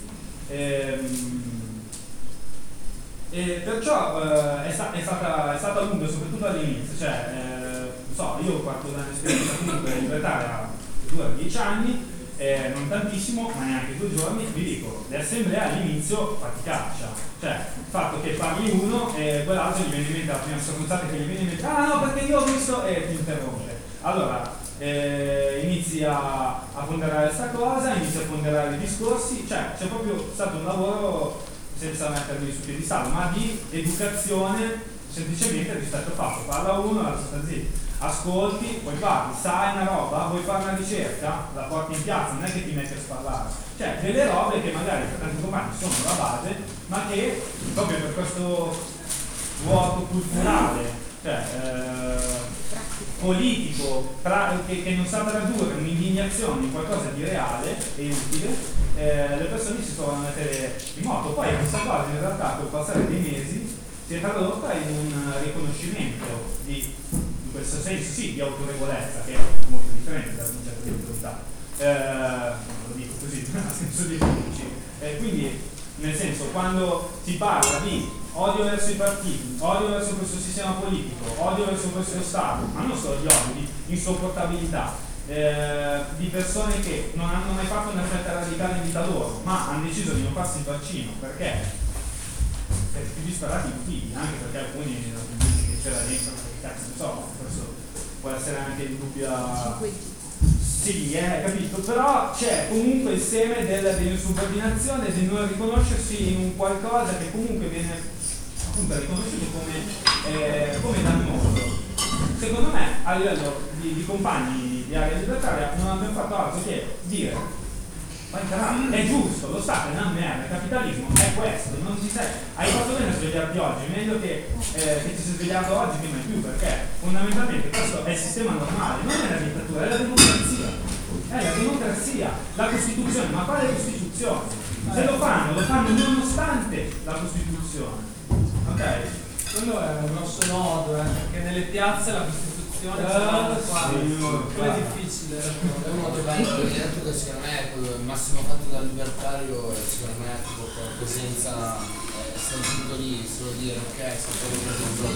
Ehm, e perciò eh, è, sta, è, stata, è stata lunga, soprattutto all'inizio. Cioè, eh, non so, io parto da un'esperienza comunque libertaria dura dieci anni, eh, non tantissimo, ma neanche due giorni. Vi dico, le assemblee all'inizio faticaccia. Cioè, il fatto che parli uno e quell'altro gli viene in mente la prima stronzata che gli viene in mente, ah no perché io ho visto, e ti interrompe. Allora, eh, inizi a, a ponderare questa cosa, inizi a ponderare i discorsi, cioè c'è proprio stato un lavoro, senza mettermi su piedistallo, ma di educazione semplicemente rispetto al fatto, parla uno, l'altro sta zitto, ascolti, poi parli, sai una roba, vuoi fare una ricerca, la porti in piazza, non è che ti metti a sparlare, cioè delle robe che magari per tanti compagni sono la base, ma che proprio per questo vuoto culturale, cioè eh, politico, tra, che, che non sa tradurre un'indignazione in qualcosa di reale e utile, eh, le persone si trovano a mettere in moto. Poi questa cosa in realtà col passare dei mesi si è tradotta in un riconoscimento di, in questo senso sì, di autorevolezza, che è molto differente dal concetto di autorità, eh, lo dico così, a senso di eh, quindi nel senso, quando si parla di odio verso i partiti, odio verso questo sistema politico, odio verso questo Stato, ma non solo di odio, di insopportabilità, eh, di persone che non hanno mai fatto una scelta radicale in vita loro, ma hanno deciso di non farsi il vaccino perché per più disparati motivi, anche perché alcuni che c'era dentro, che cazzo ne so, questo può essere anche in dubbia. Sì, eh, capito, però c'è comunque il seme del, dell'insubordinazione, di non riconoscersi in un qualcosa che comunque viene appunto riconosciuto come, eh, come dannoso. Secondo me, a livello di, di compagni di area libertaria, non abbiamo fatto altro che dire: ma è giusto, lo Stato è una merda, il capitalismo è questo, non ti sei, hai fatto bene a svegliarti oggi, è meglio che, eh, che ti sei svegliato oggi che mai più, perché fondamentalmente questo è il sistema normale, non è la dittatura, è la democrazia, è la democrazia, la Costituzione, ma quale Costituzione? Se lo fanno, lo fanno nonostante la Costituzione, ok? Quello è un grosso nodo, eh, perché nelle piazze la Costituzione c'è la quale è difficile. È uno dei vari progetti che secondo me è quello, il massimo fatto dal libertario, secondo me tipo con la presenza eh, sentito lì, solo dire ok, sta proprio presente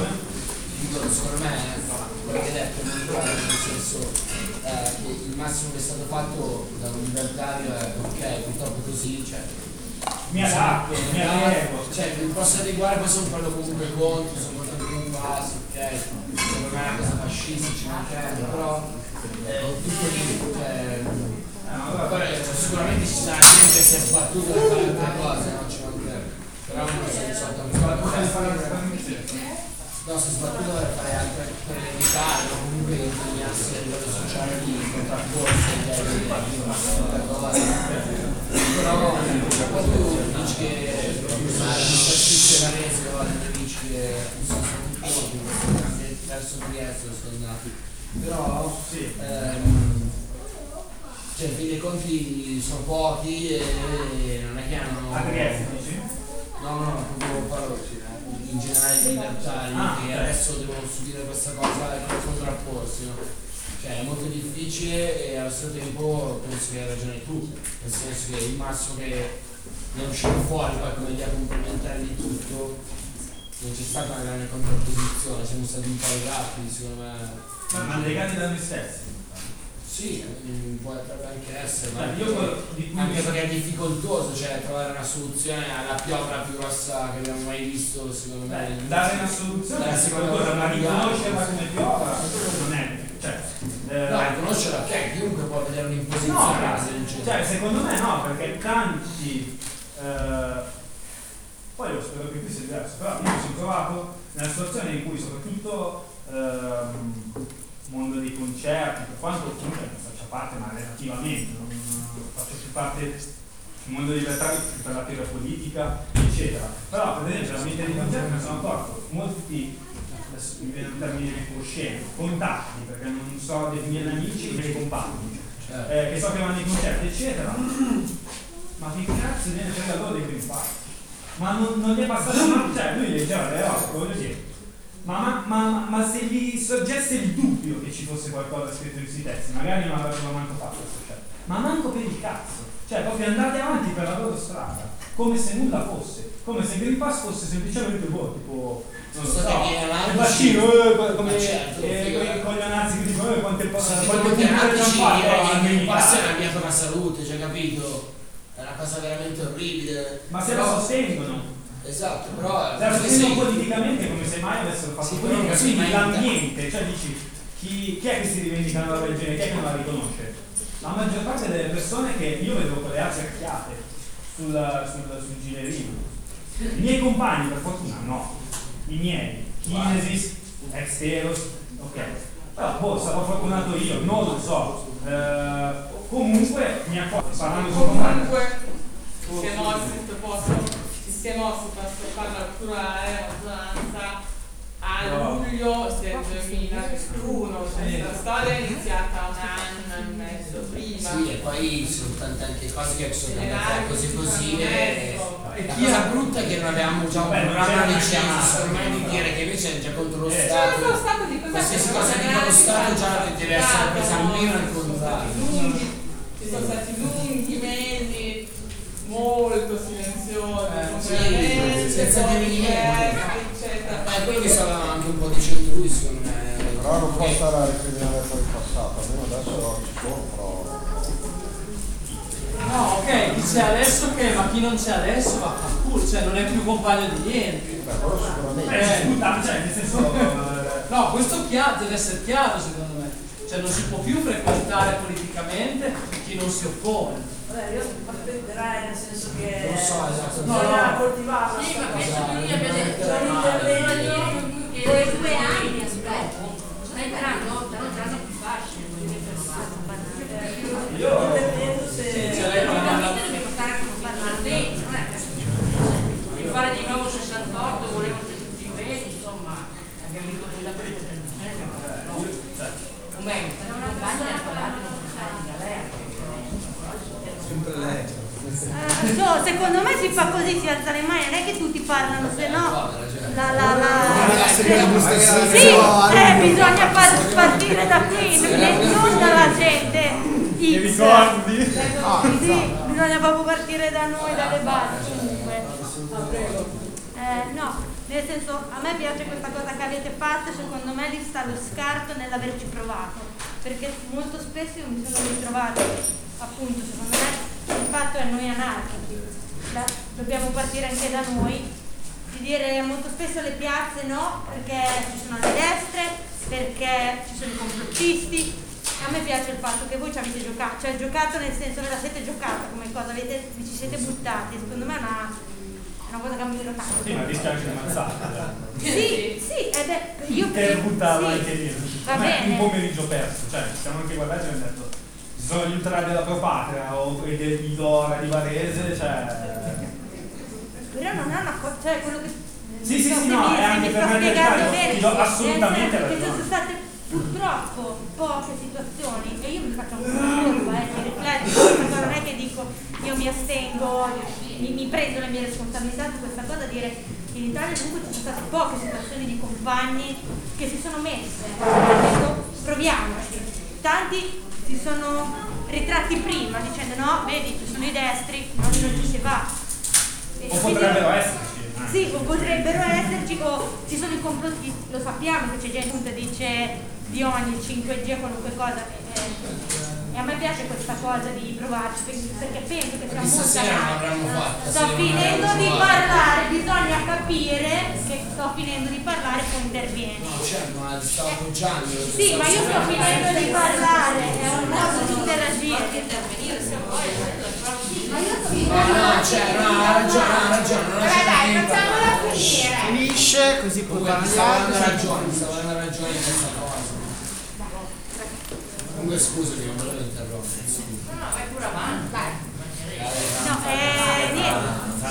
tutto. Secondo me quello che hai detto è molto vero, nel senso eh, che il massimo che è stato fatto da un libertario è ok, purtroppo così, cioè mi adatto, mi adeguo, cioè mi posso adeguare, poi sono quello comunque contro, sono contro i passi, ok, secondo me è una cosa fascista, ci mancherebbe, però eh, tutto lì, cioè, no, poi, sicuramente ci sarà gente che si è sbattuto per fare altre cose, non ci mancherebbe, però non so di solito mi sbattuto no, si è sbattuto per fare altre, per evitare o comunque impegnarsi a livello sociale di contrapporsi agli altri, però quando tu dici che la stessa Varese o altre dici che sono stati pochi, anche verso Trieste sono andati, però sì. ehm, cioè in fin dei conti sono pochi e non è che hanno. A Trieste dici? No, no, no, proprio parlo in generale i libertari ah, che okay. adesso devono subire questa cosa e devono contrapporsi, no? Cioè è molto difficile e allo stesso tempo penso che hai ragione tu, nel senso che il massimo che ne è uscito fuori poi come idea complementare di tutto non c'è stata una grande contrapposizione, siamo stati un po' legati secondo me. Ma legati da noi stessi? Sì, potrebbe anche essere, ma io anche perché è difficoltoso, cioè trovare una soluzione alla piovra più grossa che abbiamo mai visto, secondo me. Beh, dare una soluzione, secondo me, ma riconoscerla come piovra non è. Cioè, eh, no, riconoscerla ok, chiunque può vedere un'imposizione. No, cioè, secondo me no, perché tanti. Eh, poi io spero che qui sia diverso, però io mi sono trovato nella situazione in cui soprattutto. Eh, mondo dei concerti, per quanto comunque non faccia parte, ma relativamente, non, non faccio più parte del mondo libertario per la teoria politica, eccetera. Però per esempio l'ambiente dei concerti mi sono accorto, molti, adesso mi viene un termine osceno, contatti, perché non so definire amici e dei compagni, eh, che so che vanno ai concerti, eccetera, ma che cazzo viene per loro dei Green Pass? Ma non, non gli è passato mai, cioè lui leggeva le robe, voglio dire. Ma, ma, ma, ma se gli sorgesse il dubbio che ci fosse qualcosa scritto in questi testi, magari non avrebbero manco fatto questo scelta. Ma manco per il cazzo. Cioè, proprio andate avanti per la loro strada, come se nulla fosse, come se il Green Pass fosse semplicemente boh, tipo, non lo so, il vaccino, eh, come certo, eh, con gli anazzi che dicono eh, quante possono fare. Quante anazzi il Green Pass è cambiato la salute, cioè capito? È una cosa veramente orribile. Ma se la sostengono. Esatto, però la sostengono politicamente come se mai avessero fatto sì, politica, quindi l'ambiente, cioè dici chi, chi è che si rivendica una roba del genere, chi è che non la riconosce? La maggior parte delle persone che io vedo con le accerchiate sul, sul, sul ginerino, i miei compagni per fortuna no, i miei, Kinesis, ex Eros, ok. Però boh, sarò fortunato io, non lo so. Eh, comunque mi accorgo, parlando con Comunque, si è mosso, se posso, ci si è mosso per fare la plurale maggioranza a luglio del duemilaventuno, cioè la storia è iniziata un anno e mezzo prima. Sì, e poi ci sono tante anche cose che sono andate così così e la chi cosa ha- brutta è che non avevamo già un Beh, non programma c'era deciso, chiamata, ormai di dire che invece è già contro lo Cioè, Stato. lo Stato di cosa Qualsiasi si cosa dica lo Stato già deve essere presa almeno al contrario. lunghi, ci sono stati lunghi mesi molto silenziosi, Sì, veramente senza dire pochi niente. versi, eccetera. Ma quello che sarà anche un po' dicendo lui secondo me. Però non può stare a recriminare per il passato, almeno adesso ci sono prove. No, ok, chi c'è adesso che, ma chi non c'è adesso va a culo, cioè non è più compagno di niente. Beh, quello sicuramente. Eh, scusa, cioè, nel senso, eh, No, questo chiaro, deve essere chiaro secondo me. Cioè non si può più frequentare politicamente chi non si oppone. Vabbè, io aspetterai nel senso che Non so, esatto. bisogna coltivarla. Sì, sta ma cosa. penso che lui abbia detto C'è un intervento. che due anni aspetta. Stai sperando, però già più facile, non è Io se sì, ce l'hai con la mano. deve costare come parlare dentro, non è che di fare di nuovo sessantotto, volevo tutti i veri, insomma, abbiamo vinto quella per il o meglio, se non compagni a parlare non pensare di galera. Sempre lei. Eh, so, secondo me si fa così, si alza le mani, non è che tutti parlano, se no la la la sì, eh, bisogna far partire da qui, non dalla gente. ti X. ricordi? Sì, bisogna proprio partire da noi, dalle basi comunque. Eh, no, nel senso, a me piace questa cosa che avete fatto, secondo me lì sta lo scarto nell'averci provato, perché molto spesso io mi sono ritrovata, appunto, secondo me il fatto è noi anarchici, La- dobbiamo partire anche da noi, di dire molto spesso le piazze no, perché ci sono le destre, perché ci sono i complottisti. A me piace il fatto che voi ci avete giocato, cioè giocato nel senso ve la siete giocata come cosa, avete, vi ci siete buttati, secondo me è una, è una cosa che ammiro tanto. Sì, ma rischia anche di ammazzare. Sì, sì, ed è, io Per buttava sì, anche lì. va A me bene. un pomeriggio perso, cioè ci siamo anche guardati e abbiamo detto ci sono gli ultra della Propatria o e di Dora di Varese, cioè. Però non è una cosa, cioè quello che Sì, sì, so sì, se no, mi, è se anche mi per sto me spiegando del bene, ti do assolutamente nel senso che ragione. sono state purtroppo poche situazioni e io mi faccio un po' di colpa, eh, mi rifletto, perché non è che dico io mi astengo, mi, mi prendo le mie responsabilità su questa cosa, dire che in Italia comunque ci sono state poche situazioni di compagni che si sono messe, hanno detto proviamoci, tanti si sono ritratti prima dicendo no, vedi ci sono i destri, non, non ci si va. E O quindi- potrebbero esserci. sì, o potrebbero esserci, o ci sono i complotti, lo sappiamo che c'è gente che appunto dice di ogni cinque G qualunque cosa. E, e a me piace questa cosa di provarci, perché, perché penso che sia Perché molto stasera non l'avremmo fatta. sto se non finendo l'avremmo di fatta. parlare, bisogna capire che sto finendo di parlare, poi intervieni. No, certo, ma sto appoggiando. Sì, ma io sto finendo di parlare, è un modo di interagire. Intervenire se vuoi, Ma io sto No, finendo no, cioè, no, ha ragione, ha ragione, non Vabbè, c'è dai, tempo. facciamola finire. Finisce così poi Comunque, parliamo. stavo dando ragione, stavo dando ragione in questa cosa. Comunque scusami, non volevo interrompere. no, no, vai pure avanti. Dai. No, eh, niente.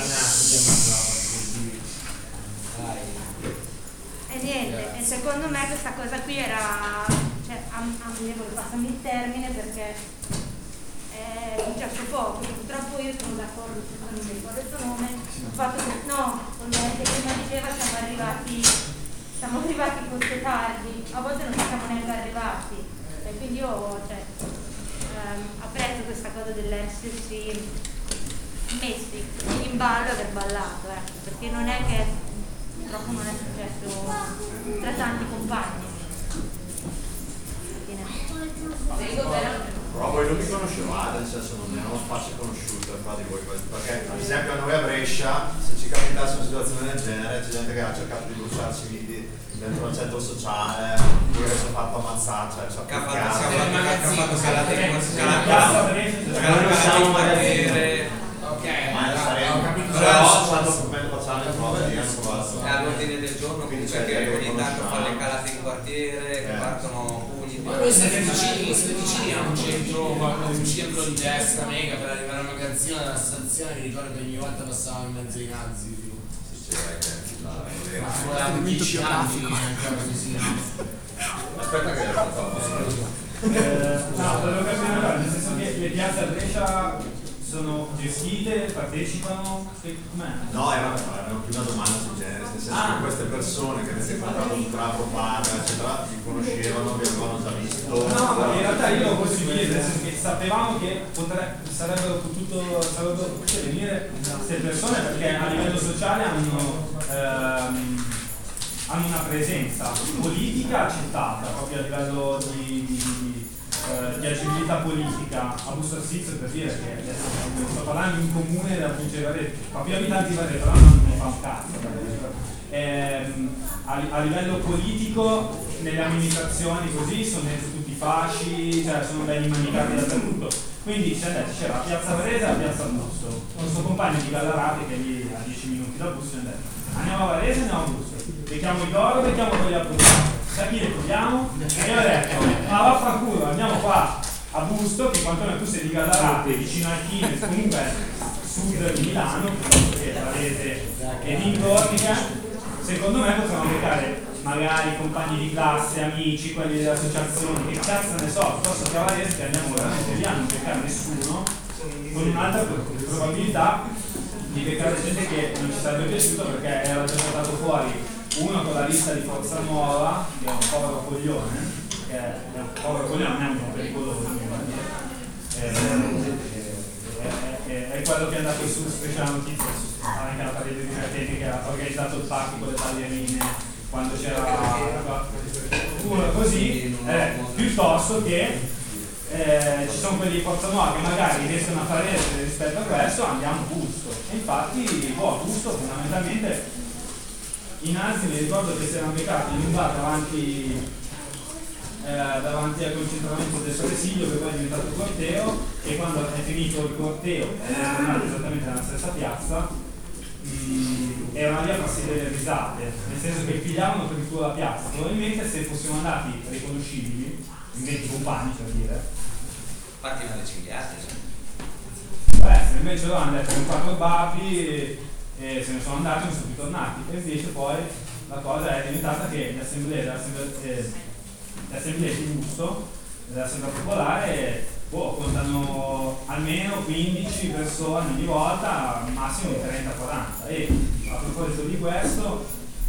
E niente, e secondo me questa cosa qui era, cioè, am- ammirevole, passami il termine perché è successo poco, purtroppo io sono d'accordo, non mi ricordo il suo nome, il fatto che, no, con lei che prima diceva siamo arrivati, siamo arrivati molto tardi, a volte non ci siamo neanche arrivati, e quindi io, cioè, ehm, apprezzo questa cosa dell'essersi messi in ballo e aver ballato, ecco, perché non è che purtroppo non è successo tra tanti compagni. Però voi non mi conoscevate, nel senso non erano spazio conosciuto, infatti voi, perché ad esempio a noi a Brescia, se ci capitasse una situazione del genere, c'è gente che ha cercato di bruciarsi viti dentro un centro sociale, oppure che si è fatto ammazzare, cioè si è Che ha fatto magazzino, calate in siamo quartiere. Ok, Ma ma saremo, ho capito. però stanno facendo le prove di hanno provato. È all'ordine del giorno. Quindi circolo di destra mega per arrivare al magazzino della stazione. Mi ricordo che ogni volta passavo in mezzo ai nazi. Ma volevamo dieci anni ancora così, no? Aspetta che Eh, no, volevo capire una cosa, nel senso che le piazze a Brescia sono gestite, partecipano, che com'è? No, era, era più una domanda sul genere, nel senso Ah. che queste persone che avete incontrato sul trafo, padre, eccetera, vi conoscevano, vi avevano già visto. No, ma in realtà io ho possibilità, nel senso che sapevamo che potre, sarebbero potuto sarebbero potute venire queste persone perché a livello sociale hanno, ehm, hanno una presenza politica accettata proprio a livello di, di, eh, di agibilità politica. A Busto Arsizio, per dire che adesso sto parlando di un comune da Punce Varese, proprio abitanti di Varese, però non ne fa un cazzo. Ehm, a, a livello politico nelle amministrazioni così sono dentro tutti i fasci, cioè sono belli manicati dappertutto. Quindi c'era la piazza Varese e la piazza Busto. Questo compagno di Gallarate che è lì a dieci minuti da Busto e ha detto andiamo a Varese, andiamo a Busto. Becchiamo i Doro, becchiamo quelli a Busto. Da chi le togliamo? E io ho detto, ma vaffanculo, andiamo qua a Busto, che quantomeno tu sei di Gallarate, vicino al Chines, comunque sud di Milano, piuttosto che Varese e dintorni, secondo me potremmo beccare magari compagni di classe, amici, quelli delle associazioni, che cazzo ne so, piuttosto che a Varese che andiamo veramente via, non beccare nessuno, con un'altra probabilità di beccare gente che non ci sarebbe piaciuto perché era già portato fuori uno con la lista di Forza Nuova, che è un povero coglione, che è un povero coglione, non è uno pericoloso, mi va a dire. È, è, è quello che è andato su Special Notizia, anche alla partita divertente, che ha organizzato il party con le ballerine quando c'era uno così, eh, piuttosto che eh, ci sono quelli di Forza Nuova che magari riescono a fare rispetto a questo, andiamo a Busto. E infatti boh, a Busto fondamentalmente i nazi mi ricordo che si erano beccati in un bar davanti, eh, davanti al concentramento del Presidio, che poi è diventato il corteo, e quando è finito il corteo ed è tornato esattamente nella stessa piazza, mh, erano lì a farsi delle risate, nel senso che pigliavano per il culo la piazza. Probabilmente se fossimo andati riconoscibili, in venti compagni per dire, partivano le cinghiate. beh, se invece loro hanno detto che quattro babbi e se ne sono andati e non sono più tornati. E invece poi la cosa è diventata che le assemblee, le assemblee, eh, le assemblee di Busto, dell'assemblea popolare, boh, contano almeno quindici persone ogni volta, massimo di trenta quaranta. E a proposito di questo,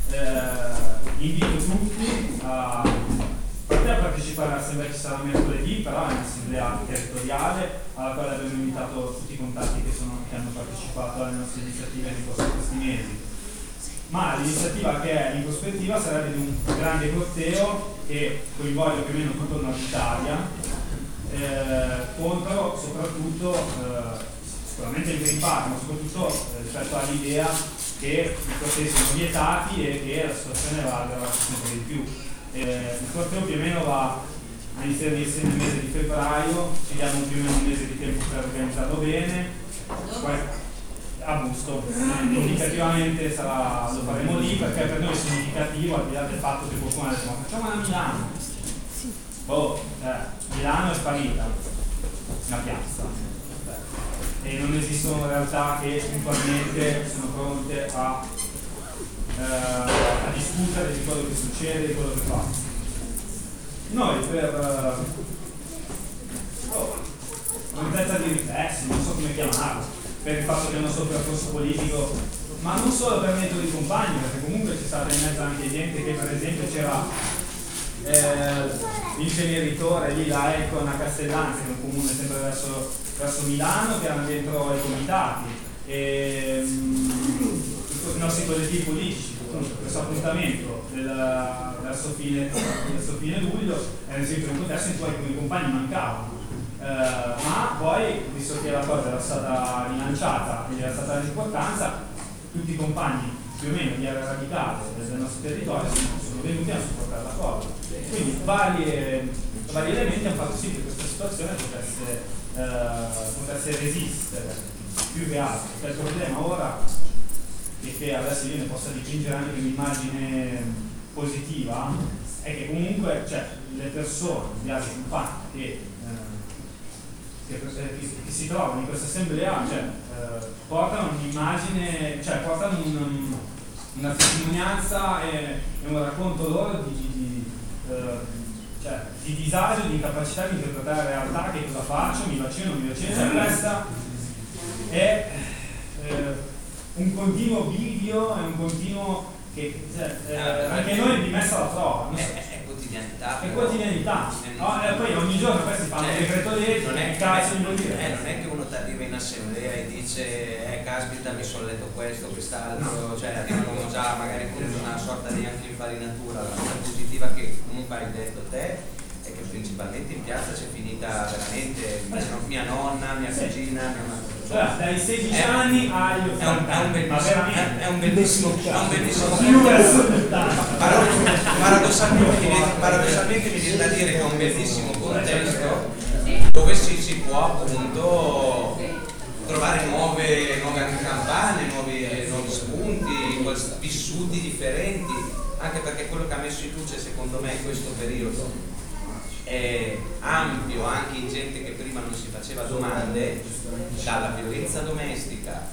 eh, invito tutti a, a partecipare all'assemblea che sarà mercoledì, però è un'assemblea territoriale alla quale abbiamo invitato tutti i contatti che, sono, che hanno partecipato alle nostre iniziative nei questi mesi. Ma l'iniziativa che è in prospettiva sarebbe di un grande corteo che coinvolge più o meno tutto il nord Italia, eh, contro soprattutto, eh, sicuramente il Green Park, ma soprattutto eh, rispetto all'idea che i cortei sono vietati e che la situazione va a aggravarsi sempre di più. Eh, il corteo più o meno va a inserirsi nel mese di febbraio, ci diamo più o meno un mese di tempo per organizzarlo bene. Poi, a Busto, indicativamente sarà, lo faremo lì perché per noi è significativo, al di là del fatto che qualcuno ha detto ma facciamo a Milano. Boh, eh, Milano è sparita, una piazza. E non esistono realtà che puntualmente sono pronte a, eh, a discutere di quello che succede, di quello che fa. Noi per uh, oh, un'intezza di riflessi, non so come chiamarlo, per il fatto che è il nostro percorso politico, ma non solo per mezzo di compagni, perché comunque c'è stata in mezzo anche gente che per esempio c'era eh, l'inceneritore lì da Econ a Castellanza, che è un comune sempre verso, verso Milano, che erano dentro i comitati, e mh, i nostri collettivi politici. Questo appuntamento del, verso, fine, verso fine luglio era sempre un contesto in cui alcuni compagni mancavano. Uh, ma poi, visto che la cosa era stata rilanciata e era stata l'importanza, tutti i compagni più o meno di area radicale del nostro territorio sono, sono venuti a supportare la cosa. Quindi varie, vari elementi hanno fatto sì che questa situazione potesse, uh, potesse resistere più che altro. Perché il problema ora è che adesso io ne possa dipingere anche un'immagine positiva, è che comunque cioè, le persone, gli altri compagni che che, che, che si trovano in questa assemblea, cioè, eh, portano un'immagine, cioè portano un, una testimonianza e, e un racconto loro di, di, eh, cioè, di disagio, di incapacità di interpretare la realtà, che cosa faccio, mi vaccino, mi vaccino, cioè questa è eh, un continuo bivio, è un continuo che cioè, eh, anche noi di messa alla prova. Non so. È, è quotidianità. È quotidianità. No, e poi ogni giorno questi fanno cioè, un decreto legge, non è, cazzo di vuol dire. Eh, non è che uno ti arriva in assemblea e dice eh caspita mi sono letto questo, quest'altro, cioè arrivano già magari con una sorta di anche infarinatura. La cosa positiva che comunque hai detto te è che principalmente in piazza c'è finita veramente mia nonna, mia cugina, mia madre. Cioè, dai sedici è, anni agli ottanta anni, ma veramente è un bellissimo, è un bellissimo paradossalmente, paradossalmente mi viene da dire che è un bellissimo contesto dove si, si può appunto trovare nuove, nuove campane, nuovi, nuovi spunti, vissuti differenti, anche perché quello che ha messo in luce secondo me in questo periodo è ampio anche in gente che prima non si faceva domande, dalla violenza domestica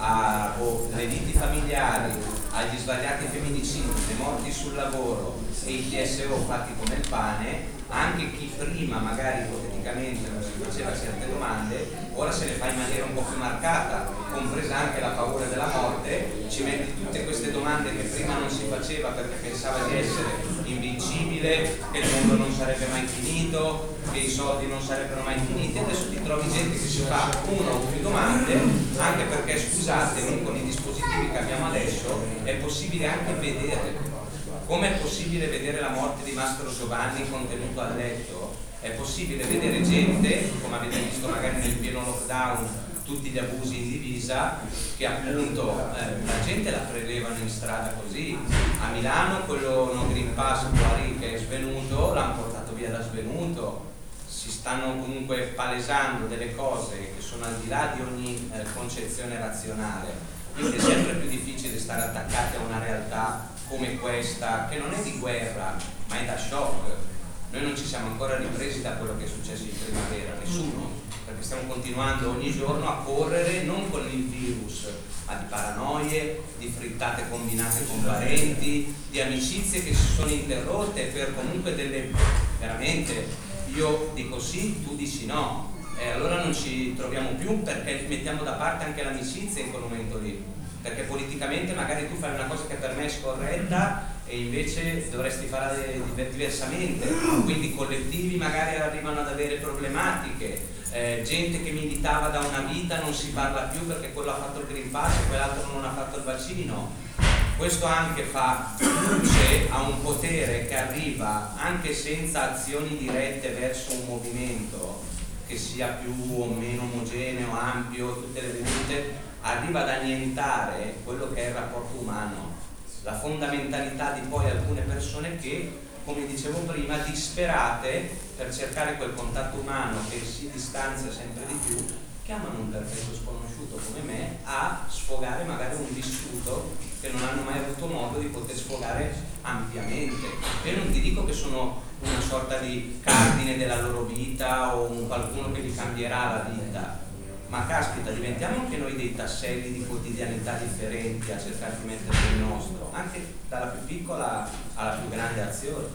alle liti familiari, agli svariati femminicidi, le morti sul lavoro e i T S O fatti come il pane. Anche chi prima magari ipoteticamente non si faceva certe domande, ora se le fa in maniera un po' più marcata, compresa anche la paura della morte, ci metti tutte queste domande che prima non si faceva perché pensava di essere invincibile, che il mondo non sarebbe mai finito, che i soldi non sarebbero mai finiti. Adesso ti trovi gente che si fa una o più domande, anche perché scusate, noi con i dispositivi che abbiamo adesso è possibile anche vedere. Come è possibile vedere la morte di Mastro Giovanni contenuto a letto? È possibile vedere gente, come avete visto magari nel pieno lockdown, tutti gli abusi in divisa, che appunto eh, la gente la prelevano in strada così. A Milano quello no Green Pass fuori che è svenuto, l'hanno portato via da svenuto. Si stanno comunque palesando delle cose che sono al di là di ogni eh, concezione razionale. Quindi è sempre più difficile stare attaccati a una realtà come questa, che non è di guerra, ma è da shock. Noi non ci siamo ancora ripresi da quello che è successo in primavera, nessuno, perché stiamo continuando ogni giorno a correre non con il virus, ma di paranoie, di frittate combinate con parenti, di amicizie che si sono interrotte per comunque delle, veramente, io dico sì, tu dici no, e allora non ci troviamo più perché mettiamo da parte anche l'amicizia in quel momento lì. Perché politicamente magari tu fai una cosa che per me è scorretta e invece dovresti fare diversamente, quindi collettivi magari arrivano ad avere problematiche, eh, gente che militava da una vita non si parla più perché quello ha fatto il Green Pass e quell'altro non ha fatto il vaccino. Questo anche fa luce a un potere che arriva anche senza azioni dirette verso un movimento che sia più o meno omogeneo, ampio, tutte le vedute, arriva ad annientare quello che è il rapporto umano, la fondamentalità di poi alcune persone che, come dicevo prima, disperate per cercare quel contatto umano che si distanzia sempre di più, chiamano un perfetto sconosciuto come me a sfogare magari un vissuto che non hanno mai avuto modo di poter sfogare ampiamente. Io non ti dico che sono una sorta di cardine della loro vita o un qualcuno che gli cambierà la vita, ma caspita, diventiamo anche noi dei tasselli di quotidianità differenti a cercare di mettere il nostro, anche dalla più piccola alla più grande azione.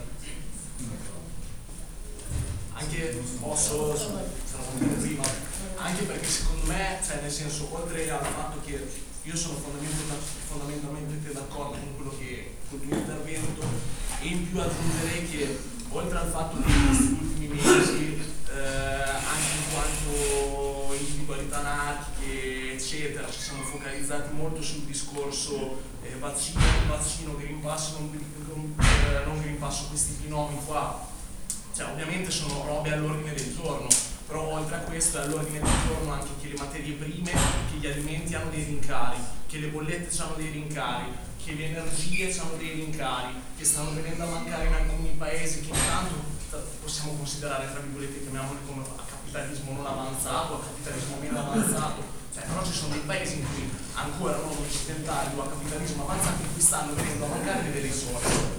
Anche posso, sono prima, anche perché secondo me, cioè nel senso, oltre al fatto che io sono fondamentalmente, fondamentalmente d'accordo con quello che con il tuo intervento, e in più aggiungerei che oltre al fatto che in questi ultimi mesi eh, anche in quanto individualità anarchiche eccetera ci siamo focalizzati molto sul discorso eh, vaccino, vaccino, Green Pass, non, non, eh, non Green Pass, questi binomi qua, cioè ovviamente sono robe all'ordine del giorno, però oltre a questo è all'ordine del giorno anche che le materie prime, che gli alimenti hanno dei rincari, che le bollette hanno dei rincari, che le energie hanno dei rincari, che stanno venendo a mancare in alcuni paesi che intanto possiamo considerare, tra virgolette, chiamiamoli come a capitalismo non avanzato, a capitalismo meno avanzato, cioè però ci sono dei paesi in cui ancora non occidentali o a capitalismo avanzato in cui stanno venendo a mancare delle risorse.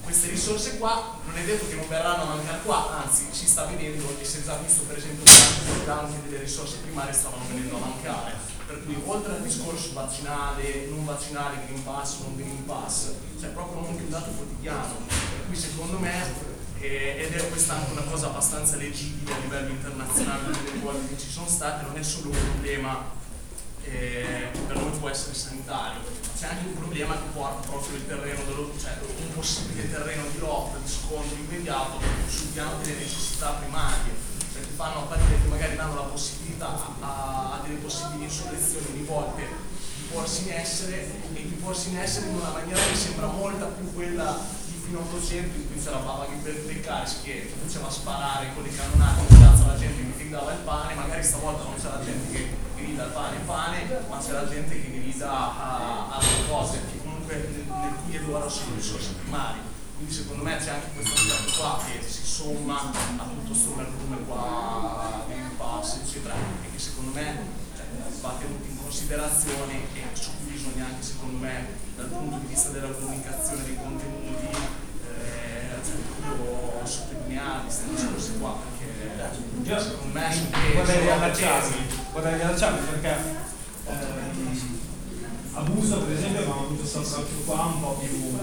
queste risorse qua non è detto che non verranno a mancare qua, anzi si sta vedendo e si è già visto per esempio che anche delle risorse primarie stavano venendo a mancare. Per cui oltre al discorso vaccinale, non vaccinale, Green Pass, non Green Pass, c'è proprio anche un dato quotidiano. Per cui secondo me, eh, ed è questa anche una cosa abbastanza leggibile a livello internazionale delle volte che ci sono state, non è solo un problema eh, per noi può essere sanitario, c'è anche un problema che porta proprio il terreno, dello, cioè un possibile terreno di lotta, di scontro immediato sul piano delle necessità primarie, perché fanno apparire che magari danno la possibilità a, a delle possibili insurrezioni di volte di porsi in essere e di porsi in essere in una maniera che sembra molta più quella di fino all'Ottocento in cui c'era Papa Beccaris che faceva sparare con le cannonate in piazza la gente che gridava il pane, magari stavolta non c'è la gente che grida il pane pane, ma c'è la gente che grida a altre cose che comunque nel, nel qui ed ora sono risorse primarie. Quindi secondo me c'è anche questo aspetto qua che si somma a tutto questo mercume qua, Green Pass eccetera, e che secondo me cioè, va tenuto in considerazione e su cui bisogna anche secondo me dal punto di vista della comunicazione dei contenuti eh, cioè, proprio sottolineare queste discorsi qua, perché secondo me vorrei riallacciarmi vorrei riallacciarmi perché eh, a Busto per esempio abbiamo avuto questo approccio qua un po' più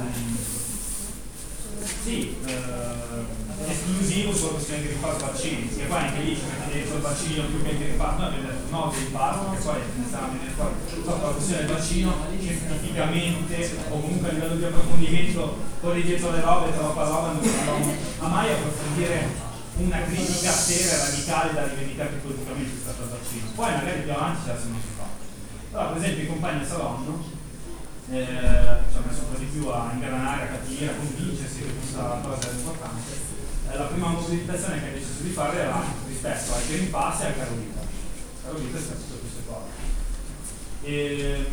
sì, eh, esclusivo sulla questione Green Pass vaccini, che poi anche lì ci mette dentro il vaccino più che il Green Pass, noi abbiamo detto no Green Pass, perché poi iniziamo a venire fuori tutta la questione del vaccino scientificamente o comunque a livello di approfondimento fuori dietro le robe, troppa roba, non riusciamo a mai approfondire una critica seria, radicale da rivendicare politicamente rispetto al vaccino. Poi magari più avanti ce la non si fa. Però per esempio i compagni a Salonno Eh, ci ha messo un po' di più a ingranare, a capire, a convincersi che questa cosa era importante. Eh, la prima mobilitazione che ha deciso di fare era rispetto al Green Pass e al Caro Vita. Caro Vita è stato queste cose. E,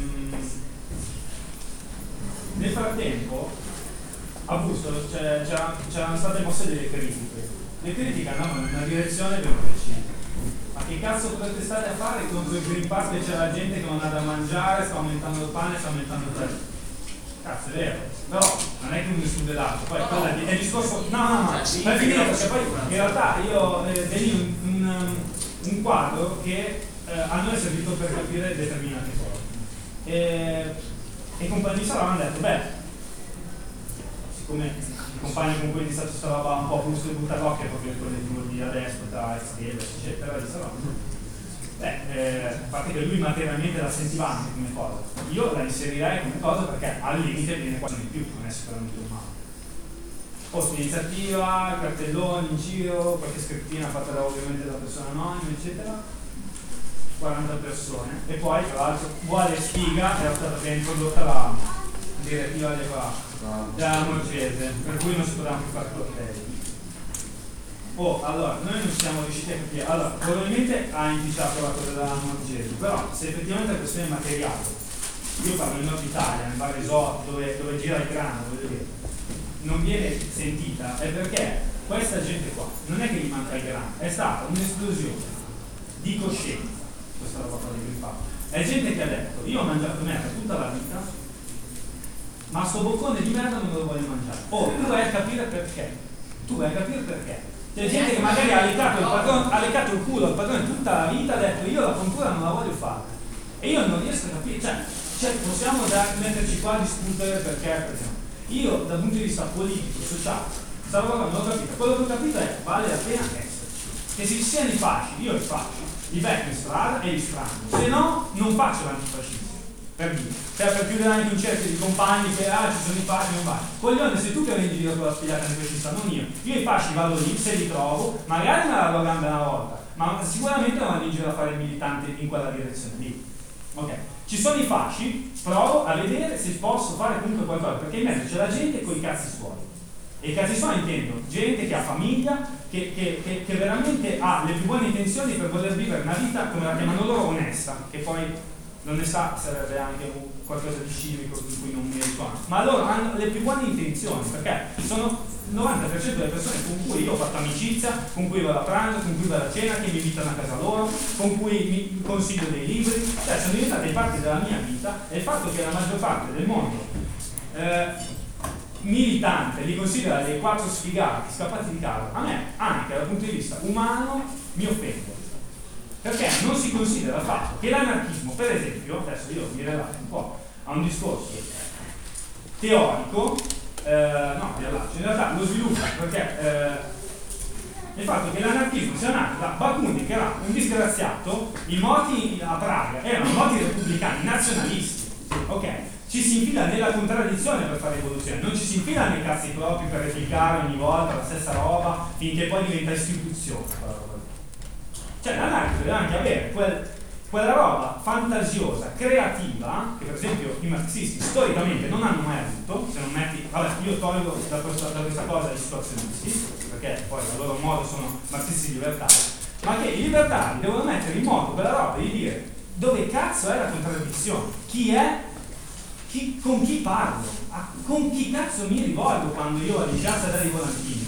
nel frattempo a Busto c'erano state mosse delle critiche. Le critiche andavano in una direzione ben precisa. Ma che cazzo potete stare a fare contro il Green Pass che c'è la gente che non ha da mangiare, sta aumentando il pane, sta aumentando il prezzo? Cazzo, è vero, però non è che uno esclude l'altro, poi no, è il discorso. No, no, no, sì, per finire, perché poi in realtà io eh, venivo un, un, un quadro che eh, a noi è servito per capire determinate cose. E, e i compagni di Salone hanno detto, beh, siccome i compagni con cui è iniziato questa roba un po' plus Buttarocchia, proprio il collettivo di adesso, da Esteves, eccetera, di Salone, beh, eh, a parte che lui materialmente la sentiva anche come cosa, io la inserirei come cosa perché al limite viene quasi di più, non è sicuramente un male. Posto iniziativa, cartelloni in giro, qualche scrittina fatta da, ovviamente da persone anonime, eccetera, quaranta persone, e poi tra l'altro uguale sfiga era stata che è introdotta la direttiva della della Morgese, per cui non si potevano più fare cortei. Oh, allora, noi non siamo riusciti a capire. Allora, probabilmente ha inficiato la cosa della Morgese, però se effettivamente la questione materiale, io parlo in Nord Italia, nel bar risotto, dove, dove gira il grano, voglio dire, non viene sentita, è perché questa gente qua, non è che gli manca il grano, è stata un'esplosione di coscienza, questa roba qua di Green Pass. È gente che ha detto, io ho mangiato merda tutta la vita, ma sto boccone di merda non me lo voglio mangiare. Oh, tu vai a capire perché. Tu vai a capire perché. C'è gente che magari ha leccato il, padrone, ha leccato il culo al padrone tutta la vita, ha detto io la puntura non la voglio fare. E io non riesco a capire, cioè, cioè possiamo da, metterci qua a discutere perché, perché no. Io dal punto di vista politico, sociale, questa roba non l'ho capita. Quello che ho capito è vale la pena esserci. Che se ci siano i fasci, io li faccio, li becco in strada e li strango. Se no, non faccio l'antifascismo. Per dire, cioè per chiudere anche un cerchio di compagni che ah ci sono i fasci, non vai. Coglione, sei tu che vai in giro con la spigliata antifascista, non io. Io i fasci vado lì, se li trovo, magari me la do gambe una volta, ma sicuramente non vado in giro a fare il militante in quella direzione lì. Ok, ci sono i fasci, provo a vedere se posso fare comunque qualcosa, perché in mezzo c'è la gente con i cazzi suoi. E i cazzi suoi intendo gente che ha famiglia, che, che, che, che veramente ha le più buone intenzioni per poter vivere una vita, come la chiamano loro, onesta, che poi l'onestà sarebbe anche qualcosa di civico di cui non mi risuona, ma loro hanno le più buone intenzioni, perché sono il novanta per cento delle persone con cui io ho fatto amicizia, con cui vado a pranzo, con cui vado a cena, che mi invitano a casa loro, con cui mi consiglio dei libri, cioè sono diventate parte della mia vita, e il fatto che la maggior parte del mondo eh, militante li considera dei quattro sfigati scappati di casa, a me anche dal punto di vista umano mi offende, perché non si considera il fatto che l'anarchismo, per esempio, adesso io mi rilascio un po' a un discorso teorico, eh, no, mi rilascio, in realtà lo sviluppo perché eh, il fatto che l'anarchismo sia nato da Bakunin, che era un disgraziato, i moti a Praga erano moti repubblicani, nazionalisti, ok? Ci si infila nella contraddizione per fare rivoluzione, non ci si infila nei cazzi propri per replicare ogni volta la stessa roba finché poi diventa istituzione. Cioè l'anarchico deve anche avere quel, quella roba fantasiosa, creativa, che per esempio i marxisti storicamente non hanno mai avuto. Se non metti, vabbè, io tolgo da questa, da questa cosa i situazionisti, perché poi a loro modo sono marxisti libertari, ma che i libertari devono mettere in moto quella roba di dire dove cazzo è la contraddizione, chi è, chi, con chi parlo, a, con chi cazzo mi rivolgo quando io in piazza dai volantini.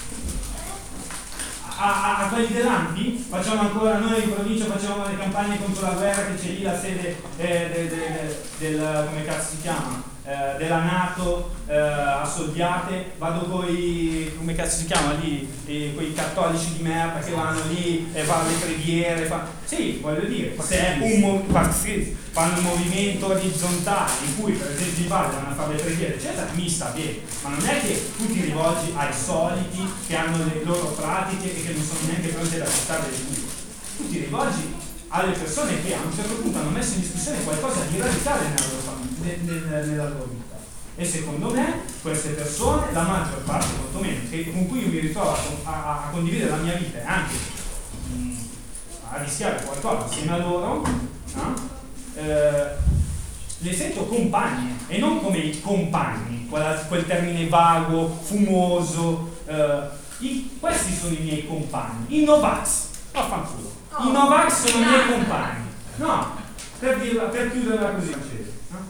A, a, a quelli dell'Anti facciamo ancora, noi in provincia facevamo le campagne contro la guerra, che c'è lì la sede eh, de, de, de, del, come cazzo si chiama, eh, della NATO eh, a Soldiate, vado coi, come cazzo si chiama lì, eh, quei cattolici di merda che vanno lì e fanno le preghiere, fa... sì, voglio dire, se è un movimento, fanno un movimento orizzontale in cui per esempio i padri vanno a fare le preghiere eccetera, mi sta bene, ma non è che tu ti rivolgi ai soliti che hanno le loro pratiche e che non sono neanche pronti ad accettare le tue, tu ti rivolgi alle persone che a un certo punto hanno messo in discussione qualcosa di radicale nella loro, famiglia, nel, nella loro vita, e secondo me queste persone, la maggior parte quantomeno, che, con cui io mi ritrovo a, a, a condividere la mia vita e anche mh, a rischiare qualcosa insieme a loro, no? Eh, le sento compagne e non come i compagni, quella, quel termine vago, fumoso, eh, i, questi sono i miei compagni, i Novax, vaffanculo, oh, i Novax sono i miei compagni, no, per, dirla, per chiuderla così, no?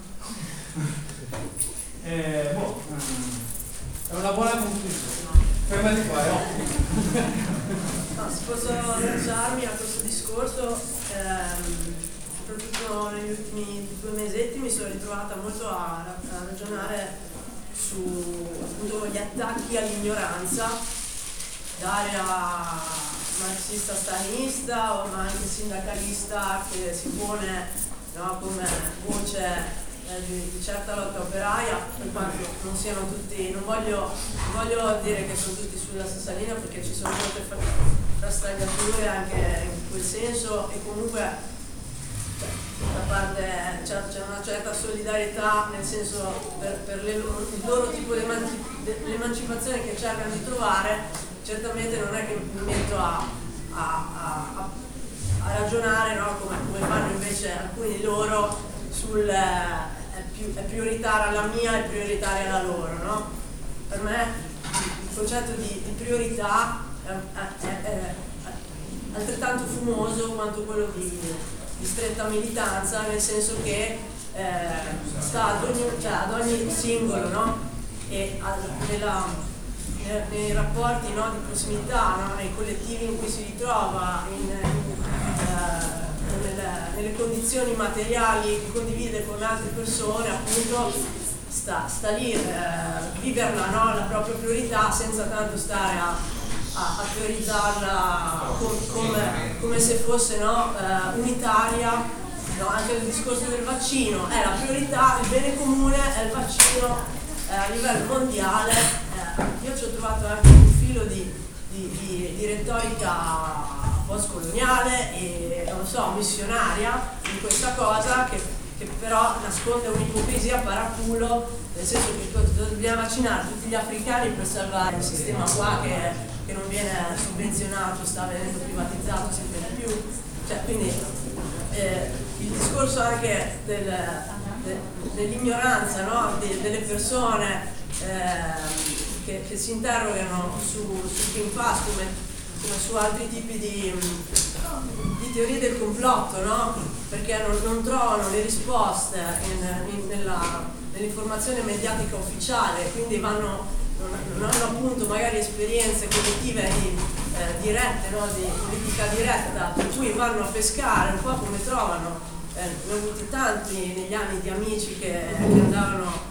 eh, boh, è una buona conclusione, fermati qua, no? No, se posso agganciarmi a questo discorso, ehm, soprattutto negli ultimi due mesetti mi sono ritrovata molto a, a ragionare su appunto gli attacchi all'ignoranza d'area marxista-stalinista o ma anche sindacalista che si pone, no, come voce eh, di, di certa lotta operaia, per quanto non siano tutti, non voglio, non voglio dire che sono tutti sulla stessa linea perché ci sono molte frastagliature anche in quel senso e comunque da parte c'è, c'è una certa solidarietà nel senso per, per le, il loro tipo di emancipazione che cercano di trovare. Certamente non è che mi metto a, a, a, a ragionare, no, come, come fanno invece alcuni di loro sul è, più, è prioritaria la mia e prioritaria la loro, no? Per me il concetto di, di priorità è, è, è, è altrettanto fumoso quanto quello di di stretta militanza, nel senso che eh, sta ad ogni, cioè ad ogni singolo, no? E al, nella, nei, nei rapporti, no, di prossimità, no? Nei collettivi in cui si ritrova, in, in, eh, nelle, nelle condizioni materiali che condivide con altre persone, appunto sta, sta lì, eh, viverla, no? La propria priorità senza tanto stare a a priorizzarla com, come, come se fosse, no, uh, unitaria, no? Anche il discorso del vaccino è la priorità, il bene comune è il vaccino eh, a livello mondiale. Eh, io ci ho trovato anche un filo di, di, di, di retorica postcoloniale e non so, missionaria in questa cosa che, che però nasconde un'ipocrisia paraculo, nel senso che dobbiamo vaccinare tutti gli africani per salvare il sistema qua che che non viene subvenzionato, sta venendo privatizzato sempre di più, cioè, quindi eh, il discorso anche del, de, dell'ignoranza, no? de, delle persone eh, che, che si interrogano su, su Green Pass come, come su altri tipi di, di teorie del complotto, no? Perché non, non trovano le risposte in, in, nella, nell'informazione mediatica ufficiale, quindi vanno non hanno appunto magari esperienze collettive di, eh, dirette, no? Di politica diretta, per cui vanno a pescare un po' come trovano, eh, ne ho avuti tanti negli anni di amici che, che andavano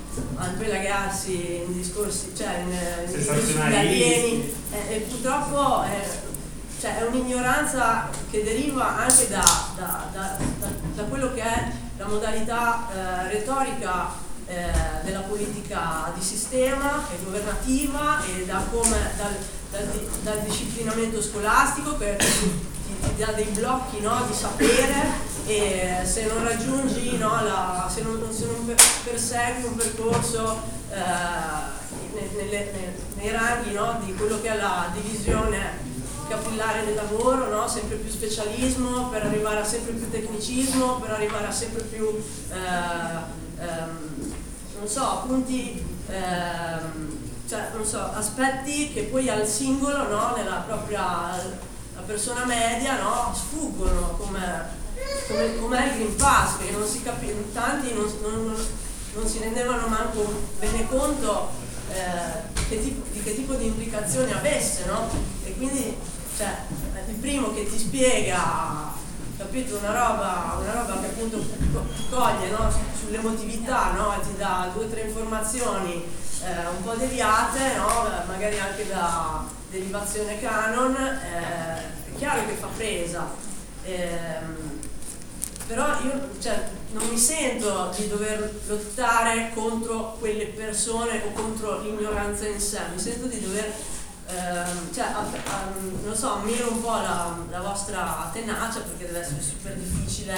a impelagarsi in discorsi, cioè in, in discorsi Sensazionalisti. alieni, e, e purtroppo è, cioè, è un'ignoranza che deriva anche da, da, da, da, da quello che è la modalità eh, retorica eh, della politica di sistema e governativa, e da come, dal, dal, dal disciplinamento scolastico che ti, ti dà dei blocchi, no, di sapere, e se non raggiungi, no, la, se, non, se non persegui un percorso eh, nelle, nei, nei ranghi, no, di quello che è la divisione capillare del lavoro, no? Sempre più specialismo per arrivare a sempre più tecnicismo, per arrivare a sempre più eh, ehm, non so, punti, ehm, cioè, non so, aspetti che poi al singolo, no? Nella propria la persona media, no? Sfuggono, come come, come il Green Pass, che non si capiva, tanti non, non, non si rendevano manco bene conto eh, che tipo, di che tipo di implicazioni avesse, no? E quindi, cioè, il primo che ti spiega, capito, una roba, una roba che appunto ti coglie, no? Sull'emotività, no? E ti dà due o tre informazioni eh, un po' deviate, no? Magari anche da derivazione canon, eh, è chiaro che fa presa. Ehm, però io, cioè, non mi sento di dover lottare contro quelle persone o contro l'ignoranza in sé, mi sento di dover, ehm, cioè, a, a, non so, ammiro un po' la, la vostra tenacia, perché deve essere super difficile,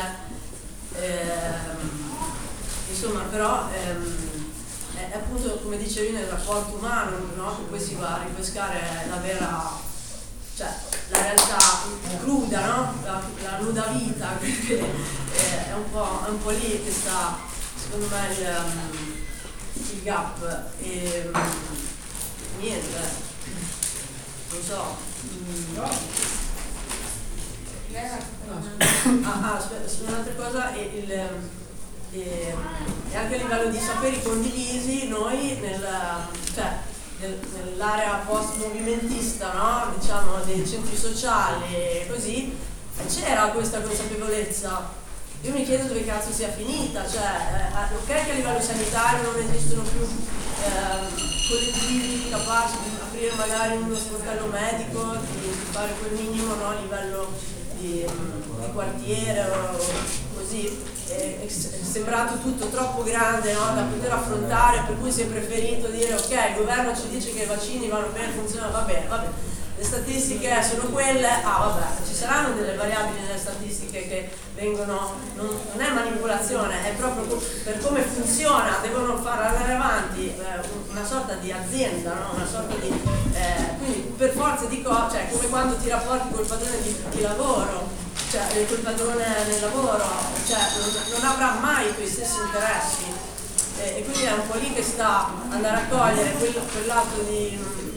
ehm, insomma, però ehm, è, è appunto, come dicevi, nel rapporto umano, no? Che poi si va a ripescare la vera, cioè la realtà cruda, no? La, la nuda vita, perché è un po', è un po' lì che sta, secondo me, il, um, il gap. E um, niente, non so. Mm. Ah, ah, aspetta, un'altra cosa, e, il, e, e anche a livello di saperi condivisi, noi nel, cioè, nell'area post-movimentista, no? Diciamo, dei centri sociali e così, c'era questa consapevolezza. Io mi chiedo dove cazzo sia finita, cioè, eh, ok che a livello sanitario non esistono più eh, collettivi capaci di aprire magari uno sportello medico, di, di fare quel minimo, no? A livello di, di quartiere o così. È, è sembrato tutto troppo grande, no? Da poter affrontare, per cui si è preferito dire ok, il governo ci dice che i vaccini vanno bene, funzionano, va bene, va bene, le statistiche sono quelle, ah vabbè, ci saranno delle variabili nelle statistiche che vengono, non, non è manipolazione, è proprio per come funziona, devono far andare avanti eh, una sorta di azienda, no? Una sorta di, eh, quindi per forza di cose, cioè come quando ti rapporti col padrone di, di lavoro, cioè quel padrone nel lavoro, cioè non, non avrà mai i tuoi stessi interessi, e, e quindi è un po' lì che sta andare a cogliere quel, quell'atto di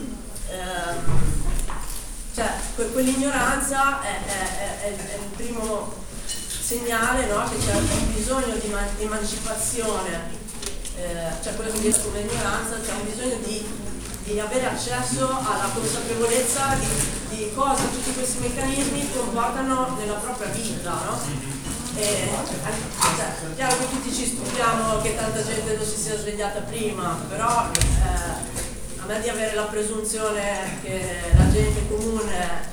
eh, cioè que, quell'ignoranza è, è, è, è il primo segnale, no? Che c'è un bisogno di man- emancipazione, eh, cioè quello che viene come ignoranza, c'è un bisogno di di avere accesso alla consapevolezza di, di cosa tutti questi meccanismi comportano nella propria vita, no? E, cioè, è chiaro che tutti ci stupiamo che tanta gente non si sia svegliata prima, però eh, a me di avere la presunzione che la gente comune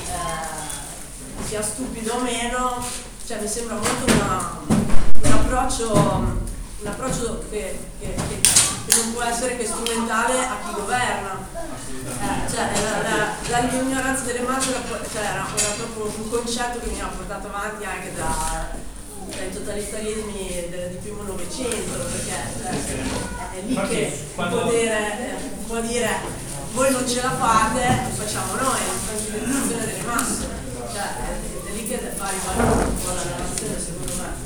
eh, sia stupido o meno, cioè mi sembra molto una, un approccio, un approccio che, che, che che non può essere che strumentale a chi governa, eh, cioè la, la, la, l'ignoranza delle masse era, cioè, era, era proprio un concetto che mi ha portato avanti anche da, dai totalitarismi del, di primo Novecento, perché cioè, è, è lì che il potere eh, può dire voi non ce la fate, lo facciamo noi, la tranquillizzazione delle masse, cioè è, è lì che fa rivalere un po' la relazione, secondo me.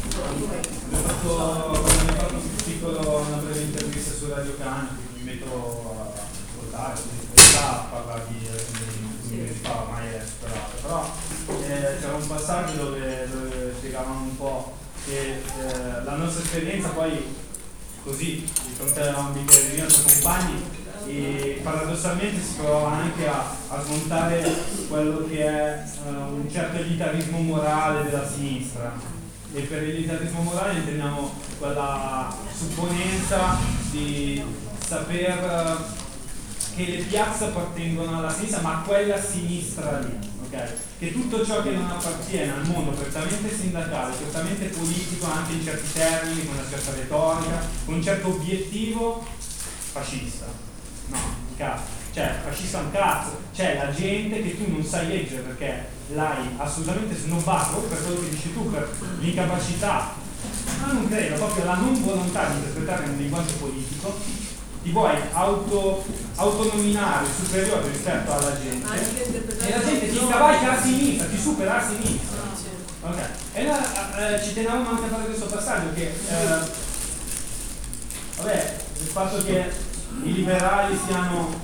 Ho fatto, ho fatto un piccolo, una breve intervista su Radio Can, mi metto a ascoltare, in realtà parla di alcuni mesi fa, ormai è superato, però eh, c'era un passaggio dove, dove spiegavano un po' che eh, la nostra esperienza poi così, di fronte a un bicchiere di nostri compagni, e paradossalmente si prova anche a, a smontare quello che è uh, un certo elitarismo morale della sinistra. e per elitismo morale intendiamo quella supponenza di saper che le piazze appartengono alla sinistra, ma a quella sinistra lì, ok? Che tutto ciò che non appartiene al mondo prettamente sindacale, prettamente politico, anche in certi termini, con una certa retorica, con un certo obiettivo, fascista. No, cazzo. Cioè, fascista un cazzo. C'è la gente che tu non sai leggere perché l'hai assolutamente snobbato per quello che dici tu, per l'incapacità, ma non credo, proprio la non volontà di interpretare un linguaggio politico, ti vuoi auto, autonominare superiore rispetto alla gente e la gente ti cavalca a sinistra, ti supera a sinistra. Ok. E allora eh, ci tenevamo anche a fare questo passaggio che eh, vabbè, il fatto che i liberali siano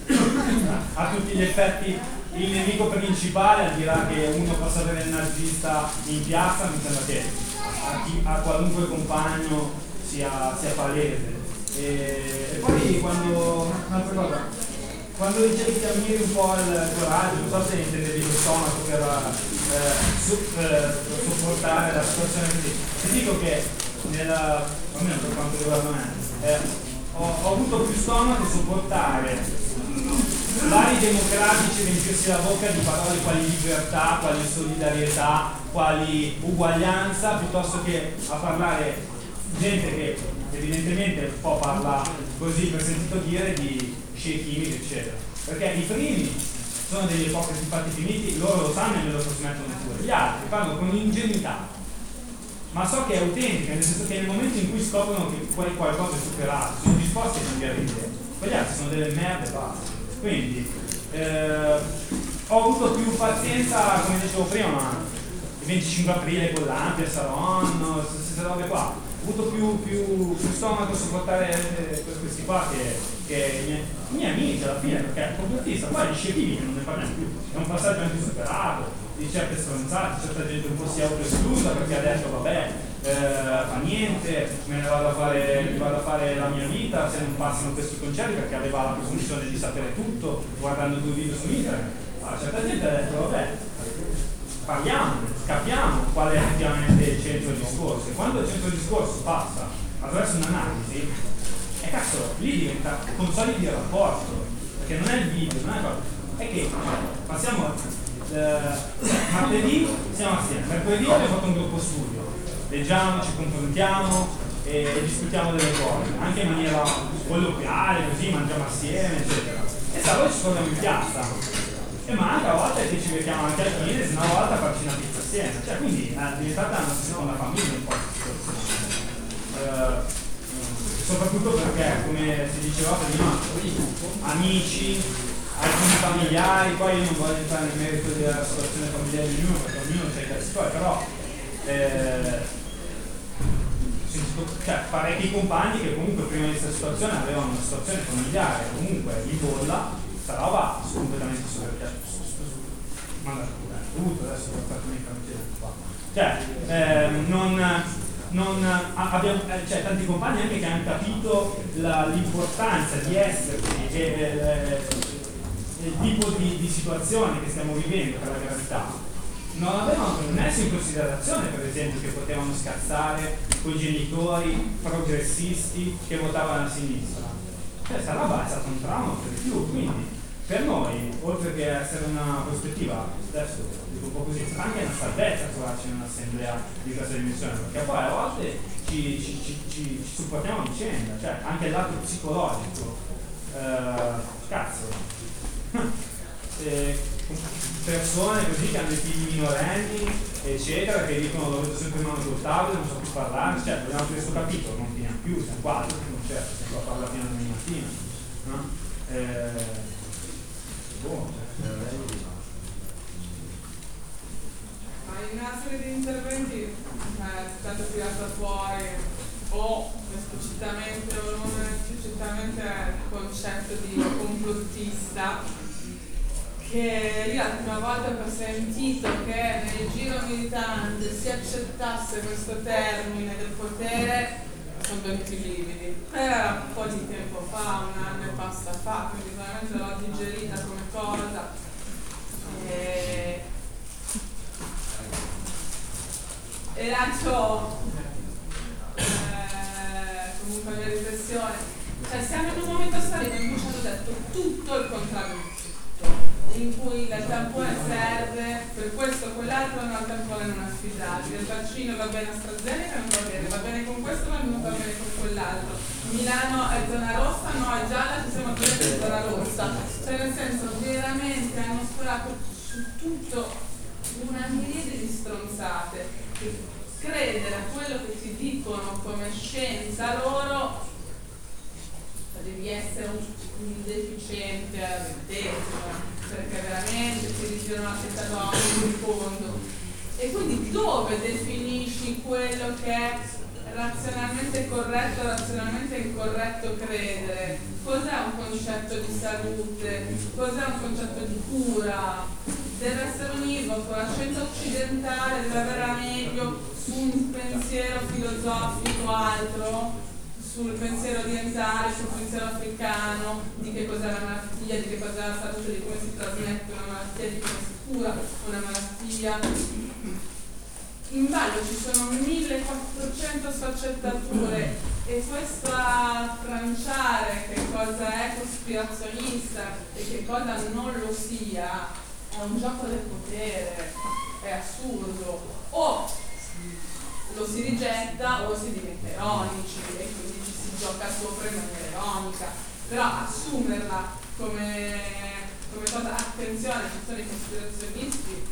a tutti gli effetti il nemico principale, al di là che uno possa avere il nazista in piazza, mi sembra che a, chi, a qualunque compagno sia, sia palese. E, e poi quando un'altra cosa, quando dicevi che ammiri un po' il coraggio, non so se intendevi lo stomaco per eh, su, eh, sopportare la situazione così. Ti dico che nella, almeno per quanto riguarda me, eh, ho, ho avuto più stomaco sopportare vari democratici riempirsi la bocca di parole quali libertà, quali solidarietà, quali uguaglianza, piuttosto che a parlare gente che evidentemente un po' parla così per sentito dire di scie chimiche eccetera, perché i primi sono degli ipocriti fatti finiti, loro lo sanno e me lo trasmettono pure, gli altri parlano con ingenuità, ma so che è autentica, nel senso che nel momento in cui scoprono che qualcosa è superato sono disposti a cambiare idea, quegli altri sono delle merde basta. Quindi eh, ho avuto più pazienza, come dicevo prima, il venticinque aprile con l'Ampia, Saron, queste robe qua. Ho avuto più, più, più stomaco a sopportare questi qua che, che i, miei, i miei amici alla fine, perché è complottista, poi gli scientifici che non ne parliamo più, è un passaggio anche superato, di certe stronzate, certa gente un po' si è autoesclusa perché ha detto vabbè, eh, fa niente, me ne vado a fare, mi vado a fare la mia vita se non passano questi concerti perché aveva la presunzione di sapere tutto guardando due video su internet. Allora, certa gente ha detto vabbè, parliamo, capiamo qual è effettivamente il centro del discorso e quando il centro del discorso passa attraverso un'analisi e cazzo, lì diventa consoli di rapporto, perché non è il video, non è cosa, è che passiamo eh, martedì siamo assieme, mercoledì abbiamo fatto un gruppo studio, leggiamo, ci confrontiamo e discutiamo delle cose, anche in maniera colloquiale, così mangiamo assieme, eccetera. E sabato ci troviamo in piazza. E manca a volte che ci becchiamo anche al fine, se una volta farci una pizza assieme, cioè quindi è diventata una seconda famiglia un po' uh, soprattutto perché come si diceva prima amici, alcuni familiari, poi io non voglio entrare nel merito della situazione familiare di ognuno perché ognuno c'è i cazzi suoi, però eh, cioè, parecchi compagni che comunque prima di questa situazione avevano una situazione familiare comunque in bolla. Questa roba è completamente sovracchiata. Manda tutto, adesso ho fatto un qua. Cioè, eh, non, non abbiamo, cioè, tanti compagni anche che hanno capito la, l'importanza di esserci e eh, il tipo di, di situazione che stiamo vivendo per la gravità. Non avevano messo in considerazione, per esempio, che potevano scazzare con i genitori progressisti che votavano a sinistra. Questa roba è stata un trauma per di più, quindi per noi, oltre che essere una prospettiva, adesso dico un po' così, è stata anche una salvezza trovarci in un'assemblea di questa dimensione, perché poi a volte ci, ci, ci, ci, ci supportiamo a vicenda, cioè anche il lato psicologico, eh, cazzo, eh, persone così che hanno dei figli minorenni, eccetera, che dicono lo vedo sempre in mano sul tavolo, non so più parlare, cioè vogliamo questo capitolo, non finiamo più, siamo qua, non certo, siamo qua a parlare fino a domani mattina, no? Eh, boh, Ma in una serie di interventi eh, è stato tirato fuori o esplicitamente o non esplicitamente il concetto di complottista, che io la prima volta che ho sentito che nel giro militante si accettasse questo termine del potere sono venuti i lividi. Era un po' di tempo fa, un anno e passa fa, quindi veramente l'ho digerita come cosa. E e lancio eh, comunque la mia riflessione. Cioè siamo in un momento storico in cui ci hanno detto tutto il contrario di tutto, in cui il tampone serve per questo o quell'altro, no, il tampone non è affidabile, il vaccino va bene a AstraZeneca, non va bene, va bene con questo ma non va bene con quell'altro, Milano è zona rossa, no è gialla, ci siamo attenti in zona rossa, cioè nel senso veramente hanno sparato su tutto una miriade di stronzate, che credere a quello che ti dicono come scienza loro, devi essere un, un deficiente al ventesimo, perché veramente ti ritirano la testa da un secondo. E quindi dove definisci quello che è razionalmente corretto o razionalmente incorretto credere? Cos'è un concetto di salute? Cos'è un concetto di cura? Deve essere univoco, la scienza occidentale deve avere la meglio su un pensiero filosofico altro, sul pensiero orientale, sul pensiero africano, di che cos'è la malattia, di che cos'è la salute, di come si trasmette una malattia, di come si cura una malattia. In ballo ci sono millequattrocento sfaccettature e questa tranciare che cosa è cospirazionista e che cosa non lo sia è un gioco del potere, è assurdo. O lo si rigetta o lo si diventa ironici e quindi ci si gioca sopra in maniera ironica, però assumerla come, come cosa, attenzione, ci sono i cospirazionisti,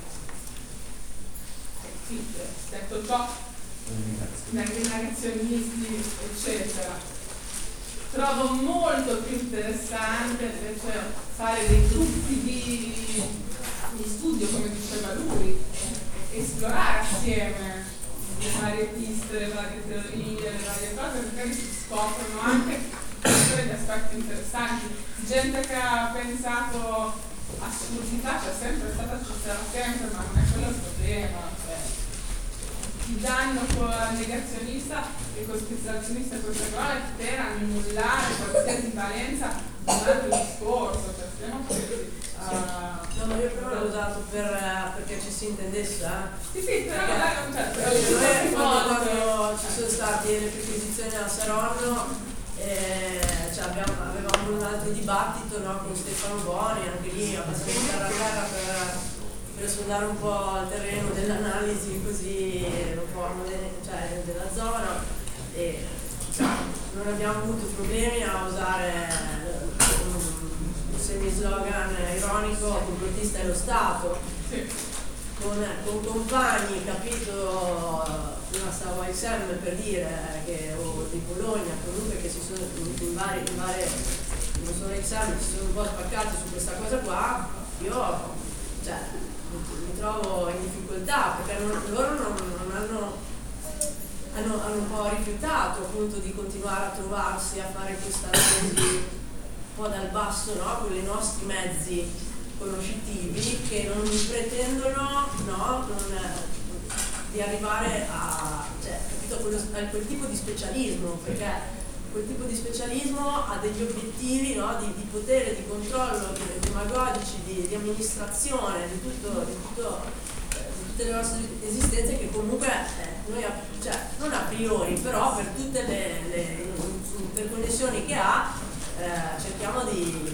sì, detto ciò, i negazionisti, eccetera. Trovo molto più interessante invece fare dei gruppi di, di studio, come diceva lui, esplorare assieme le varie piste, le varie teorie, le varie cose, perché si scoprono anche degli aspetti interessanti. Gente che ha pensato assurdità c'è sempre stata, ci sarà sempre, ma non è quello il problema. Cioè, ti danno con il negazionista e il cospirazionista queste parole per annullare qualsiasi valenza durante il discorso. Cioè, stiamo così. Uh, no, ma io però l'ho usato per, perché ci si intendesse, eh? Sì, sì, però non è un certo. Noi quando, quando ci sono state le perquisizioni a Saronno, eh, cioè abbiamo, avevamo un altro dibattito, no, con Stefano Boni, anche lì abbastanza terra a terra per, per sondare un po' il terreno dell'analisi così un po' cioè, della zona, e cioè, non abbiamo avuto problemi a usare semi-slogan ironico, complottista è lo Stato, sì. con, con compagni, capito, prima stavo a Exem per dire, che, o di Bologna, comunque che si sono in varie, in varie non solo Exem, si sono un po' spaccati su questa cosa qua, io cioè, mi, mi trovo in difficoltà, perché non, loro non, non hanno, hanno, hanno un po' rifiutato appunto di continuare a trovarsi a fare questa analisi un po' dal basso, no? Con i nostri mezzi conoscitivi che non pretendono, no? non, di arrivare a, cioè, capito, quello, a quel tipo di specialismo, perché quel tipo di specialismo ha degli obiettivi, no? di, di potere, di controllo, di, demagogici, di, di amministrazione, di, tutto, di, tutto, eh, di tutte le nostre esistenze che comunque eh, noi, cioè, non a priori, però per tutte le, le interconnessioni che ha, Eh, cerchiamo di,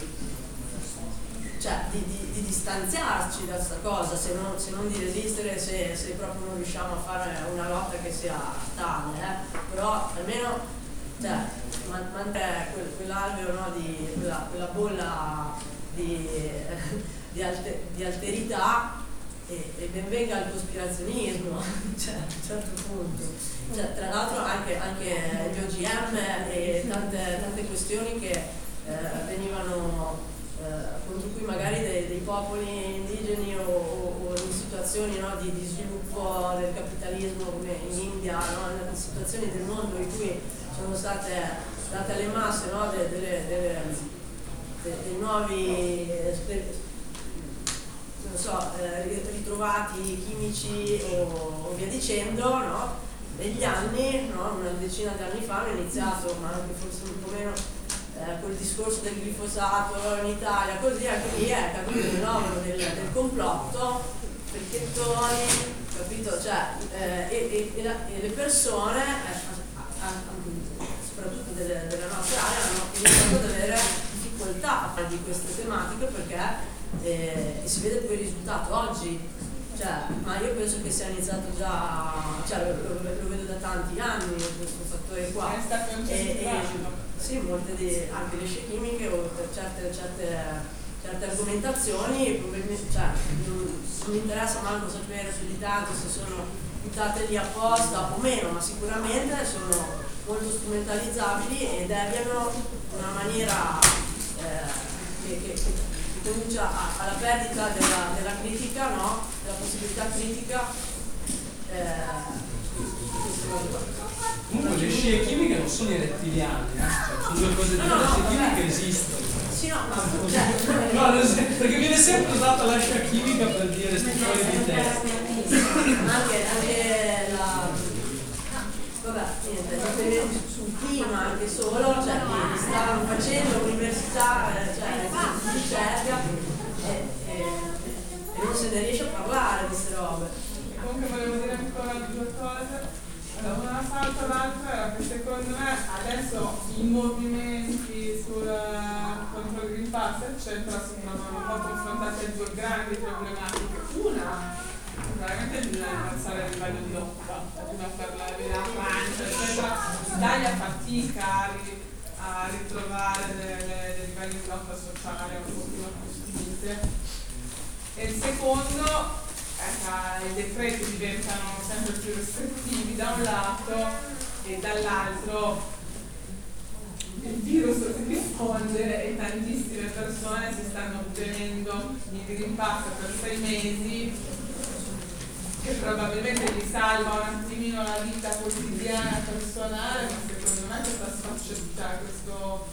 cioè, di, di, di distanziarci da questa cosa, se non, se non di resistere, se, se proprio non riusciamo a fare una lotta che sia tale, eh. Però almeno cioè, man, mantenere quel, quell'alveo, no, di quella, quella bolla di, di, alter, di alterità, e, e ben venga il cospirazionismo, cioè, a un certo punto. Cioè, tra l'altro anche, anche gli O G M e tante, tante questioni che eh, venivano eh, contro cui magari dei, dei popoli indigeni o, o, o in situazioni, no, di, di sviluppo del capitalismo come in India, no, in situazioni del mondo in cui sono state date alle masse, no, delle, delle, delle, dei, dei nuovi non so, eh, ritrovati chimici o, o via dicendo, no? Negli anni, no, una decina di anni fa, hanno iniziato, ma anche forse un po' meno, eh, quel discorso del glifosato in Italia, così anche lì è capito il fenomeno del, del complotto, fricchettoni, capito? Cioè, eh, e, e, e, la, e le persone, eh, soprattutto delle, della nostra area, hanno iniziato ad avere difficoltà a fare di queste tematiche perché eh, si vede poi il risultato oggi. Cioè, ma io penso che sia iniziato già, cioè lo, lo, lo vedo da tanti anni questo fattore qua. È stato un e, e, sì, molte di, anche le scie chimiche o certe, certe, certe argomentazioni, probabilmente, cioè, non, non mi interessa manco sapere più di tanto se sono buttate lì apposta o meno, ma sicuramente sono molto strumentalizzabili e deviano in una maniera eh, che, che, che conduce alla perdita della, della critica, no? Della possibilità critica. Eh, Comunque le scie chimiche non sono i rettiliani, eh? Cioè, sono due cose diverse, no, no, le scie vabbè. chimiche esistono. Sì, no, ma cioè, no, non so, perché viene sempre usata la scia chimica per dire sti fuori di testa. anche, anche la vabbè, niente, sul clima anche solo, cioè che stavano facendo all'università, cioè ricerca e, e, e non se ne riesce a parlare di queste robe. Comunque volevo dire ancora due cose. Allora, una salta l'altra era che secondo me adesso i movimenti sul contro il Green Pass eccetera sembrano un po' confrontati a due grandi problematiche. Una, veramente bisogna alzare il livello di lotta, bisogna parlare della pancia, eccetera. L'Italia fatica a, ri, a ritrovare dei, dei livelli di lotta sociale un pochino più spinti. E il secondo, Eh, i decreti diventano sempre più restrittivi da un lato e dall'altro il virus si diffonde e tantissime persone si stanno ottenendo il Green Pass per sei mesi che probabilmente gli salva un attimino la vita quotidiana personale, ma secondo me questa sfaccettà, questo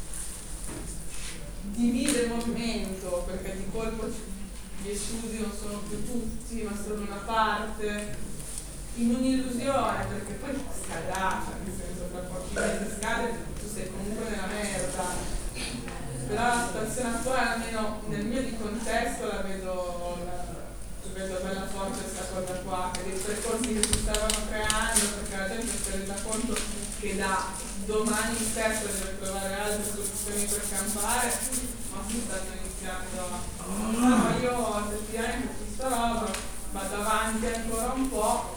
divide il movimento perché di colpo gli studi non sono più tutti, ma solo una parte, in un'illusione, perché poi scadà, cioè nel senso tra pochi mesi scade, tu sei comunque nella merda. Però la situazione attuale, almeno nel mio di contesto, la vedo, la, la vedo bella forte questa cosa qua, che dei percorsi che si stavano creando, perché la gente si è resa conto che da domani stesso deve trovare altre soluzioni per campare, ma si stanno iniziando a... No, io effettivamente questa roba vado avanti ancora un po'.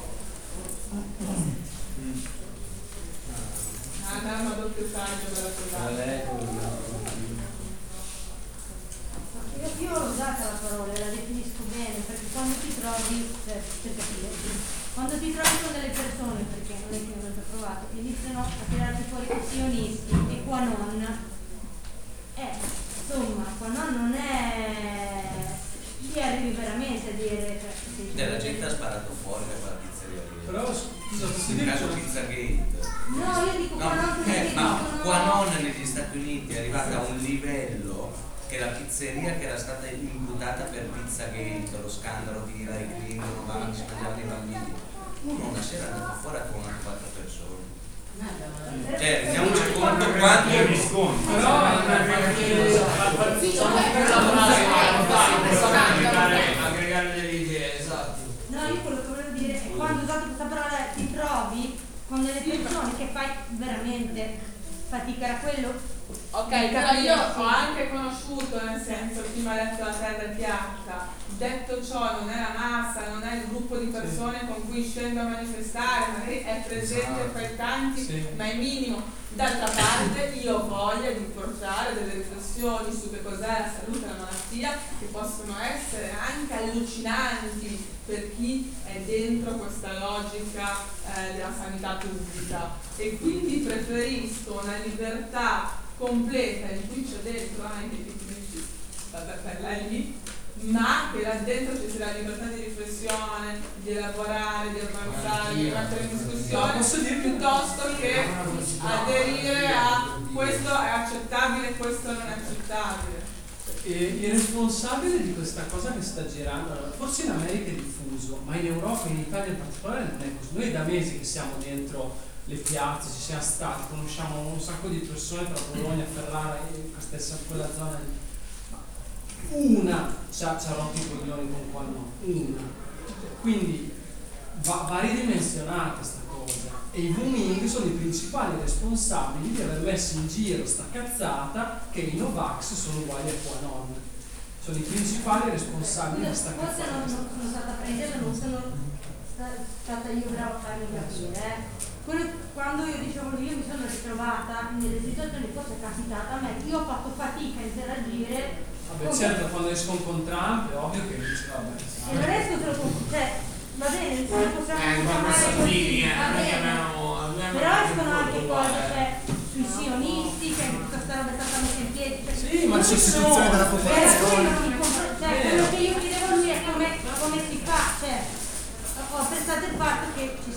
Ah, un'arma a doppio taglio della pesante. Io, io ho usata la parola, la definisco bene, perché quando ti trovi, per, per capire, quando ti trovi con delle persone, perché non è che non l'ho provato, che iniziano a tirarti fuori questionisti e qua non, eh, insomma, qua non, non è, ci arrivi veramente a dire, cioè, Cioè, la gente ha sparato fuori da quella pizzeria lì. Però scusa, posso in dire caso Pizzagate. no, io dico qua No, non perché eh, ma dicono... qua non negli Stati Uniti è arrivata a un livello che la pizzeria che era stata imputata per Pizzagate, lo scandalo di Hillary Clinton, ma si mangiavano i bambini, uno una sera è andato fuori con una quattro persone. Cioè, rendiamoci conto quanto aggregare delle idee, esatto. No, io quello che volevo dire è quando ho usato questa parola ti trovi con delle persone che fai veramente fatica a quello. Ok, però io ho anche conosciuto, nel senso, chi mi ha detto la terra è piatta. Detto ciò, non è la massa, non è il gruppo di persone sì. con cui scendo a manifestare, magari è presente esatto. fra i tanti, sì. ma è minimo. D'altra parte io ho voglia di portare delle riflessioni su che cos'è la salute e la malattia che possono essere anche allucinanti per chi è dentro questa logica eh, della sanità pubblica. E quindi preferisco una libertà completa in cui c'è dentro anche i tecnici tapperelli, ma che là dentro ci sia la libertà di riflessione, di elaborare, di avanzare, di mettere in discussione, piuttosto che aderire a questo è accettabile, questo non è accettabile. E il responsabile di questa cosa che sta girando, forse in America è diffuso, ma in Europa e in Italia in particolare non è così. Noi da mesi che siamo dentro le piazze, ci siamo stati, conosciamo un sacco di persone tra Bologna, Ferrara e stessa quella zona lì. Una ci ha rotto i coglioni con qua no, una. Quindi va, va ridimensionata sta cosa. E i Wuming sono i principali responsabili di aver messo in giro sta cazzata che i Novax sono uguali a QAnon. Sono i principali responsabili di sta Forse cazzata. non, non sono stata presa, non sono sta- stata io brava a farmi capire. Eh. Quello, quando io dicevo io mi sono ritrovata nelle situazioni, forse è capitata a me, io ho fatto fatica a interagire. Vabbè, con- certo, quando escono con Trump è ovvio che dice vabbè. E non esco solo con, cioè, va bene, non possiamo Eh, ma chiamare questo così, qui, eh, va non è che bene. abbiamo- abbiamo Però anche escono un anche punto cose, qua, cioè, sui sionisti, che tutta sta roba è stata messa in piedi. Cioè, Sì, ma non c'è ci sono- sostituzione della era popolazione. quello il confronto- cioè, quello che io chiedevo a lui è come, come si fa, cioè, ho apprezzato il fatto che ci,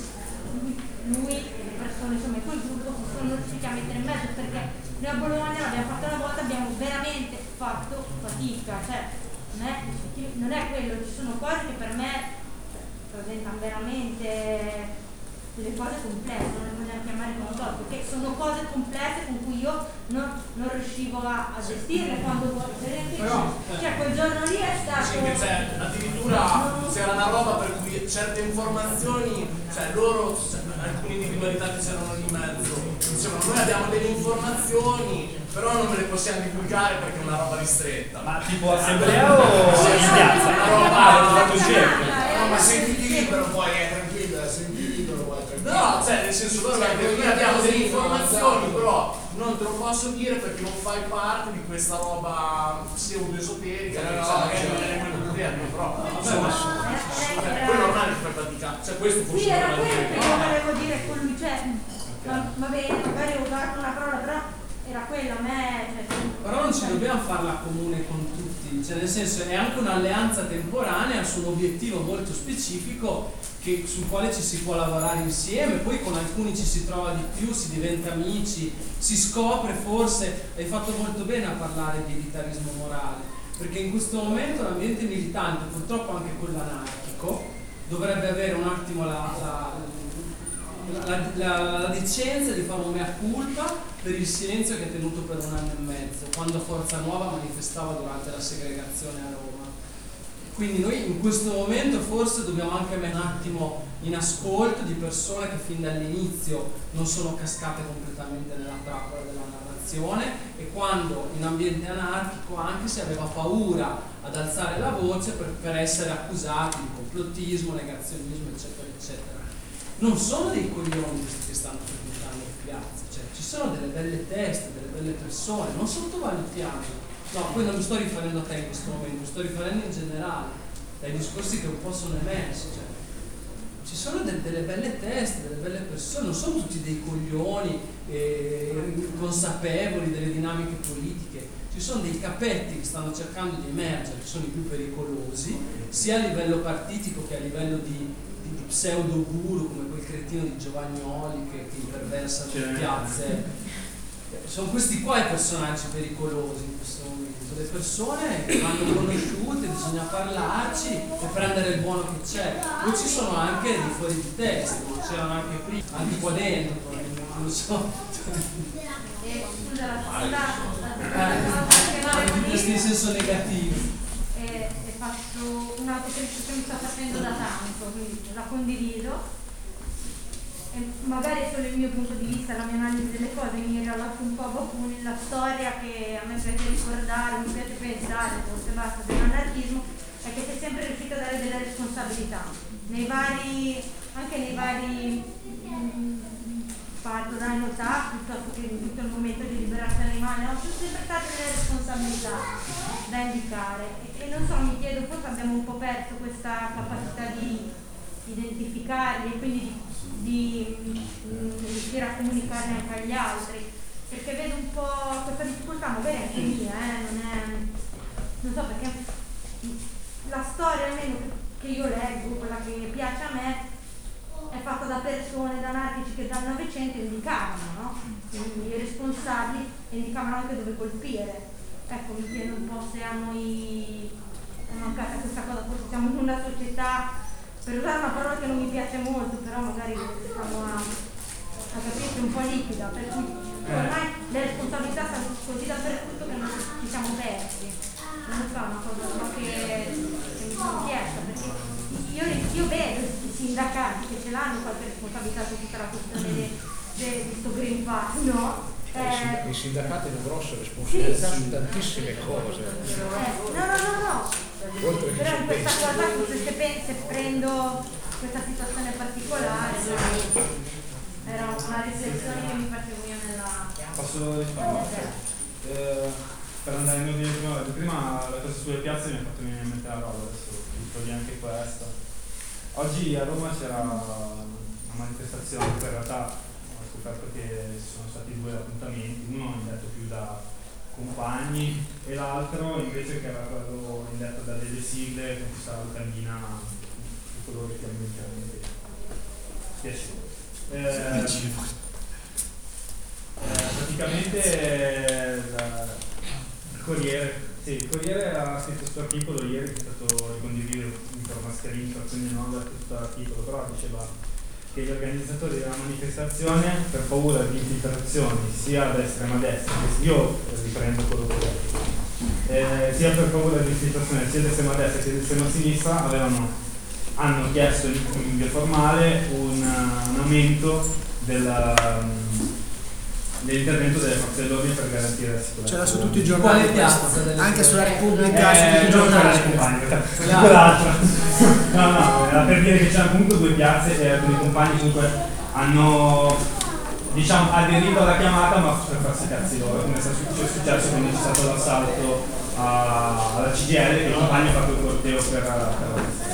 lui e le persone, insomma, quel gruppo si sono riusciti a mettere in mezzo, perché noi a Bologna l'abbiamo fatto una volta, abbiamo veramente fatto fatica, cioè non è, non è quello, ci sono cose che per me presentano veramente delle cose complesse, non le vogliamo chiamare come so, perché sono cose complesse con cui io non, non riuscivo a, a gestirle quando Però, cioè quel giorno lì è stato sì, che c'è, addirittura c'era una roba per cui certe informazioni, cioè loro, cioè, alcune individualità che c'erano lì in mezzo, dicevano noi abbiamo delle informazioni, però non ve le possiamo divulgare perché è una roba ristretta. Ma tipo assemblea o in piazza? Una roba, Ah, l'ho fatto certo. no, ma sentiti libero poi, è tranquilla, senti libero poi, tranquilla. no, cioè nel senso loro anche noi abbiamo delle informazioni, però non te lo posso dire perché non fai parte di questa roba pseudo-esoterica, No, che no, sa, magari certo. non è nemmeno moderno, però Insomma, cioè, poi è normale che fai fatica, cioè questo forse sì, era non è quello che vero. io volevo dire con lui, cioè, va, va bene, magari ho usato una parola, però era quella, a me, cioè, Però non ci dobbiamo farla comune con tutti, cioè nel senso è anche un'alleanza temporanea su un obiettivo molto specifico che, sul quale ci si può lavorare insieme, poi con alcuni ci si trova di più, si diventa amici, si scopre forse, hai fatto molto bene a parlare di elitarismo morale, perché in questo momento l'ambiente militante, purtroppo anche quello anarchico, dovrebbe avere un attimo la, la La, la, la decenza di fare un mea culpa per il silenzio che ha tenuto per un anno e mezzo quando Forza Nuova manifestava durante la segregazione a Roma. Quindi noi in questo momento forse dobbiamo anche mettere un attimo in ascolto di persone che fin dall'inizio non sono cascate completamente nella trappola della narrazione, e quando in ambiente anarchico anche si aveva paura ad alzare la voce per, per essere accusati di complottismo, negazionismo, eccetera eccetera. Non sono dei coglioni questi che stanno frequentando le piazze, cioè ci sono delle belle teste, delle belle persone, non sottovalutiamo. No, poi non mi sto riferendo a te in questo momento, mi sto riferendo in generale, dai discorsi che un po' sono emersi, cioè ci sono de- delle belle teste, delle belle persone, non sono tutti dei coglioni eh, consapevoli delle dinamiche politiche, ci sono dei capetti che stanno cercando di emergere, che sono i più pericolosi, sia a livello partitico che a livello di di pseudo guru come quel cretino di Giovagnoli che, che imperversa le piazze. Sono questi qua i personaggi pericolosi in questo momento, le persone che vanno conosciute, bisogna parlarci e prendere il buono che c'è. Poi ci sono anche dei fuori di testa, c'erano anche prima, anche qua dentro, non lo so. eh, scusa, la seconda Anche questi in senso negativo. e faccio un'autocritica che mi sta facendo da tanto, quindi la condivido. E magari è solo il mio punto di vista, la mia analisi delle cose, mi riallaccio un po' con la storia che a me piace ricordare, mi piace pensare, forse basta, dell'anarchismo, è che sei sempre riuscito a dare delle responsabilità nei vari, anche nei vari parto dai notà piuttosto che in tutto il momento di liberazione animale, ho sempre state delle responsabilità da indicare e, e non so, mi chiedo, forse abbiamo un po' perso questa capacità di identificarli e quindi di, di, di riuscire a comunicarne anche agli altri, perché vedo un po' questa difficoltà, magari anche mia, eh, non è, non so, perché la storia almeno che io leggo, quella che piace a me, è fatta da persone, da anarchici che dal Novecento indicavano, no? Quindi i responsabili indicavano anche dove colpire. Ecco, mi chiedo un po' se a noi è mancata questa cosa, forse siamo in una società, per usare una parola che non mi piace molto, però magari siamo a, a capirci un po' liquida, per cui ormai le responsabilità sono così dappertutto che non ci siamo persi. Non so, è una cosa che, che mi sono chiesta, perché io, io vedo i sindacati che ce l'hanno qualche responsabilità su tutta la questione di questo Green Pass, no? Eh, I sindacati hanno grosse responsabilità sì, su tantissime cose. Eh, no, no, no, no. Oltre però in questa cosa, se, se prendo questa situazione particolare, era una riflessione che mi facevo io nella... Posso rispondere? Eh, per andare in ordine prima, prima la cosa sulle piazze mi ha fatto venire in mente la roba, adesso ricordi anche questa. Oggi a Roma c'era una manifestazione, in realtà ho scoperto che ci sono stati due appuntamenti, uno indetto più da compagni e l'altro invece che era quello indetto da delle sigle con questa locandina di colore che ambientalmente piacevole. Eh, eh, praticamente eh, la, il Corriere, sì, il Corriere ha scritto questo articolo ieri che è stato ricondiviso per Mascherini, quindi non ho letto tutto l'articolo, però diceva che gli organizzatori della manifestazione, per paura di infiltrazioni sia da estrema destra, io riprendo quello che ho detto, eh, sia per paura di infiltrazione sia da estrema destra che da estrema sinistra, avevano hanno chiesto in via formale un, un aumento della, dell'intervento delle forze dell'ordine per garantire la sicurezza. C'era su tutti i giornali, anche sulla Repubblica, eh, su tutti i giornali. Quell'altra. No, no, era per dire che c'erano comunque due piazze e alcuni compagni comunque hanno, diciamo, aderito alla chiamata ma per farsi i cazzi loro, come è successo quando c'è stato l'assalto alla C G I L che il compagno ha fatto il corteo per, per la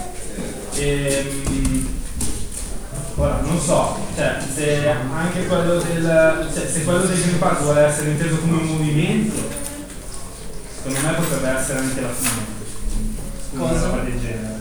E, ora non so, cioè, se anche quello del cioè, se quello del Green Pass vuole essere inteso come un movimento, secondo me potrebbe essere anche la fine, una roba del genere.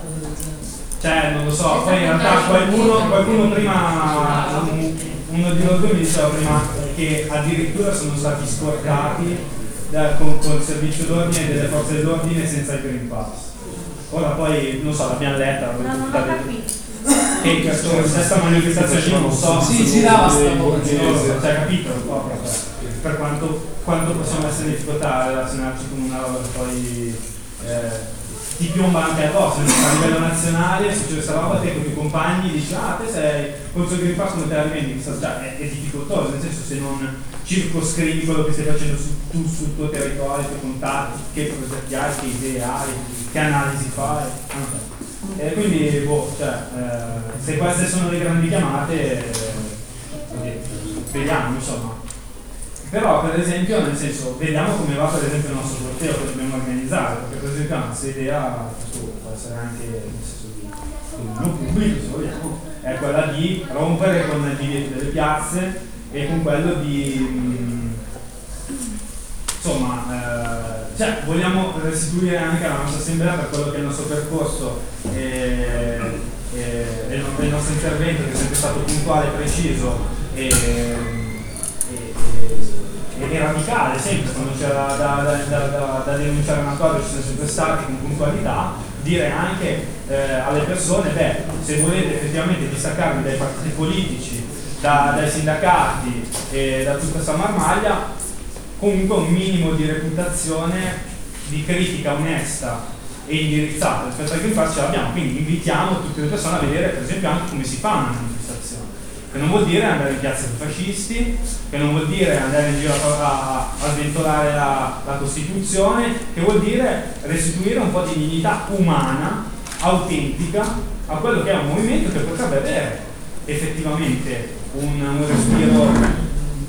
Cioè, non lo so, poi in realtà qualcuno, qualcuno prima, uno di loro due mi diceva prima che addirittura sono stati scortati da, con, con il servizio d'ordine delle forze dell'ordine senza il Green Pass. Ora poi, non so, l'abbiamo letta, no, non ho capito. Che questa stessa manifestazione non so. Sì, girava sta voce. Cioè, capito? Per quanto, quanto possiamo essere in difficoltà a relazionarci con una roba che poi eh, ti piomba anche addosso, a livello nazionale succede questa roba, te con i tuoi compagni dici ah te sei contro il Green Pass come te la rivendi, cioè, è, è difficoltoso, nel senso se non circoscrivi quello che stai facendo su, tu sul tuo territorio, i tuoi contatti, che progetti hai, che idee hai, che analisi fai, e quindi boh, cioè, eh, se queste sono le grandi chiamate eh, vediamo insomma. Però per esempio, nel senso, vediamo come va per esempio il nostro corteo che dobbiamo organizzare, perché per esempio la nostra idea può essere anche nel senso di non pubblico se vogliamo, è quella di rompere con il divieto delle piazze e con quello di mh, insomma eh, cioè vogliamo restituire anche alla nostra assemblea per quello che è il nostro percorso e, e, e il nostro intervento che è sempre stato puntuale, preciso e, e, e radicale sempre, quando c'era da, da, da, da, da denunciare una cosa ci sono sempre stati con puntualità, dire anche eh, alle persone beh, se volete effettivamente distaccarvi dai partiti politici, da, dai sindacati e da tutta questa marmaglia, comunque un minimo di reputazione di critica onesta e indirizzata rispetto al Green Pass ce l'abbiamo, quindi invitiamo tutte le persone a vedere per esempio anche come si fa una manifestazione, che non vuol dire andare in piazza con fascisti, che non vuol dire andare in giro a, a, a sventolare la, la Costituzione, che vuol dire restituire un po' di dignità umana, autentica, a quello che è un movimento che potrebbe avere effettivamente un, un respiro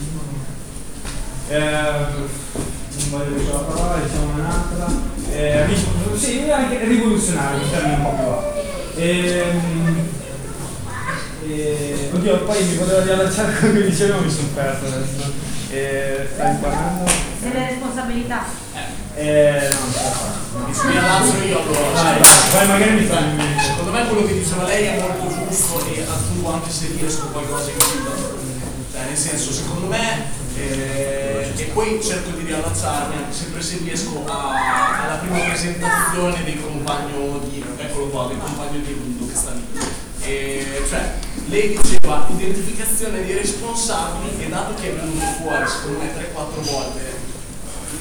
eh, non voglio dire la parola, diciamo un'altra eh, ri- sì, anche rivoluzionario, un termine un po' più alto. Ehm, E, oddio, poi mi volevo riallacciare a quello che dicevo, mi sono perso adesso. E, stai parlando? Delle responsabilità. Eh, no, non ce la faccio. Mi riallaccio io allora. Vai, vai, magari mi fai in mente. Secondo me quello che diceva lei è molto giusto e aggiungo anche se riesco qualcosa in più. Cioè, nel senso, secondo me, eh, e poi cerco di riallacciarmi anche sempre se riesco a, alla prima presentazione del compagno di, eccolo qua, del compagno di Rundo che sta lì. E, cioè, lei diceva identificazione dei responsabili e dato che è venuto fuori secondo me tre quattro volte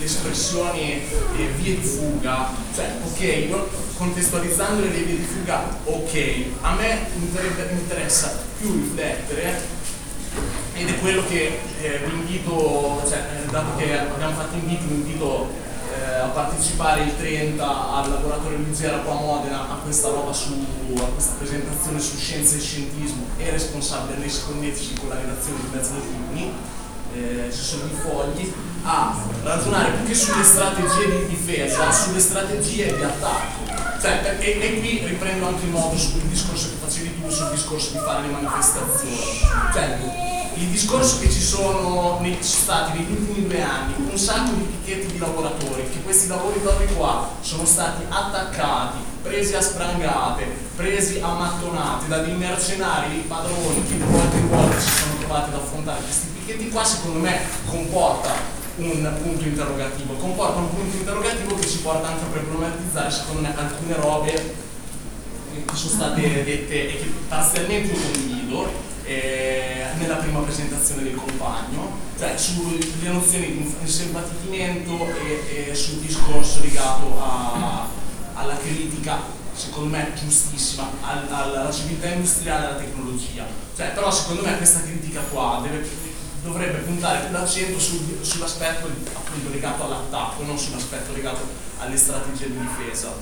le espressioni eh, vie di fuga, cioè ok, io contestualizzandole le vie di fuga, ok, a me inter- interessa più riflettere, ed è quello che eh, vi invito, cioè, dato che abbiamo fatto invito, vi invito eh, a partecipare il trenta al laboratorio Luziera qua a Modena a questa roba su, a questa presentazione su scienza e scientismo e responsabile risconnettersi con la redazione di Mezzogiorni, eh, ci sono i fogli, a ragionare più che sulle strategie di difesa, sulle strategie di attacco. Cioè, e, e qui riprendo anche il modo sul discorso che facevi tu, sul discorso di fare le manifestazioni. Cioè, il discorso che ci sono stati negli ultimi due anni, un sacco di picchetti di lavoratori, che questi lavoratori qua sono stati attaccati, presi a sprangate, presi a mattonate da dei mercenari, dei padroni che di volta in volta si sono trovati ad affrontare questi picchetti qua, secondo me comporta un punto interrogativo, comporta un punto interrogativo che ci porta anche a problematizzare, secondo me, alcune robe che sono state dette e che parzialmente io condivido eh, nella prima presentazione del compagno, cioè sulle nozioni di selvaticchimento e, e sul discorso legato a, alla critica, secondo me giustissima, al, alla civiltà industriale e alla tecnologia. Cioè, però secondo me questa critica qua deve dovrebbe puntare più l'accento sul, sull'aspetto appunto legato all'attacco, non sull'aspetto legato alle strategie di difesa.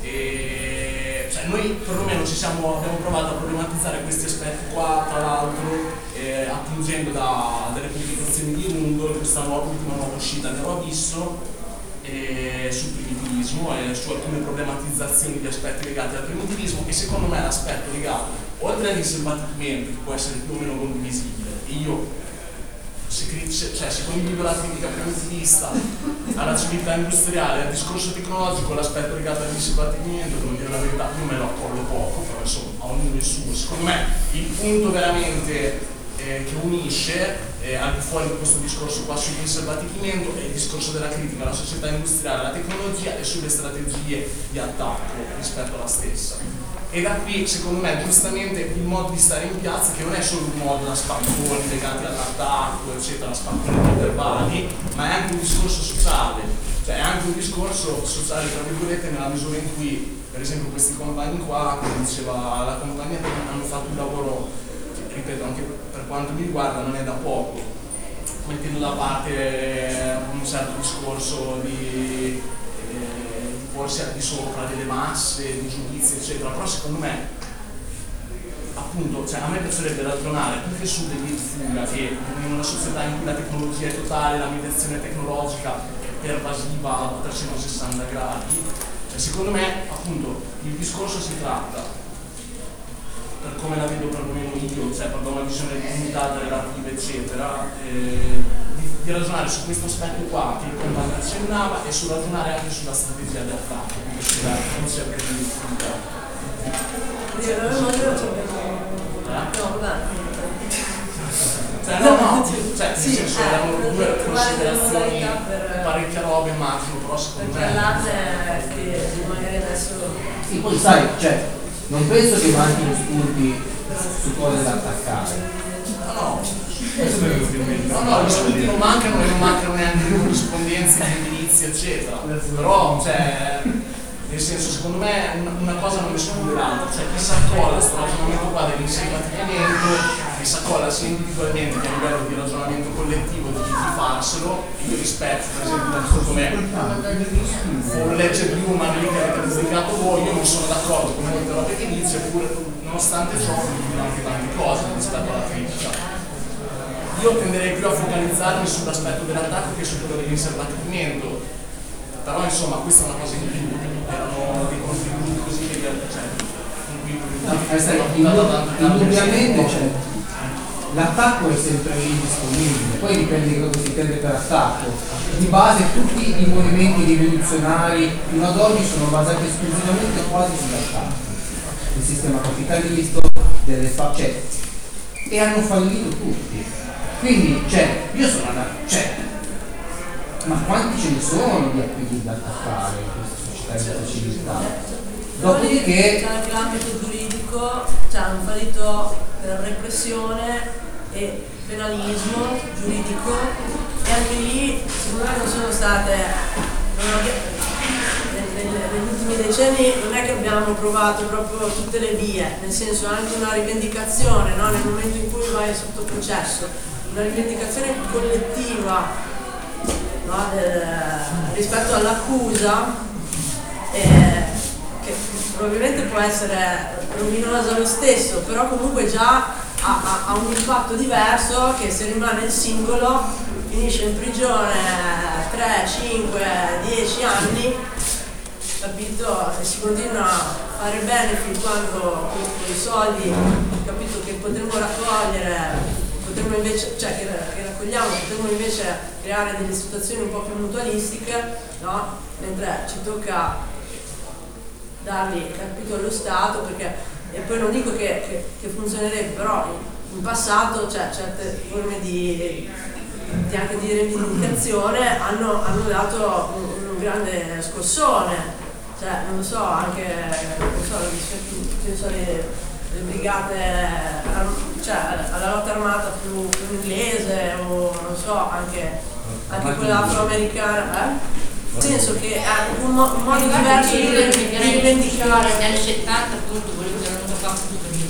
E, cioè, noi perlomeno ci siamo, abbiamo provato a problematizzare questi aspetti qua, tra l'altro eh, attingendo da delle pubblicazioni di Rundle, questa nuova, ultima nuova uscita Nero Abisso, eh, sul primitivismo e su alcune problematizzazioni di aspetti legati al primitivismo, e secondo me l'aspetto legato, oltre all'inselvaticamento, che può essere più o meno condivisibile, e io Se, cioè, se condivido la critica primitivista alla civiltà industriale, al discorso tecnologico, l'aspetto legato all'inselvaticamento, devo dire la verità, io me lo accollo poco, però insomma a ognuno il suo. Secondo me il punto veramente eh, che unisce eh, al di fuori di questo discorso qua sull'inselvaticamento è il discorso della critica alla società industriale, alla tecnologia e sulle strategie di attacco rispetto alla stessa. E da qui, secondo me, giustamente il modo di stare in piazza, che non è solo un modo da spacconi legati all'attacco, eccetera, spacconi verbali, ma è anche un discorso sociale, cioè è anche un discorso sociale, tra virgolette, nella misura in cui, per esempio, questi compagni qua, come diceva la compagnia, hanno fatto un lavoro, ripeto, anche per quanto mi riguarda, non è da poco, mettendo da parte un certo discorso di porsi al di sopra delle masse, di giudizi, eccetera, però secondo me, appunto, cioè a me piacerebbe ragionare più che sulle vie di fuga, che in una società in cui la tecnologia è totale, la mediazione tecnologica è pervasiva a trecentosessanta gradi, e secondo me, appunto, il discorso si tratta, per come la vedo perlomeno io, cioè per una visione limitata, relativa, eccetera, eh, di ragionare su questo aspetto qua che il compagno accennava e su ragionare anche sulla strategia di attacco, quindi sulla ricerca di difficoltà. Cioè no, no, cioè nel senso erano due considerazioni, parecchie robe immagino, però secondo me... Per parlarne che magari adesso... Sì, poi sai, cioè, non penso che manchino spunti su cose da attaccare. No, no. No, no, gli spunti non mancano e non mancano neanche le corrispondenze, gli indirizzi, eccetera. Però, cioè, nel senso, secondo me una, una cosa non esclude l'altra. Cioè, chi si accolla questo ragionamento qua dell'inselvaticamento, chi si accolla sia individualmente che a livello di ragionamento collettivo di chi farselo, io rispetto, per esempio, come for legge di Human lì che avete pubblicato voi, io non sono d'accordo con molte robe che dice, eppure, nonostante ciò, condivido anche tante cose rispetto alla critica. Io tenderei più a focalizzarmi sull'aspetto dell'attacco che su quello dell'inselvaticamento, però insomma questa è una cosa in più, erano dei contributi così che cioè, indubbiamente cioè, l'attacco è sempre indisponibile, poi dipende di cosa si intende per attacco. Di base tutti i movimenti rivoluzionari fino ad oggi sono basati esclusivamente quasi sull'attacco, il sistema capitalista, delle fa- cioè, e hanno fallito tutti. Quindi, cioè, io sono andato, cioè, ma quanti ce ne sono di appelli da attaccare in questa società e questa civiltà? Dopodiché... C'è anche l'ambito giuridico, cioè hanno fallito per repressione e penalismo giuridico e anni lì secondo me non sono state, non abbiamo, negli ultimi decenni non è che abbiamo provato proprio tutte le vie, nel senso anche una rivendicazione, no? Nel momento in cui vai sotto processo, una rivendicazione collettiva, no? Del, rispetto all'accusa, eh, che probabilmente può essere luminosa lo stesso, però comunque già ha, ha, ha un impatto diverso che se rimane il singolo finisce in prigione tre, cinque, dieci anni, capito? E si continua a fare benefit quando con i soldi, capito, che potremmo raccogliere, potremmo invece, cioè che, che raccogliamo, potremmo invece creare delle situazioni un po' più mutualistiche, no? Mentre ci tocca darli, capito, allo Stato, perché, e poi non dico che, che, che funzionerebbe, però in, in passato c'è certe forme di, di anche di rivendicazione hanno, hanno dato un, un grande scossone. Cioè, non so, anche non so, penso alle, alle brigate, cioè alla lotta armata più, più inglese o non so, anche, anche quella afroamericana, eh? Penso che è un, mo- un modo diverso di, di rivendicare. Negli anni settanta appunto quello che erano fatto tutto il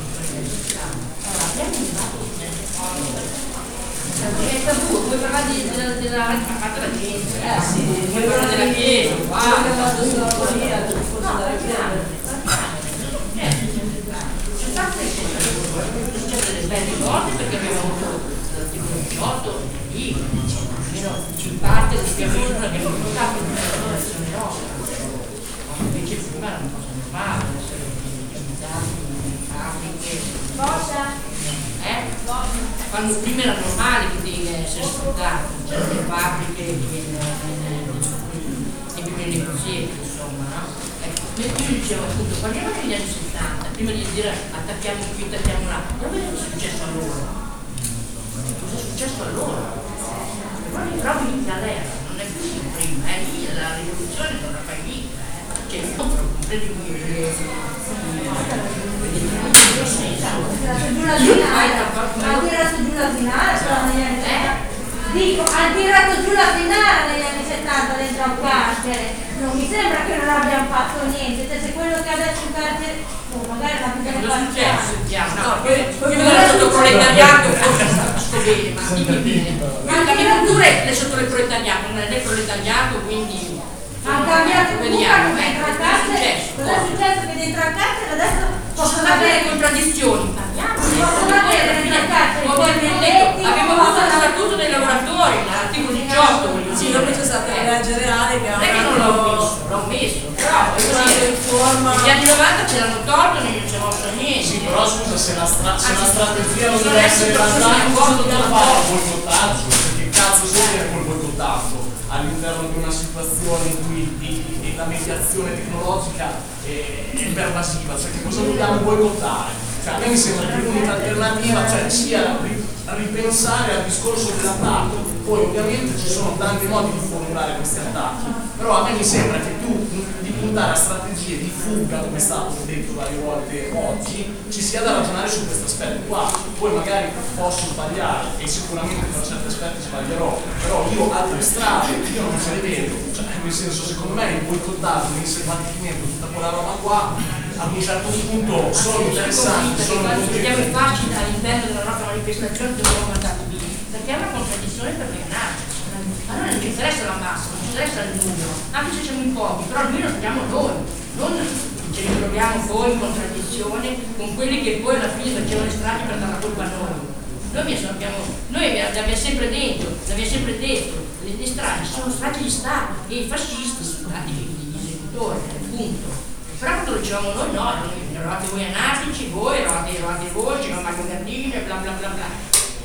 è tabù, puoi parlare di, della, della fatta la gente, eh sì, puoi parlare della chiesa, guarda, che ha fatto sulla politica, forse da riprendere. C'è state delle belle cose perché abbiamo avuto l'articolo diciotto lì, almeno in parte spiegano che non portato in una versione nostra, invece prima era una cosa normale, essere utilizzati in fabbriche. Cosa? Eh? Quando prima era normale che devi essere sfruttato, c'erano le fabbriche e nelle cucine, insomma, no? Ecco, io dicevo appunto, parliamo degli anni settanta, prima di dire attacchiamo qui, attacchiamo là, però vedi cosa è successo a loro? Cosa è successo a loro? Però li trovi in galera, non è più come prima, eh? Lì la rivoluzione non la fai mica, eh? Cioè io non comprendo ha tirato giù la finale negli anni settanta. Dico, ha tirato giù la finale negli anni settanta dentro al carcere. Non mi sembra che non abbiamo fatto niente. Cioè, se quello che adesso in carcere, oh, magari la più delle parti. No, poi io ero sotto proletariato, forse sto bene, ma dimmi bene. La mia cultura è sotto il proletariato, non è proletariato, quindi ha cambiato vediamo dentro al carcere. Cosa è successo? Che dentro al carcere adesso possono avere contraddizioni, parliamo, possono avere dentro al carcere. Abbiamo avuto lo statuto dei lavoratori, l'articolo diciotto, sì, dopo c'è stata la legge reale che ha non l'ho messo, l'ho messo, però negli anni novanta ce l'hanno tolto e non ci è mosso niente. Sì, però scusa, se la, stra- se la strategia non deve essere l'attacco, cosa dobbiamo fare col boicottaggio? Perché cazzo serve col boicottaggio all'interno di una situazione in cui di, di, la mediazione tecnologica è, è pervasiva, cioè che cosa dobbiamo boicottare? Cioè, a me mi sembra che l'unica alternativa cioè, sia ripensare al discorso dell'attacco. Poi ovviamente ci sono tanti modi di formulare questi attacchi, però a me mi sembra che più di puntare a strategie di fuga, come è stato detto varie volte oggi, ci sia da ragionare su questo aspetto qua. Poi magari posso sbagliare e sicuramente per certi aspetti sbaglierò, però io altre strade io non ce le vedo, cioè, nel senso secondo me il boicottaggio, l'inselvatichimento, tutta quella roba qua ad un certo punto sono interessanti, sono quando vediamo i fasci all'interno della nostra manifestazione dobbiamo mandare via, perché è una contraddizione per le nasce. A noi non ci interessa la massa, non ci interessa il numero, anche se siamo in pochi, però noi lo sappiamo noi, non ce li troviamo poi in contraddizione con quelli che poi alla fine facevano le stragi per dare la colpa a noi. Noi ne sappiamo, noi abbiamo sempre dentro, l'abbiamo sempre detto, le, le stragi sono stragi di Stato e i fascisti sono stati gli esecutori, punto. Però quando lo dicevamo noi no, eravate voi anarchici, voi eravate, eravate voi, c'era Mario Gardini e bla bla bla bla.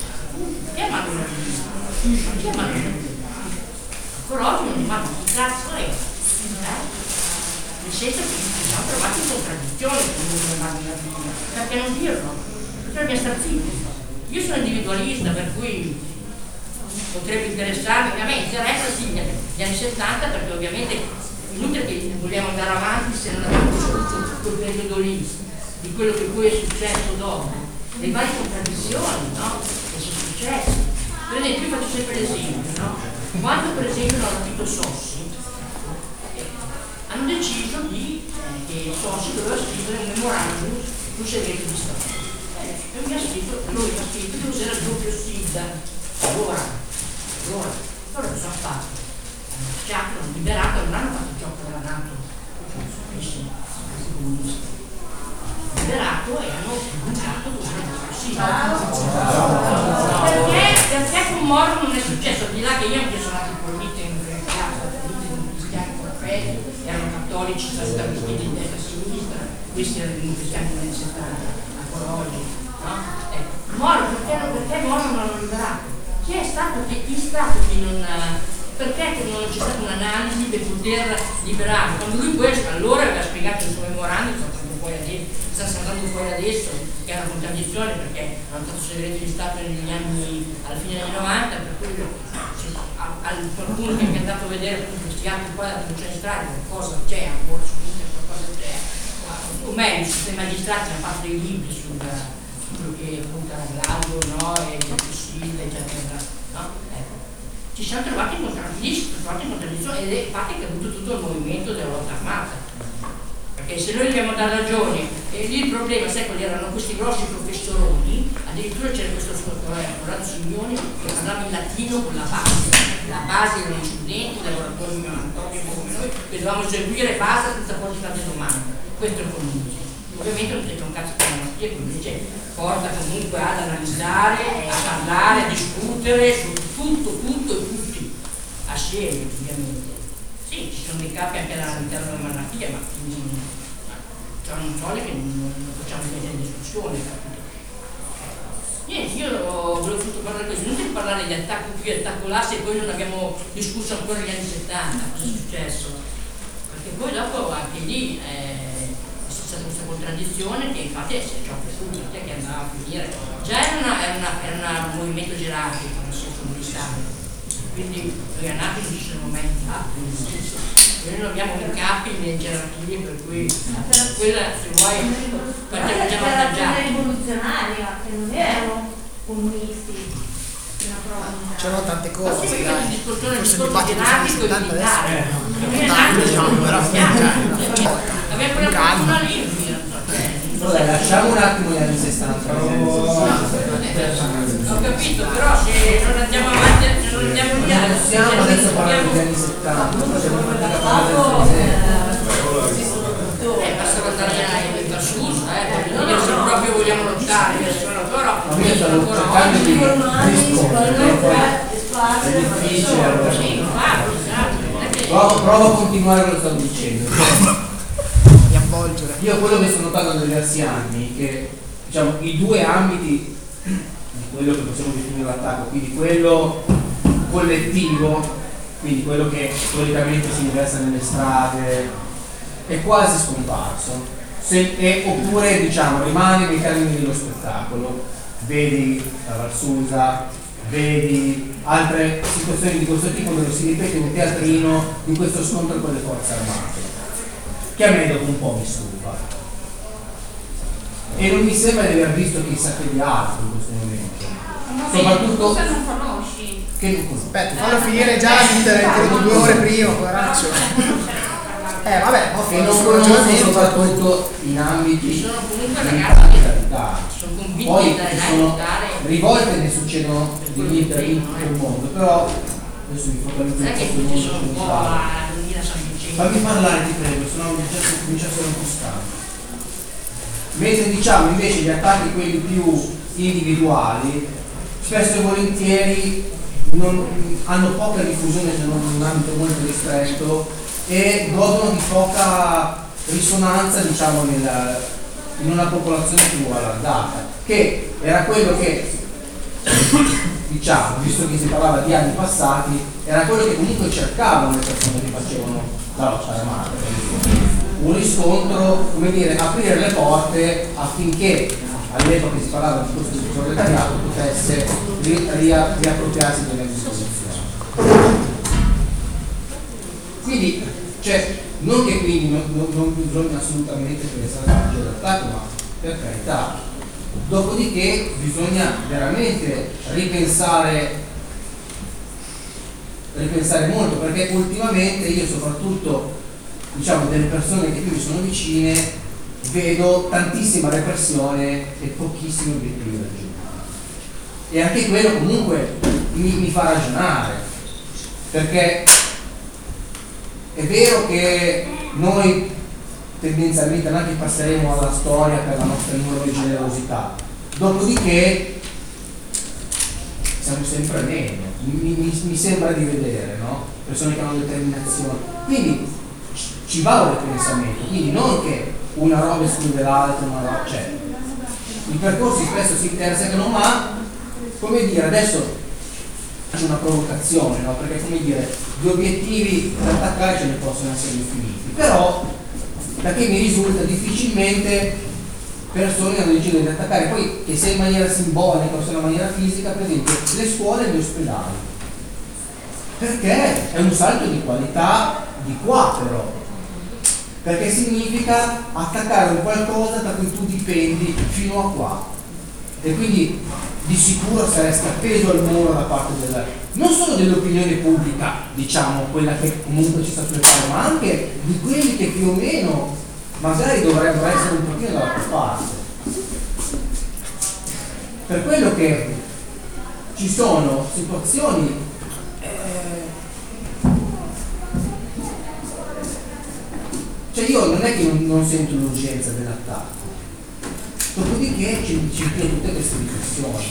Chi è Mario Gardini? Chi è Mario Gardini? Ancora oggi non rimango chi cazzo è? Eh? Nel senso che ci siamo trovati in contraddizione con Mario Gardini. Perché non dirlo? Perché dobbiamo stare zitti. Io sono individualista, per cui potrebbe interessarmi, a me interessa sì gli anni settanta perché ovviamente inutile che vogliamo andare avanti se non abbiamo vissuto quel periodo lì, di quello che poi è successo dopo, le varie contraddizioni, no? Che sono successe. Per esempio, io faccio sempre l'esempio, no? Quando per esempio hanno capito Sossi, hanno deciso di, eh, che Sossi doveva scrivere un memorandum sul segreto di Stato. Eh, e mi ha scritto, lui mi ha scritto che c'era il doppio S I D. Allora, allora, allora cosa hanno fatto? Hanno schiato, hanno liberato, non hanno fatto il gioco della NATO, capisci? Comunisti. Liberato e hanno buttato con il doppio S I D. Perché, perché con Moro non è successo, al di là che io anche sono andato in politica in Francia, cristiani con la fede, erano cattolici, sono stati vestiti di destra e sinistra, questi erano i cristiani negli anni settanta, ancora oggi, no? Ecco, Moro, perché, perché Moro non l'hanno liberato? Chi è stato, chi è stato che non... Perché non c'è stata un'analisi per poter liberarlo? Quando lui poi allora aveva spiegato il suo memorandum, sta saltando fuori adesso, che è una contraddizione perché hanno fatto segreto di Stato negli anni, alla fine degli anni novanta, per cui al qualcuno che è andato a vedere questi atti qua della produzione strada, qualcosa c'è ancora su internet, qualcosa c'è. O meglio, tutti i magistrati hanno fatto dei libri su quello che appunto era Glaudio, no? E il Sile, eccetera. No? Ecco. Ci siamo trovati in contraddizione ed è infatti che ha avuto tutto il movimento della lotta armata. Perché se noi gli abbiamo dato ragione, e lì il problema, sai quali erano questi grossi professoroni, addirittura c'era questo Corrado Simeoni che parlava in latino con la base, la base erano studenti, lavoratori come noi, che dovevamo seguire base senza porre state domande. Questo è il comunismo. Ovviamente non c'è un cazzo di malattia, che invece porta comunque ad analizzare, a parlare, a discutere su tutto, tutto e tutti, assieme ovviamente. Sì, ci sono dei capi anche all'interno della monarchia, ma cioè non so che non, non facciamo vedere in discussione. Niente, io volevo tutto parlare così, non devo parlare di attacco qui, attacco là, se poi non abbiamo discusso ancora negli anni settanta, cosa è successo. Perché poi dopo anche lì eh, c'è stata questa contraddizione che infatti si è già piaciuta, che andava a finire. Già era, una, era, una, era una, un movimento gerarchico, nel senso militare. Quindi noi a Napoli non ci siamo mai fatti, noi non abbiamo né capi né gerarchie, per cui quella se vuoi facciamo già avvantaggiare. Era rivoluzionaria, che non erano comunisti. C'erano tante cose, sì, dai. il discorso Forse il dibattito degli anni settanta adesso diciamo, però abbiamo preso una lì. Allora, lasciamo un attimo gli anni sessanta. Ho capito, però se non andiamo avanti, se non andiamo via, non possiamo adesso parlare degli anni settanta, facciamo fatica a parlare del Eh, basta guardare da sud, eh, perché se proprio vogliamo lottare, però ma io sto cercando di rispondere, è difficile allora. Provo, provo a continuare quello che sto dicendo. Io quello che sto notando da diversi anni è che diciamo, i due ambiti di quello che possiamo definire l'attacco, quindi quello collettivo, quindi quello che solitamente si riversa nelle strade, è quasi scomparso, Se, è, oppure diciamo rimane nei termini dello spettacolo. Vedi la Valsusa, vedi altre situazioni di questo tipo dove si ripete un teatrino in questo scontro con le forze armate, che a me dopo un po' mi stufa e non mi sembra di aver visto chissà che di altro in questo momento. Ma soprattutto se non conosci. Che non conosco. Aspetta, fallo finire già l'intervento due ore prima, poraccio. Eh vabbè, ho che non finito conosco soprattutto in ambiti di capitalità. Poi ci sono rivolte ne succedono di lì per lì in tutto il mondo, però adesso mi focalizzo in questo mondo. Fammi parlare, ti prego, sennò comincia a essere un po' stanco. Mentre diciamo invece gli attacchi quelli più individuali spesso e volentieri non, hanno poca diffusione se non in un ambito molto ristretto e godono di poca risonanza diciamo nel, in una popolazione più allargata, che era quello che diciamo, visto che si parlava di anni passati, era quello che comunque cercavano le persone che facevano la lotta armata, un riscontro, come dire, aprire le porte affinché all'epoca che si parlava di questo proletariato potesse ri, ria, riappropriarsi delle disposizioni. Quindi, cioè, non che quindi non, non, non bisogna assolutamente pensare a un attacco, ma per carità. Dopodiché bisogna veramente ripensare ripensare molto, perché ultimamente io soprattutto, diciamo, delle persone che più mi sono vicine, vedo tantissima repressione e pochissimi obiettivi raggiunti. E anche quello comunque mi, mi fa ragionare, perché è vero che noi tendenzialmente non è che passeremo alla storia per la nostra enorme generosità, dopodiché siamo sempre meno, mi, mi, mi sembra di vedere, no? Persone che hanno determinazione, quindi ci va un ripensamento, quindi non che una roba esclude l'altra, una roba, cioè i percorsi spesso si intersecano, ma come dire, adesso c'è una provocazione, no? Perché come dire, gli obiettivi da attaccare ce ne possono essere infiniti, però da che mi risulta difficilmente persone hanno deciso di attaccare, poi che sia in maniera simbolica o sia in maniera fisica, per esempio le scuole e gli ospedali, perché è un salto di qualità di qua, però perché significa attaccare un qualcosa da cui tu dipendi fino a qua, e quindi di sicuro saresti appeso al muro da parte della, non solo dell'opinione pubblica, diciamo, quella che comunque ci sta sulle palle, ma anche di quelli che più o meno magari dovrebbero essere un pochino dalla tua parte. Per quello che ci sono situazioni eh, cioè io non è che non, non sento l'urgenza dell'attacco, dopodiché ci, ci chiedo tutte queste riflessioni,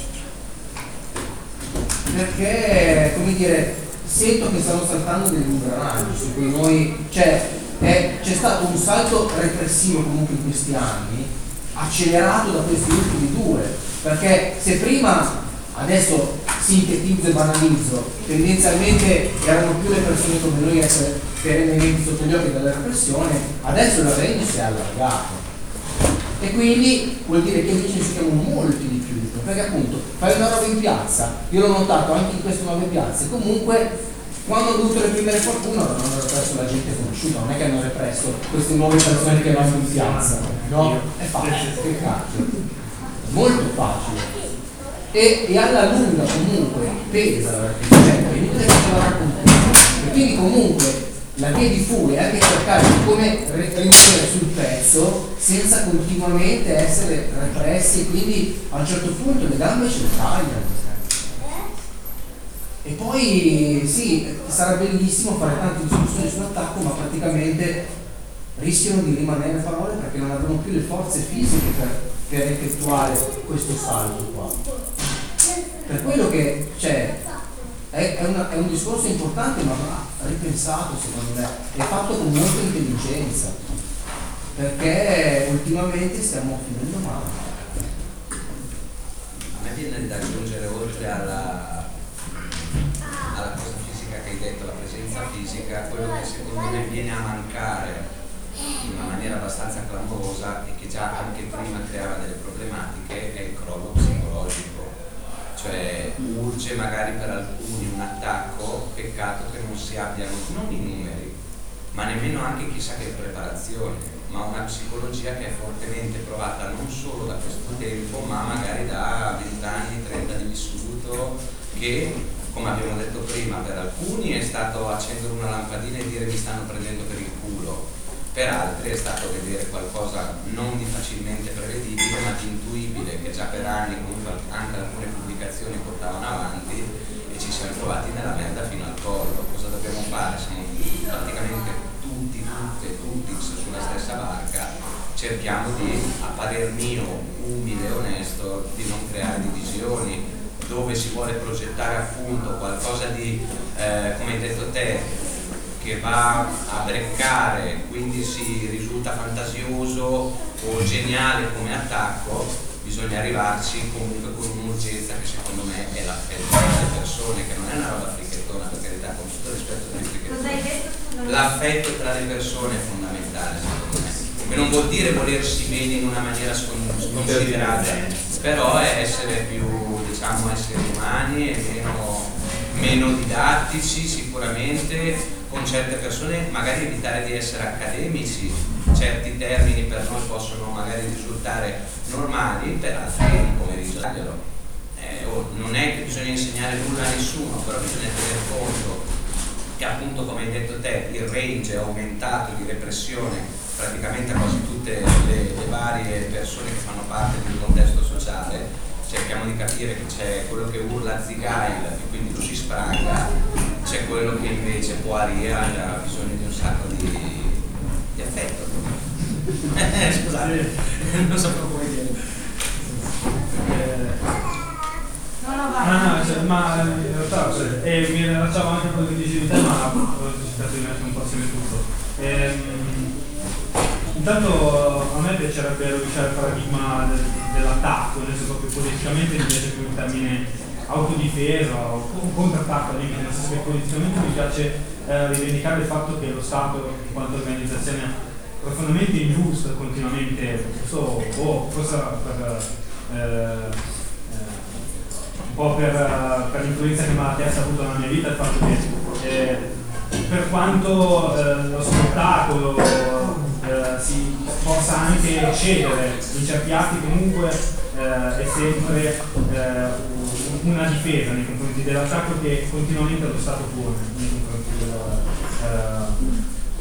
perché come dire, sento che stanno saltando degli ingranaggi su cui noi, cioè è, c'è stato un salto repressivo comunque in questi anni, accelerato da questi ultimi due, perché se prima, adesso sintetizzo e banalizzo, tendenzialmente erano più le persone come noi a essere perennemente sotto gli occhi della repressione, adesso il range si è allargato, e quindi vuol dire che invece ne siamo molti di più, perché appunto fai una roba in piazza, io l'ho notato anche in queste nuove piazze, comunque quando hanno dovuto reprimere qualcuno non hanno represso la gente conosciuta, non è che hanno represso queste nuove persone che vanno in piazza, no? È facile, che cacchio, molto facile, e, e alla lunga comunque pesa la repressione, è inutile che ce la racconti, e quindi comunque la via di fuga è anche cercare di come rimanere sul pezzo senza continuamente essere repressi, e quindi a un certo punto le gambe ce le tagliano. E poi sì, sarà bellissimo fare tante discussioni sull'attacco, ma praticamente rischiano di rimanere parole perché non avranno più le forze fisiche per, per effettuare questo salto qua. Per quello che c'è, è, è, una, è un discorso importante, ma va ripensato secondo me, è fatto con molta intelligenza, perché ultimamente stiamo finendo male. A me viene da aggiungere, oltre alla alla cosa fisica che hai detto, la presenza fisica, quello che secondo me viene a mancare in una maniera abbastanza clamorosa e che già anche prima creava delle problematiche è il crollo psicologico, cioè urge magari per alcuni un attacco, peccato che non si abbiano non i numeri ma nemmeno anche chissà che preparazione, ma una psicologia che è fortemente provata non solo da questo tempo ma magari da venti anni, trenta di vissuto, che come abbiamo detto prima, per alcuni è stato accendere una lampadina e dire mi stanno prendendo per il culo, per altri è stato vedere qualcosa non di facilmente prevedibile ma di intuibile, che già per anni comunque anche alcune pubblicazioni portavano avanti, e ci siamo trovati nella merda fino al collo. Cosa dobbiamo fare? Siamo praticamente tutti, tutte, tutti sulla stessa barca, cerchiamo di, a parer mio umile e onesto, di non creare divisioni, dove si vuole progettare appunto qualcosa di, eh, come hai detto te, che va a breccare, quindi si risulta fantasioso o geniale come attacco, bisogna arrivarci comunque con un'urgenza che secondo me è l'affetto delle persone, che non è una roba fricchettona, per carità, con tutto il rispetto delle fricchettone. L'affetto tra le persone è fondamentale secondo me, che non vuol dire volersi bene in una maniera sconsiderata, però è essere più, diciamo, esseri umani e meno, meno didattici sicuramente, con certe persone magari evitare di essere accademici, certi termini per noi possono magari risultare normali, per altri come risalgono. Eh, oh, non è che bisogna insegnare nulla a nessuno, però bisogna tenere conto che appunto, come hai detto te, il range è aumentato di repressione praticamente a quasi tutte le, le varie persone che fanno parte di un contesto sociale. Cerchiamo di capire che c'è quello che urla zigail e quindi lo si spranga, c'è quello che invece può aria e ha bisogno di un sacco di, di affetto. Eh, scusate, non sapevo come dire. No, no, vai. Ah, no, cioè, ma in realtà cioè, e mi rilacciavo anche a quello che dicevi te, ma ho cercato di mettere un po' assieme tutto. Ehm, intanto a me piacerebbe rovesciare il paradigma del, dell'attacco, nel senso che politicamente mi piace più il termine autodifesa o contrattacco, nel senso che politicamente mi piace eh, rivendicare il fatto che lo Stato, in quanto organizzazione profondamente ingiusta, continuamente, questo, oh, forse per, eh, un po' per, per l'influenza che Malatesta ha avuto nella mia vita, il fatto che eh, per quanto eh, lo spettacolo eh, si possa anche cedere in certi atti, comunque eh, è sempre eh, una difesa nei confronti dell'attacco che continuamente lo Stato pone nei confronti del,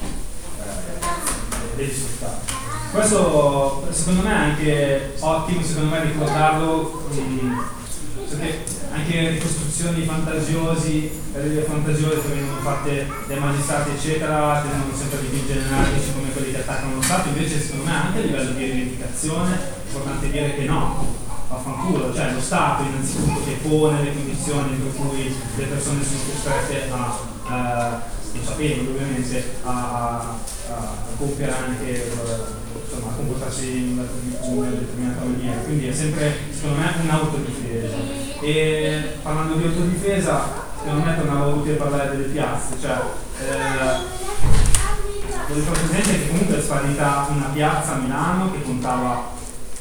eh, degli spettacoli. Questo secondo me è anche ottimo, secondo me, ricordarlo, mh, perché anche ricostruzioni fantasiosi, le fantasiose che vengono fatte dai magistrati eccetera tendono sempre a dipingere anarchici come quelli che attaccano lo Stato. Invece secondo me anche a livello di rivendicazione è importante dire che no, vaffanculo, cioè lo Stato innanzitutto che pone le condizioni per cui le persone sono costrette a, eh, sapendo ovviamente, a, a, a compiere anche, insomma, a comportarsi in una determinata maniera, quindi è sempre secondo me un'autodifesa. E parlando di autodifesa, secondo me tornava utile parlare delle piazze, cioè eh, voglio far presente che comunque è sparita una piazza a Milano che contava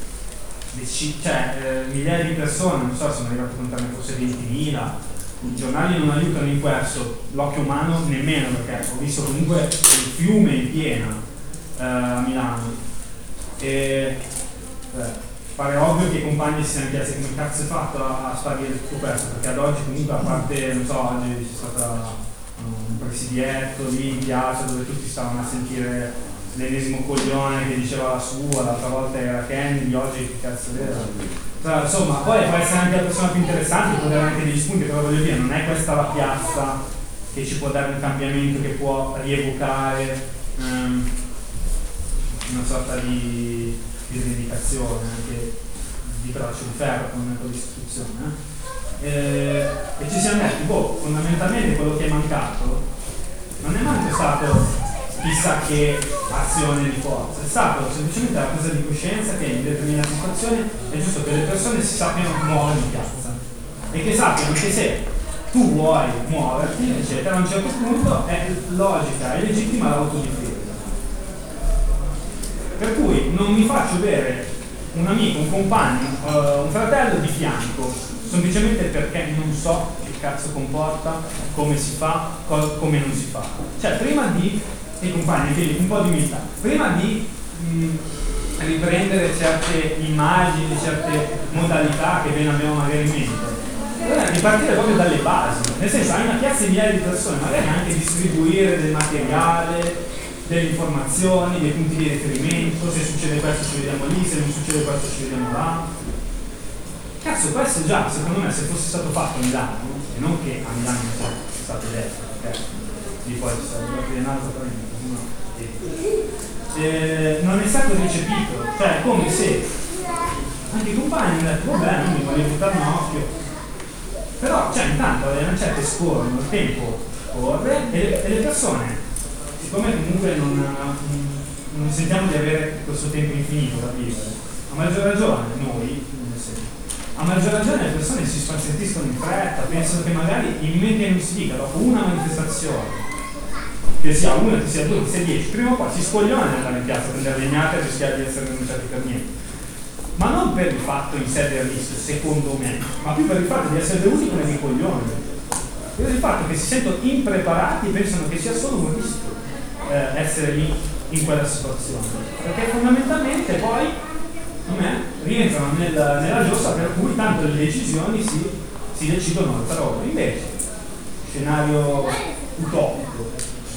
cioè, eh, migliaia di persone, non so, sono arrivati a contarne forse ventimila. I giornali non aiutano in questo, l'occhio umano nemmeno, perché ho visto comunque il fiume in piena eh, a Milano. E eh, pare ovvio che i compagni si siano chiesti come cazzo è fatto a, a sparire tutto questo, perché ad oggi comunque, a parte, non so, oggi c'è stato un presidietto lì in piazza dove tutti stavano a sentire l'ennesimo coglione che diceva la sua, l'altra volta era Kennedy, oggi che cazzo era. Cioè, insomma, poi può essere anche la persona più interessante, può dare anche degli spunti, però voglio dire, non è questa la piazza che ci può dare un cambiamento, che può rievocare um, una sorta di, di rivendicazione, anche di braccio di ferro con l'istituzione. Eh? E, e ci siamo detti, boh, fondamentalmente quello che è mancato non è manco stato chissà che azione di forza, è stato semplicemente la presa di coscienza che in determinate situazioni è giusto che le persone si sappiano muovere in piazza e che sappiano che se tu vuoi muoverti eccetera, a un certo punto è logica e legittima l'autodifesa, per cui non mi faccio bere un amico, un compagno, uh, un fratello di fianco semplicemente perché non so che cazzo comporta, come si fa, co- come non si fa, cioè prima di e compagni, quindi un po' di umiltà. Prima di mh, riprendere certe immagini, certe modalità che ben abbiamo magari in mente, bisogna ripartire proprio dalle basi, nel senso hai una piazza di migliaia di persone, magari anche distribuire del materiale, delle informazioni, dei punti di riferimento, se succede questo ci vediamo lì, se non succede questo ci vediamo là. Cazzo, questo già, secondo me, se fosse stato fatto a Milano, e non che a Milano non sia stato detto, perché lì poi ci sarebbe un altro problema. Eh, non è stato recepito, cioè è come se anche i compagni hanno detto vabbè, non mi voglio buttare un occhio, però cioè intanto le lancette scorrono, il tempo corre e le, e le persone, siccome comunque non, non sentiamo di avere questo tempo infinito da vivere, a maggior ragione noi, a maggior ragione le persone si spazientiscono in fretta, pensano che magari in mente che non si dica dopo una manifestazione, che sia una, che sia due, che sia dieci, prima o poi si spogliona nell'andare in piazza, prendere legnate e rischiare di essere denunciati per niente. Ma non per il fatto in sé del rischio, secondo me, ma più per il fatto di essere venuti come dei coglioni. Per il fatto che si sentono impreparati e pensano che sia solo un rischio eh, essere lì in quella situazione. Perché fondamentalmente poi, a me, rientrano nel, nella giostra per cui tanto le decisioni si, si decidono le parole. Invece, scenario utopico,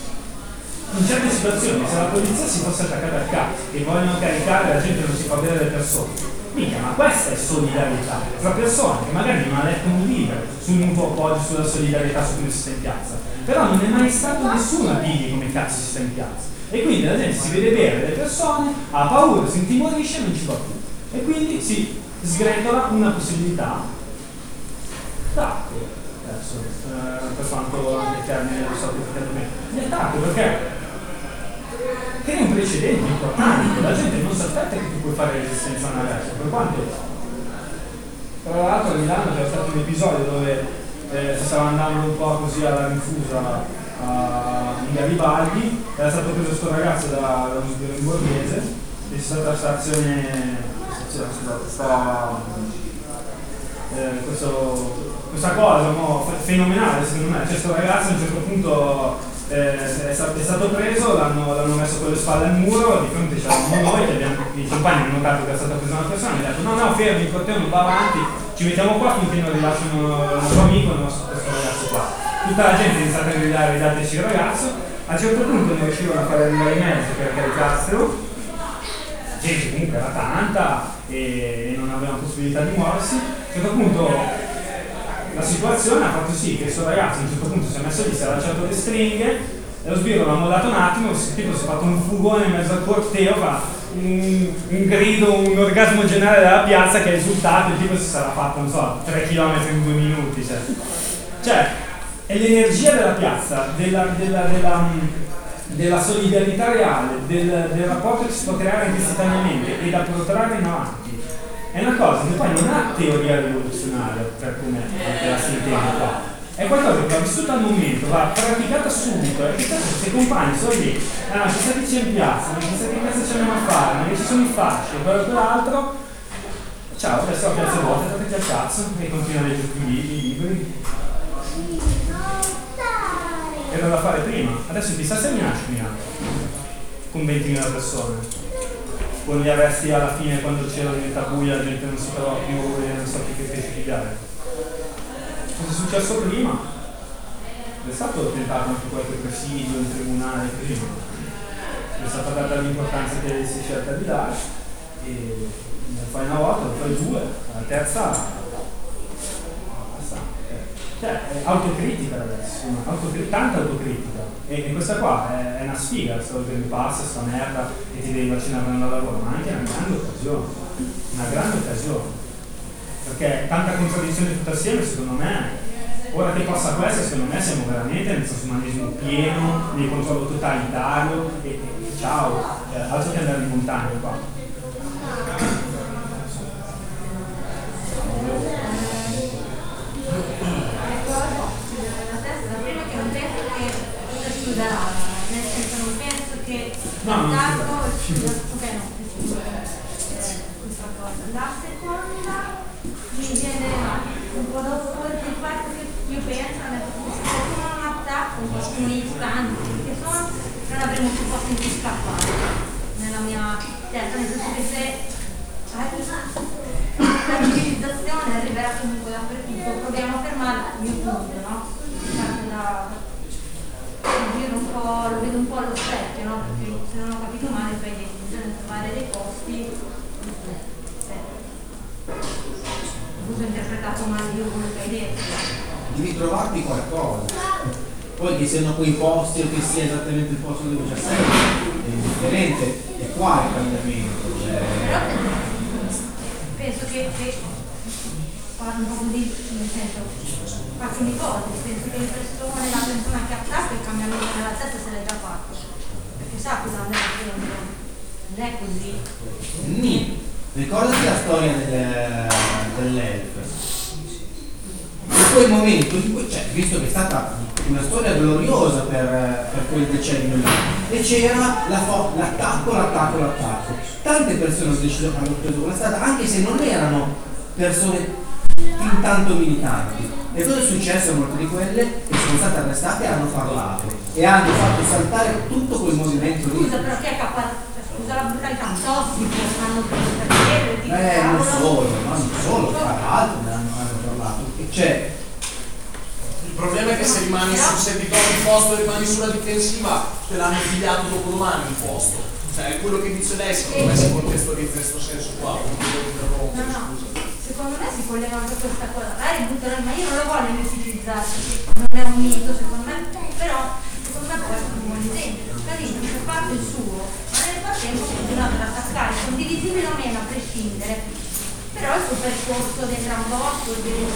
in certe situazioni se la polizia si fosse attaccata al cazzo e vogliono caricare la gente non si fa vedere le persone, mica, ma questa è solidarietà tra persone che magari non ha letto un libro sul mutuo appoggio sulla solidarietà su come si sta in piazza, però non è mai stato nessuno a dirgli come cazzo si sta in piazza, e quindi la gente si vede bere le persone, ha paura, si intimorisce e non ci va più, e quindi si sgretola una possibilità d'attacco, adesso eh, per quanto anche il termine lo so perfettamente, di attacco, perché crea un precedente importante, la gente non si aspetta che tu puoi fare resistenza a un arresto, per quanto tra l'altro a Milano c'era stato un episodio dove eh, si stava andando un po' così alla rinfusa a, in Garibaldi, era stato preso questo ragazzo da, da un sbirro in borghese e c'è stata questa azione, scusate, sta, eh, questo, questa cosa no, fenomenale secondo me, c'è questo ragazzo a un certo punto Eh, è stato preso, l'hanno, l'hanno messo con le spalle al muro, di fronte c'eravamo noi, che abbiamo, i compagni hanno notato che è stata presa una persona, mi hanno detto no no fermi, il corteo non va avanti, ci mettiamo qua finché non rilasciano il nostro amico, il nostro questo ragazzo qua. Tutta la gente è iniziata a gridare ridateci il ragazzo, a un certo punto non riuscivano a fare arrivare i mezzi per caricarselo, la gente comunque era tanta e non avevano possibilità di muoversi, a un certo punto la situazione ha fatto sì che questo ragazzo a un certo punto si è messo lì, si è allacciato le stringhe e lo sbirro l'ha mollato un attimo, il tipo si è fatto un fugone in mezzo al corteo, fa un, un grido, un orgasmo generale della piazza che è risultato, il tipo si sarà fatto, non so, tre chilometri in due minuti. Cioè, cioè è l'energia della piazza, della, della, della, della solidarietà reale, del, del rapporto che si può creare anche istantaneamente e da protrarre in avanti. È una cosa che poi non ha teoria rivoluzionaria, per come la si intende qua. È qualcosa che va vissuta al momento, va praticata subito, e che se i compagni sono lì, ah, chissà chi c'è in piazza, non chissà che cazzo ci andiamo a fare, non che ci sono i fasci, e quello e quell'altro, ciao, adesso la piazza è vuota, state al cazzo, e continua a leggere più libri, libri. Era da fare prima, adesso chissà se mi nasce Milano, con ventimila persone. Con gli arresti alla fine quando c'era diventa buia la gente non si trova più e non sa più che pesce pigliare. Cosa è successo prima? È stato tentato anche qualche presidio in tribunale prima, è stata data l'importanza che si è scelta di dare e ne fai una volta, ne fai due, la terza basta. Cioè è autocritica adesso, autocri- tanta autocritica. E, e questa qua è, è una sfiga, sto Green Pass, sta merda e ti devi vaccinare per andare al lavoro, ma anche una grande occasione, una grande occasione, perché tanta contraddizione tutta assieme secondo me, ora che passa questa secondo me siamo veramente nel trashumanismo pieno, nel controllo totalitario e, e ciao, cioè, altro che andare in montagna qua. Nel senso non penso che l'attacco ok no questa cosa. La seconda mi viene un po' da fuori il fatto che io penso se qualcuno non attacca un qualcuno istanti che sono non avremo più posto in cui scappare nella mia testa, nel senso che se la civilizzazione arriverà comunque dappertutto proviamo a fermarla al mio punto, no? Io un po', lo vedo un po' allo specchio, no? Perché se non ho capito male poi bisogna trovare dei posti, ho interpretato male io quello che hai detto. Devi trovarti qualcosa, poi che siano quei posti o che sia esattamente il posto dove già sei, è differente, è qua il cambiamento. Però penso che, che parlo un po' così, nel senso faccio un'ipotesi, penso che le persone, la persona che attacca il cambiamento nella testa se l'è già fatto, perché sa cosa andrà dentro, non è così. Nì, ricordati la storia del, dell'elf. In quel momento, cioè, visto che è stata una storia gloriosa per, per quel decennio lì, e c'era la fo- l'attacco, l'attacco, l'attacco. Tante persone hanno deciso, hanno preso quella strada, anche se non erano persone fin tanto militanti. E cosa è successo a molte di quelle che sono state arrestate e hanno parlato e hanno fatto saltare tutto quel movimento lì. Scusa, però che è capace, scusa la brutalità, tossico, hanno preso per chiedere, Eh, non solo, no, non solo, tra l'altro ne hanno, hanno parlato. E Cioè, il problema è che se rimani su, se ti trovi il posto e rimani sulla difensiva, te l'hanno pigliato dopo domani il posto. Cioè, è quello che dice lei, secondo me si contestualizza in questo senso qua. No, no, secondo me si collega anche questa cosa. Magari butterò, ma io non lo voglio utilizzare, non è un mito secondo me, però secondo me può essere un buon esempio. Il cittadino si è fatto il suo, ma nel frattempo ha continuato ad attaccare, condivisibile o meno a prescindere. Però il suo percorso del trambordo, delle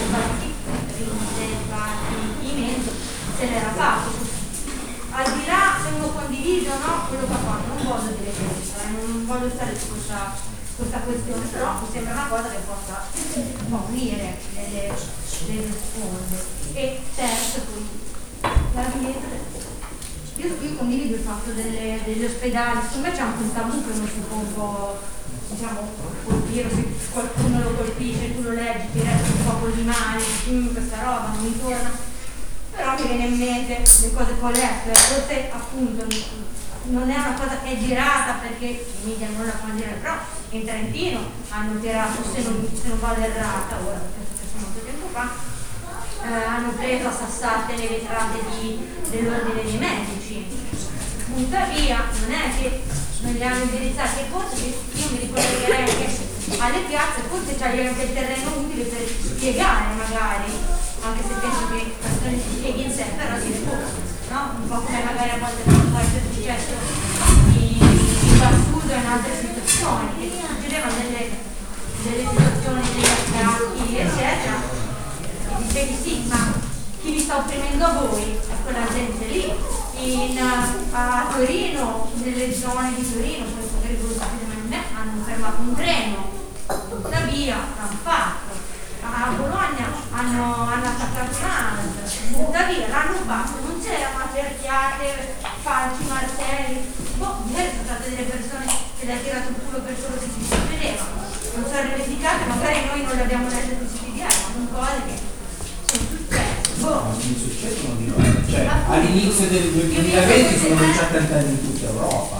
sbattimento, se l'era fatto. Al di là se uno condivide o no quello che ha fatto, non voglio dire questo, eh, non voglio stare su questa, questa questione, però mi sembra una cosa che possa favorire delle, delle sponde. E terzo, poi la vita. Io, io condivido il fatto delle, degli ospedali, secondo me c'è anche un tabù che non si può un po', diciamo, colpire, se qualcuno lo colpisce, tu lo leggi, ti resta un po' così male, mm, questa roba non mi torna. Però mi viene in mente le cose che ho letto, forse appunto non è una cosa che è girata perché i media non la fanno girare, però in Trentino hanno girato, se non, se non vado errata, ora perché è stato molto tempo fa, eh, hanno preso a sassate le vetrate di, dell'ordine dei medici. Tuttavia non è che non li hanno indirizzati, e forse io mi ricollegherei anche alle piazze, forse c'è anche il terreno utile per spiegare magari, anche se penso che la storia si spieghi in sé, però si recupera, no? Un po' come magari a volte può essere successo in, in Bassuto e in altre situazioni, che succedevano delle, delle situazioni degli attacchi, eccetera, e dicevi sì, ma chi vi sta opprimendo a voi? È quella gente lì. In, a Torino, nelle zone di Torino, poi magari voi sapete meglio me, hanno fermato un treno, tuttavia l'hanno fatto. A Bologna hanno, hanno attaccato un'altra, tuttavia l'hanno fatto, non c'erano cerchiate, falci, martelli, boh, magari sono state delle persone che le ha tirato il culo per quello che si succedeva, non sono rivendicate, magari noi non le abbiamo lette sui siti diari, ma sono cose che sono successe. Boh. No, sono successo non di noi, cioè all'inizio del duemilaventi sono cominciati a in tutta Europa.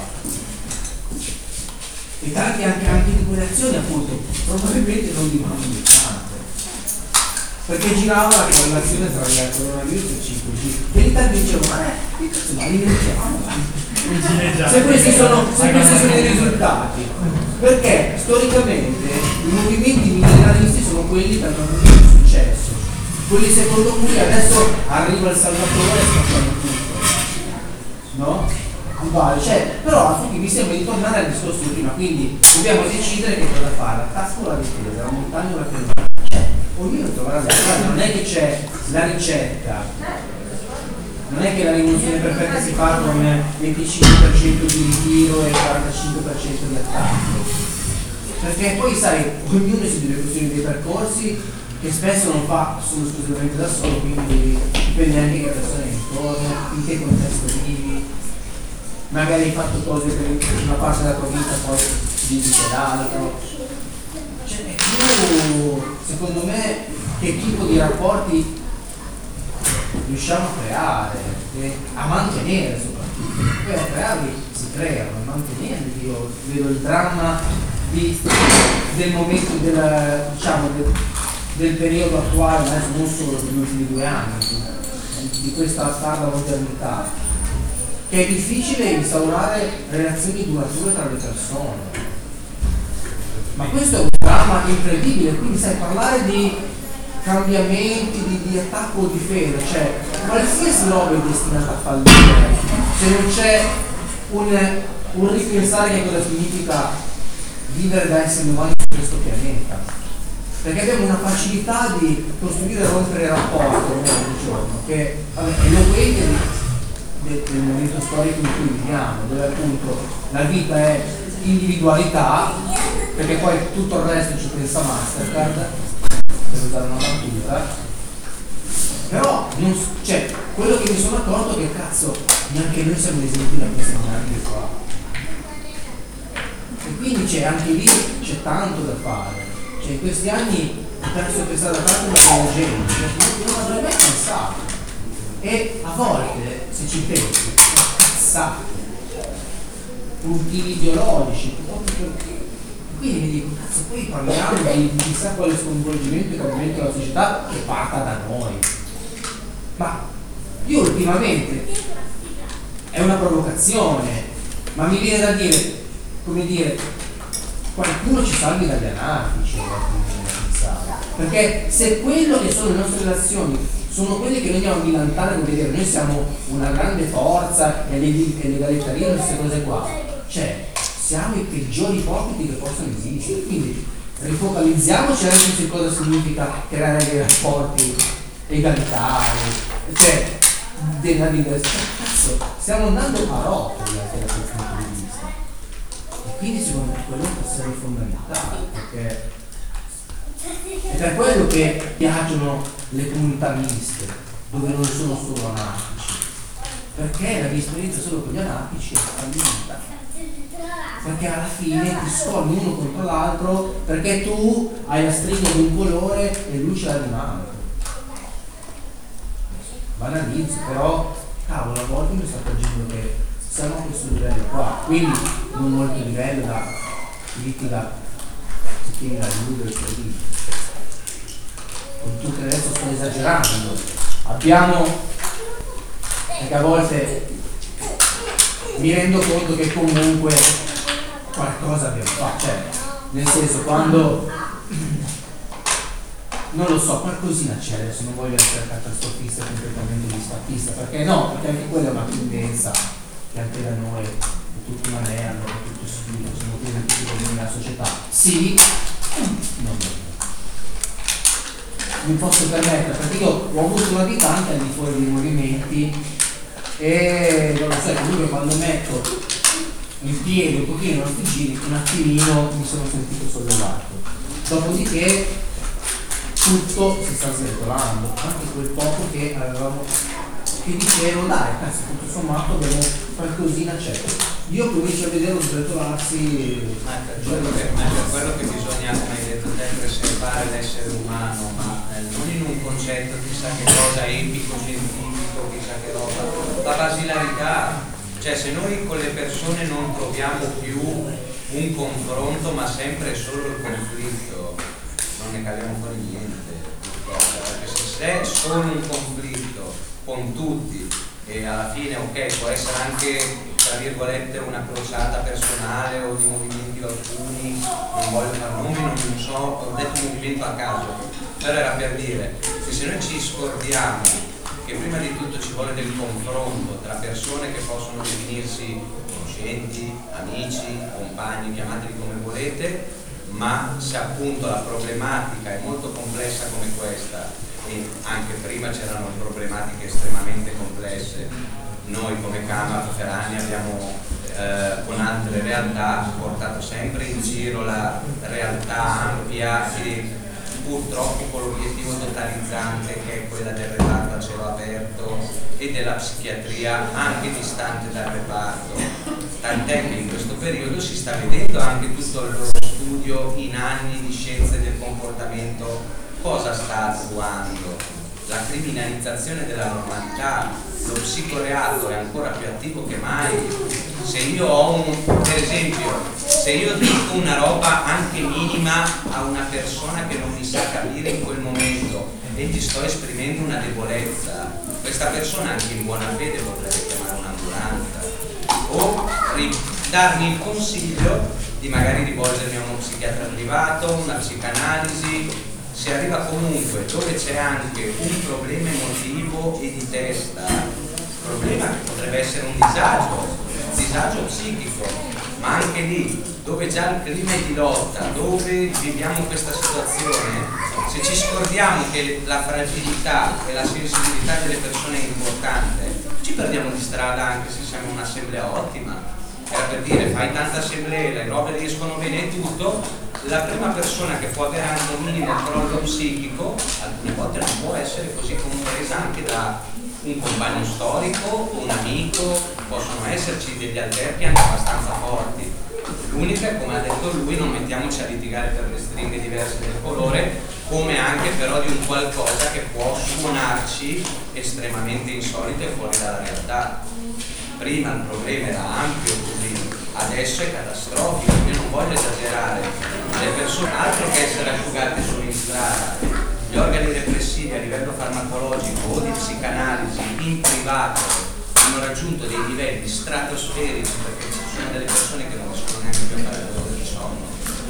E tanti anche, anche di quelle azioni appunto probabilmente non di bambini tante, perché girava la correlazione tra il coronavirus e il cinque G e l'Italia diceva ma che cazzo ma li mettiamo se questi sono, se questi sono i risultati, perché storicamente i movimenti millenaristi sono quelli che hanno avuto il successo, quelli secondo cui adesso arriva il Salvatore e scappano tutto, no? Vale, cioè, però mi sembra di tornare al discorso di prima, quindi dobbiamo decidere che cosa fare, la tasca o la difesa, la montagna o la pianura, cioè ognuno troverà la strada, non è che c'è la ricetta, non è che la rivoluzione perfetta si fa con venticinque per cento di ritiro e quarantacinque per cento di attacco, perché poi sai, ognuno si deve costruire dei percorsi che spesso non fa solo esclusivamente da solo, quindi dipende anche che persone intorno, in che contesto vivi. Magari hai fatto cose per una parte della tua vita, poi vivi per l'altro. Cioè, più, secondo me, che tipo di rapporti riusciamo a creare e a mantenere soprattutto. Poi a crearli si creano, a mantenerli. Io vedo il dramma di, del momento del, diciamo, del, del periodo attuale, adesso non solo per gli ultimi due anni, di, di questa tarda modernità, che è difficile instaurare relazioni durature tra le persone. Ma questo è un dramma incredibile, quindi sai, parlare di cambiamenti, di, di attacco o di fede, cioè qualsiasi roba è destinata a fallire se non c'è un, un ripensare che cosa significa vivere da esseri umani su questo pianeta, perché abbiamo una facilità di costruire e rompere rapporti ogni giorno che vabbè, è eloquente del, del momento storico in cui viviamo, dove appunto la vita è individualità, perché poi tutto il resto ci pensa Mastercard, per usare una battuta, però non, cioè, quello che mi sono accorto è che cazzo neanche noi siamo esenti da questi anni qua, e quindi c'è anche lì c'è tanto da fare, cioè in questi anni ho perso di pensare da parte della gente, non avrei mai pensato, e a volte se ci pensi sono cazzate, motivi ideologici, quindi quindi mi dico, cazzo, poi parliamo di, di chissà quale sconvolgimento e cambiamento della società che parta da noi. Ma io ultimamente è una provocazione, ma mi viene da dire, come dire, qualcuno ci salvi dagli anarchici, perché se quello che sono le nostre relazioni sono quelle che noi andiamo a milantare, come dire, noi siamo una grande forza e l'egalitarismo e queste cose qua, cioè siamo i peggiori ipocriti che possono esistere. Quindi rifocalizziamoci anche su cosa significa creare dei rapporti egalitari, cioè della diversità. Cazzo, stiamo andando a rotoli anche da questo punto di vista. E quindi secondo me quello può essere fondamentale, perché è per quello che piacciono le comunità miste, dove non sono solo anarchici, perché la mia esperienza solo con gli anarchici è fallita. Perché alla fine ti scorni uno contro l'altro, perché tu hai la stringa di un colore e lui ce l'ha di mano. Banalizzo, però cavolo, a volte mi sto accorgendo che siamo a questo livello qua, quindi non molto livello da critica, si tiene la Juve e così. Con tutto il resto sto esagerando. Abbiamo, perché a volte mi rendo conto che comunque qualcosa abbiamo fatto, cioè nel senso, quando non lo so, qualcosina c'è, adesso non voglio essere catastrofista e completamente disfattista, perché no, perché anche quella è una tendenza che anche da noi è tutta una merda, è tutto schifo, siamo pieni di tutti i problemi della società. Sì, non lo mi posso permettere, perché io ho avuto una vita anche al di fuori dei movimenti e non lo so, comunque quando metto in piedi un pochino i nostri giri, un attimino mi sono sentito sollevato. Dopodiché tutto si sta svencolando, anche quel poco che avevamo, che dicevo, dai, cazzo, tutto sommato abbiamo qualcosina c'è. Io comincio a vederlo sventolarsi. Ma per quello che, ma per quello che bisogna, come hai detto te, preservare l'essere umano, ma eh, non in un concetto chissà che cosa epico, scientifico, chissà che roba, la basilarità. Cioè, se noi con le persone non troviamo più un confronto, ma sempre solo il conflitto, non ne caviamo fuori niente, perché se c'è solo un conflitto con tutti e alla fine, ok, può essere anche tra virgolette una crociata personale o di movimenti alcuni, non voglio fare nomi, non so, ho detto movimento a caso, però era per dire che se noi ci scordiamo che prima di tutto ci vuole del confronto tra persone che possono definirsi conoscenti, amici, compagni, chiamateli come volete, ma se appunto la problematica è molto complessa come questa, e anche prima c'erano problematiche estremamente complesse, noi come Camera per anni abbiamo eh, con altre realtà portato sempre in giro la realtà ampia e purtroppo con l'obiettivo totalizzante che è quella del reparto a cielo aperto e della psichiatria anche distante dal reparto, tant'è che in questo periodo si sta vedendo anche tutto il loro studio in anni di scienze del comportamento cosa sta attuando. La criminalizzazione della normalità, lo psicoreato è ancora più attivo che mai. Se io ho un, per esempio, se io dico una roba anche minima a una persona che non mi sa capire in quel momento e gli sto esprimendo una debolezza, questa persona anche in buona fede potrebbe chiamare un'ambulanza o darmi il consiglio di magari rivolgermi a uno psichiatra privato, una psicanalisi. Si arriva comunque dove c'è anche un problema emotivo e di testa, problema che potrebbe essere un disagio, un disagio psichico, ma anche lì dove già il clima è di lotta, dove viviamo questa situazione, se ci scordiamo che la fragilità e la sensibilità delle persone è importante, ci perdiamo di strada anche se siamo un'assemblea ottima. Era per dire, fai tanta assemblea, le robe riescono bene e tutto, la prima persona che può avere anche un minimo crollo psichico, alcune volte non può essere così compresa anche da un compagno storico, un amico, possono esserci degli alterchi anche abbastanza forti. L'unica è, come ha detto lui, non mettiamoci a litigare per le stringhe diverse del colore, come anche però di un qualcosa che può suonarci estremamente insolito e fuori dalla realtà. Prima il problema era ampio così, adesso è catastrofico. Io non voglio esagerare, ma le persone, altro che essere asciugate su in strada, gli organi repressivi a livello farmacologico o di psicanalisi in privato hanno raggiunto dei livelli stratosferici, perché ci sono delle persone che non riescono neanche più a fare il lavoro del sonno.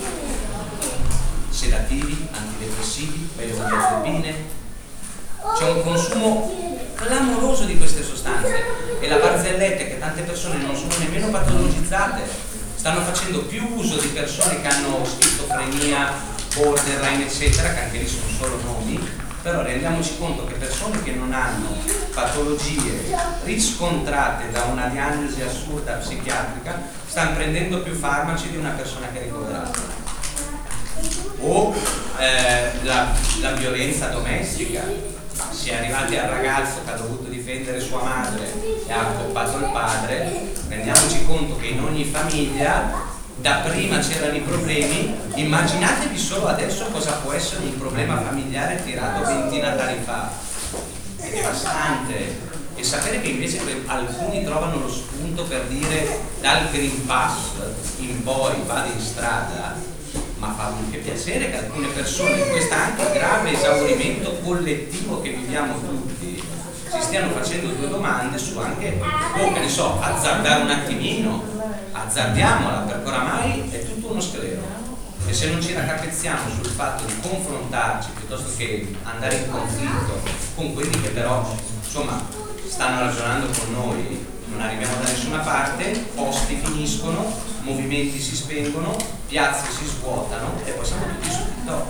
Sedativi, antidepressivi, benzodiazepine, c'è un consumo clamoroso di queste sostanze e la barzelletta è che tante persone non sono nemmeno patologizzate, stanno facendo più uso di persone che hanno schizofrenia, borderline eccetera, che anche lì sono solo nomi, però rendiamoci conto che persone che non hanno patologie riscontrate da una diagnosi assurda psichiatrica stanno prendendo più farmaci di una persona che è ricoverata. O eh, la, la violenza domestica, si è arrivati al ragazzo che ha dovuto difendere sua madre e ha accoppato il padre. Rendiamoci conto che in ogni famiglia da prima c'erano i problemi, immaginatevi solo adesso cosa può essere un problema familiare tirato venti Natali fa. È devastante. E sapere che invece alcuni trovano lo spunto per dire dal Green Pass in poi vado in strada, ma fa anche piacere che alcune persone in questo anche grave esaurimento collettivo che viviamo tutti si stiano facendo due domande su anche, oh che ne so, azzardare un attimino, azzardiamola, perché oramai è tutto uno sclero e se non ci raccapezziamo sul fatto di confrontarci piuttosto che andare in conflitto con quelli che però insomma stanno ragionando con noi, non arriviamo da nessuna parte, posti finiscono, movimenti si spengono, piazze si svuotano e poi siamo tutti su TikTok.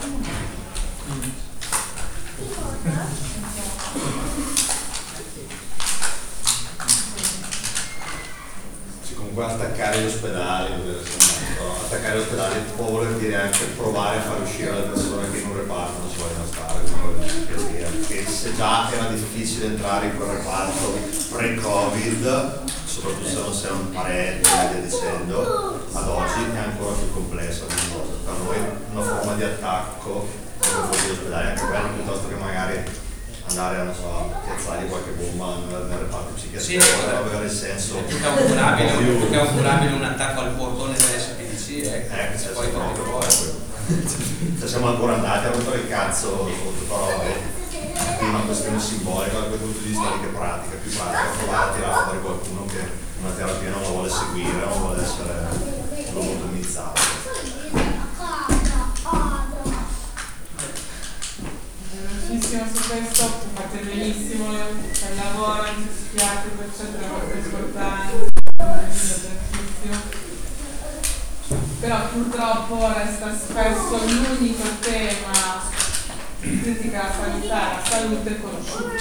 Sì, comunque attaccare gli ospedali, attaccare gli ospedali può voler dire anche provare a far uscire le persone che in un reparto non si vogliono stare, perché se già era difficile entrare in quel reparto pre-Covid, soprattutto se non sei un parente e via dicendo, ad oggi è ancora più complessa la cosa. Per noi una forma di attacco negli ospedali è anche bello, piuttosto che magari andare a, non so, piazzare qualche bomba nel, nel reparto psichiatrico, sì, potrebbe avere senso. È più che augurabile, più, più che augurabile un attacco al portone dell'S P D C, eh, eh se poi proprio vuoi. Se siamo ancora andati a rompere il cazzo sotto parole. Prima questione simbolica dal punto di vista che pratica, più pratica, provare a tirare fuori qualcuno che una terapia non la vuole seguire, non vuole essere lobotomizzato. Velocissimo su questo, fate benissimo il lavoro in psichiatrico eccetera, molto importante, tantissimo. Però purtroppo resta spesso l'unico tema critica la sanità e la salute conosciuto,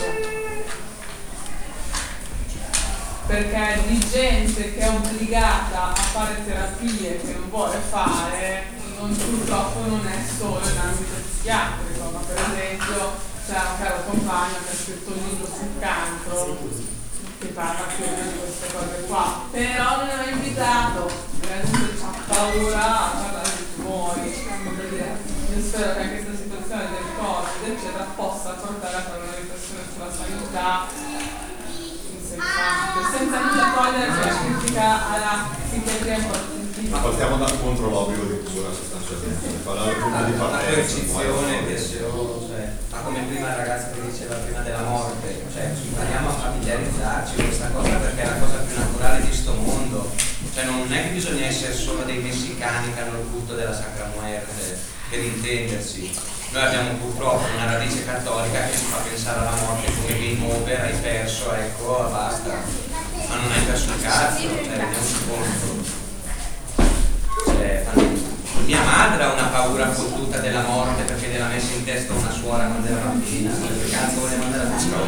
perché di gente che è obbligata a fare terapie che non vuole fare non, purtroppo non è solo in ambito psichiatrico, ma per esempio c'è un caro compagno che ha scritto un libro sul cancro che parla più o meno di queste cose qua, però non è invitato, la gente ha paura a parlare di tumori. Io spero che anche questa situazione del Covid eccetera possa portare a fare una riflessione sulla sanità insensata, senza nulla togliere la critica alla psichiatria importantissima. Ma partiamo dal contro l'obbligo di cura sostanzialmente, qual è il punto di La partenza? coercizione, cioè, ma come prima il ragazzo che diceva prima della morte, cioè ci impariamo a familiarizzarci con questa cosa perché è la cosa più naturale di sto mondo, cioè non è che bisogna essere solo dei messicani che hanno il culto della Sacra Muerte per intendersi. Noi abbiamo purtroppo una radice cattolica che ci fa pensare alla morte come game over, hai perso, ecco, basta, ma non hai perso un cazzo, cioè rendiamoci conto. Cioè, mia madre ha una paura fottuta della morte perché gliela messa in testa una suora quando era bambina. Che cazzo voleva andare a scuola?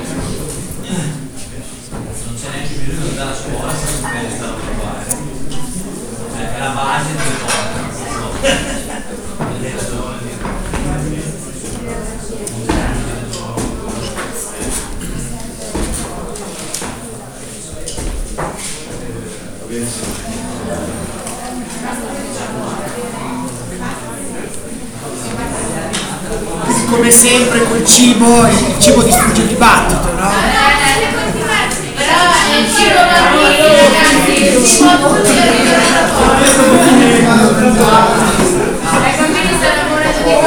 Non c'è neanche più di andare a scuola se non puoi stare a provare. Cioè, è la base del corpo. Come sempre col cibo, il cibo distrugge il dibattito, no? Però il cibo va bene, ragazzi, il cibo bambini stanno morendo di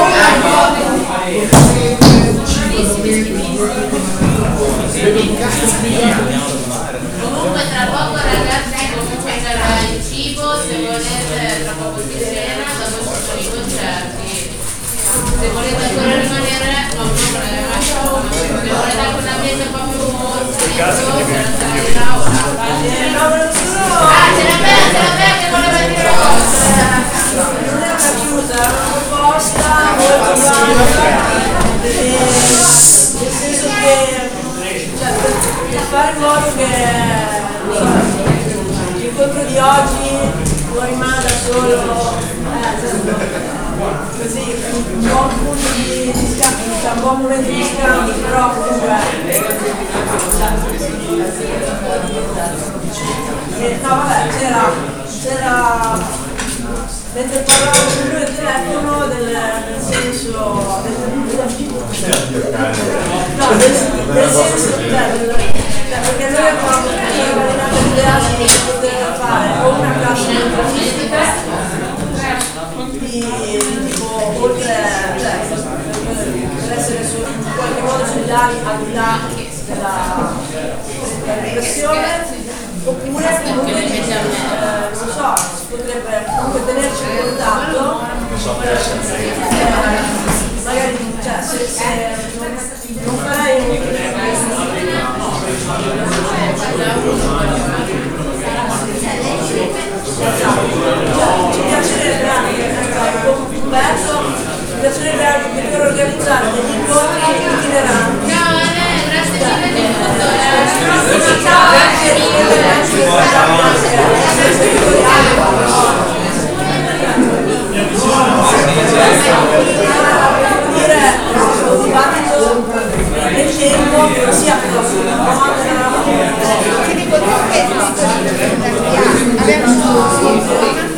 comunque tra poco ragazzi comunque sarà il cibo, se volete tra poco si cena, dopo ci sono i concerti, se volete ancora rimanere non problema, se volete anche un ambiente un po' più sereno per andare là ora. Ah, ce la Bea, ce la Bea che voleva dire una cosa. Non è una chiusa, è una proposta molto valida, nel senso che cioè, per, per fare in modo che non so, l'incontro di oggi non rimanga solo eh, così un buon punto di, di scambio, cioè un buon momento di scambio, però comunque eh, no vabbè c'era c'era mentre parlavo con lui al telefono del, del senso del, no, del, del senso cioè, del, cioè, perché noi abbiamo validato l'idea di poter fare o una classe linguistica di tipo oltre cioè, per essere su, in qualche modo solidari al di là della repressione oppure comunque eh, non so, si potrebbe comunque tenerci in contatto eh, magari cioè, se, se non, non farei un ci piacerebbe anche ecco, Umberto ci piacerebbe anche poter organizzare degli incontri itineranti nel tempo non sia più Ti dico che abbiamo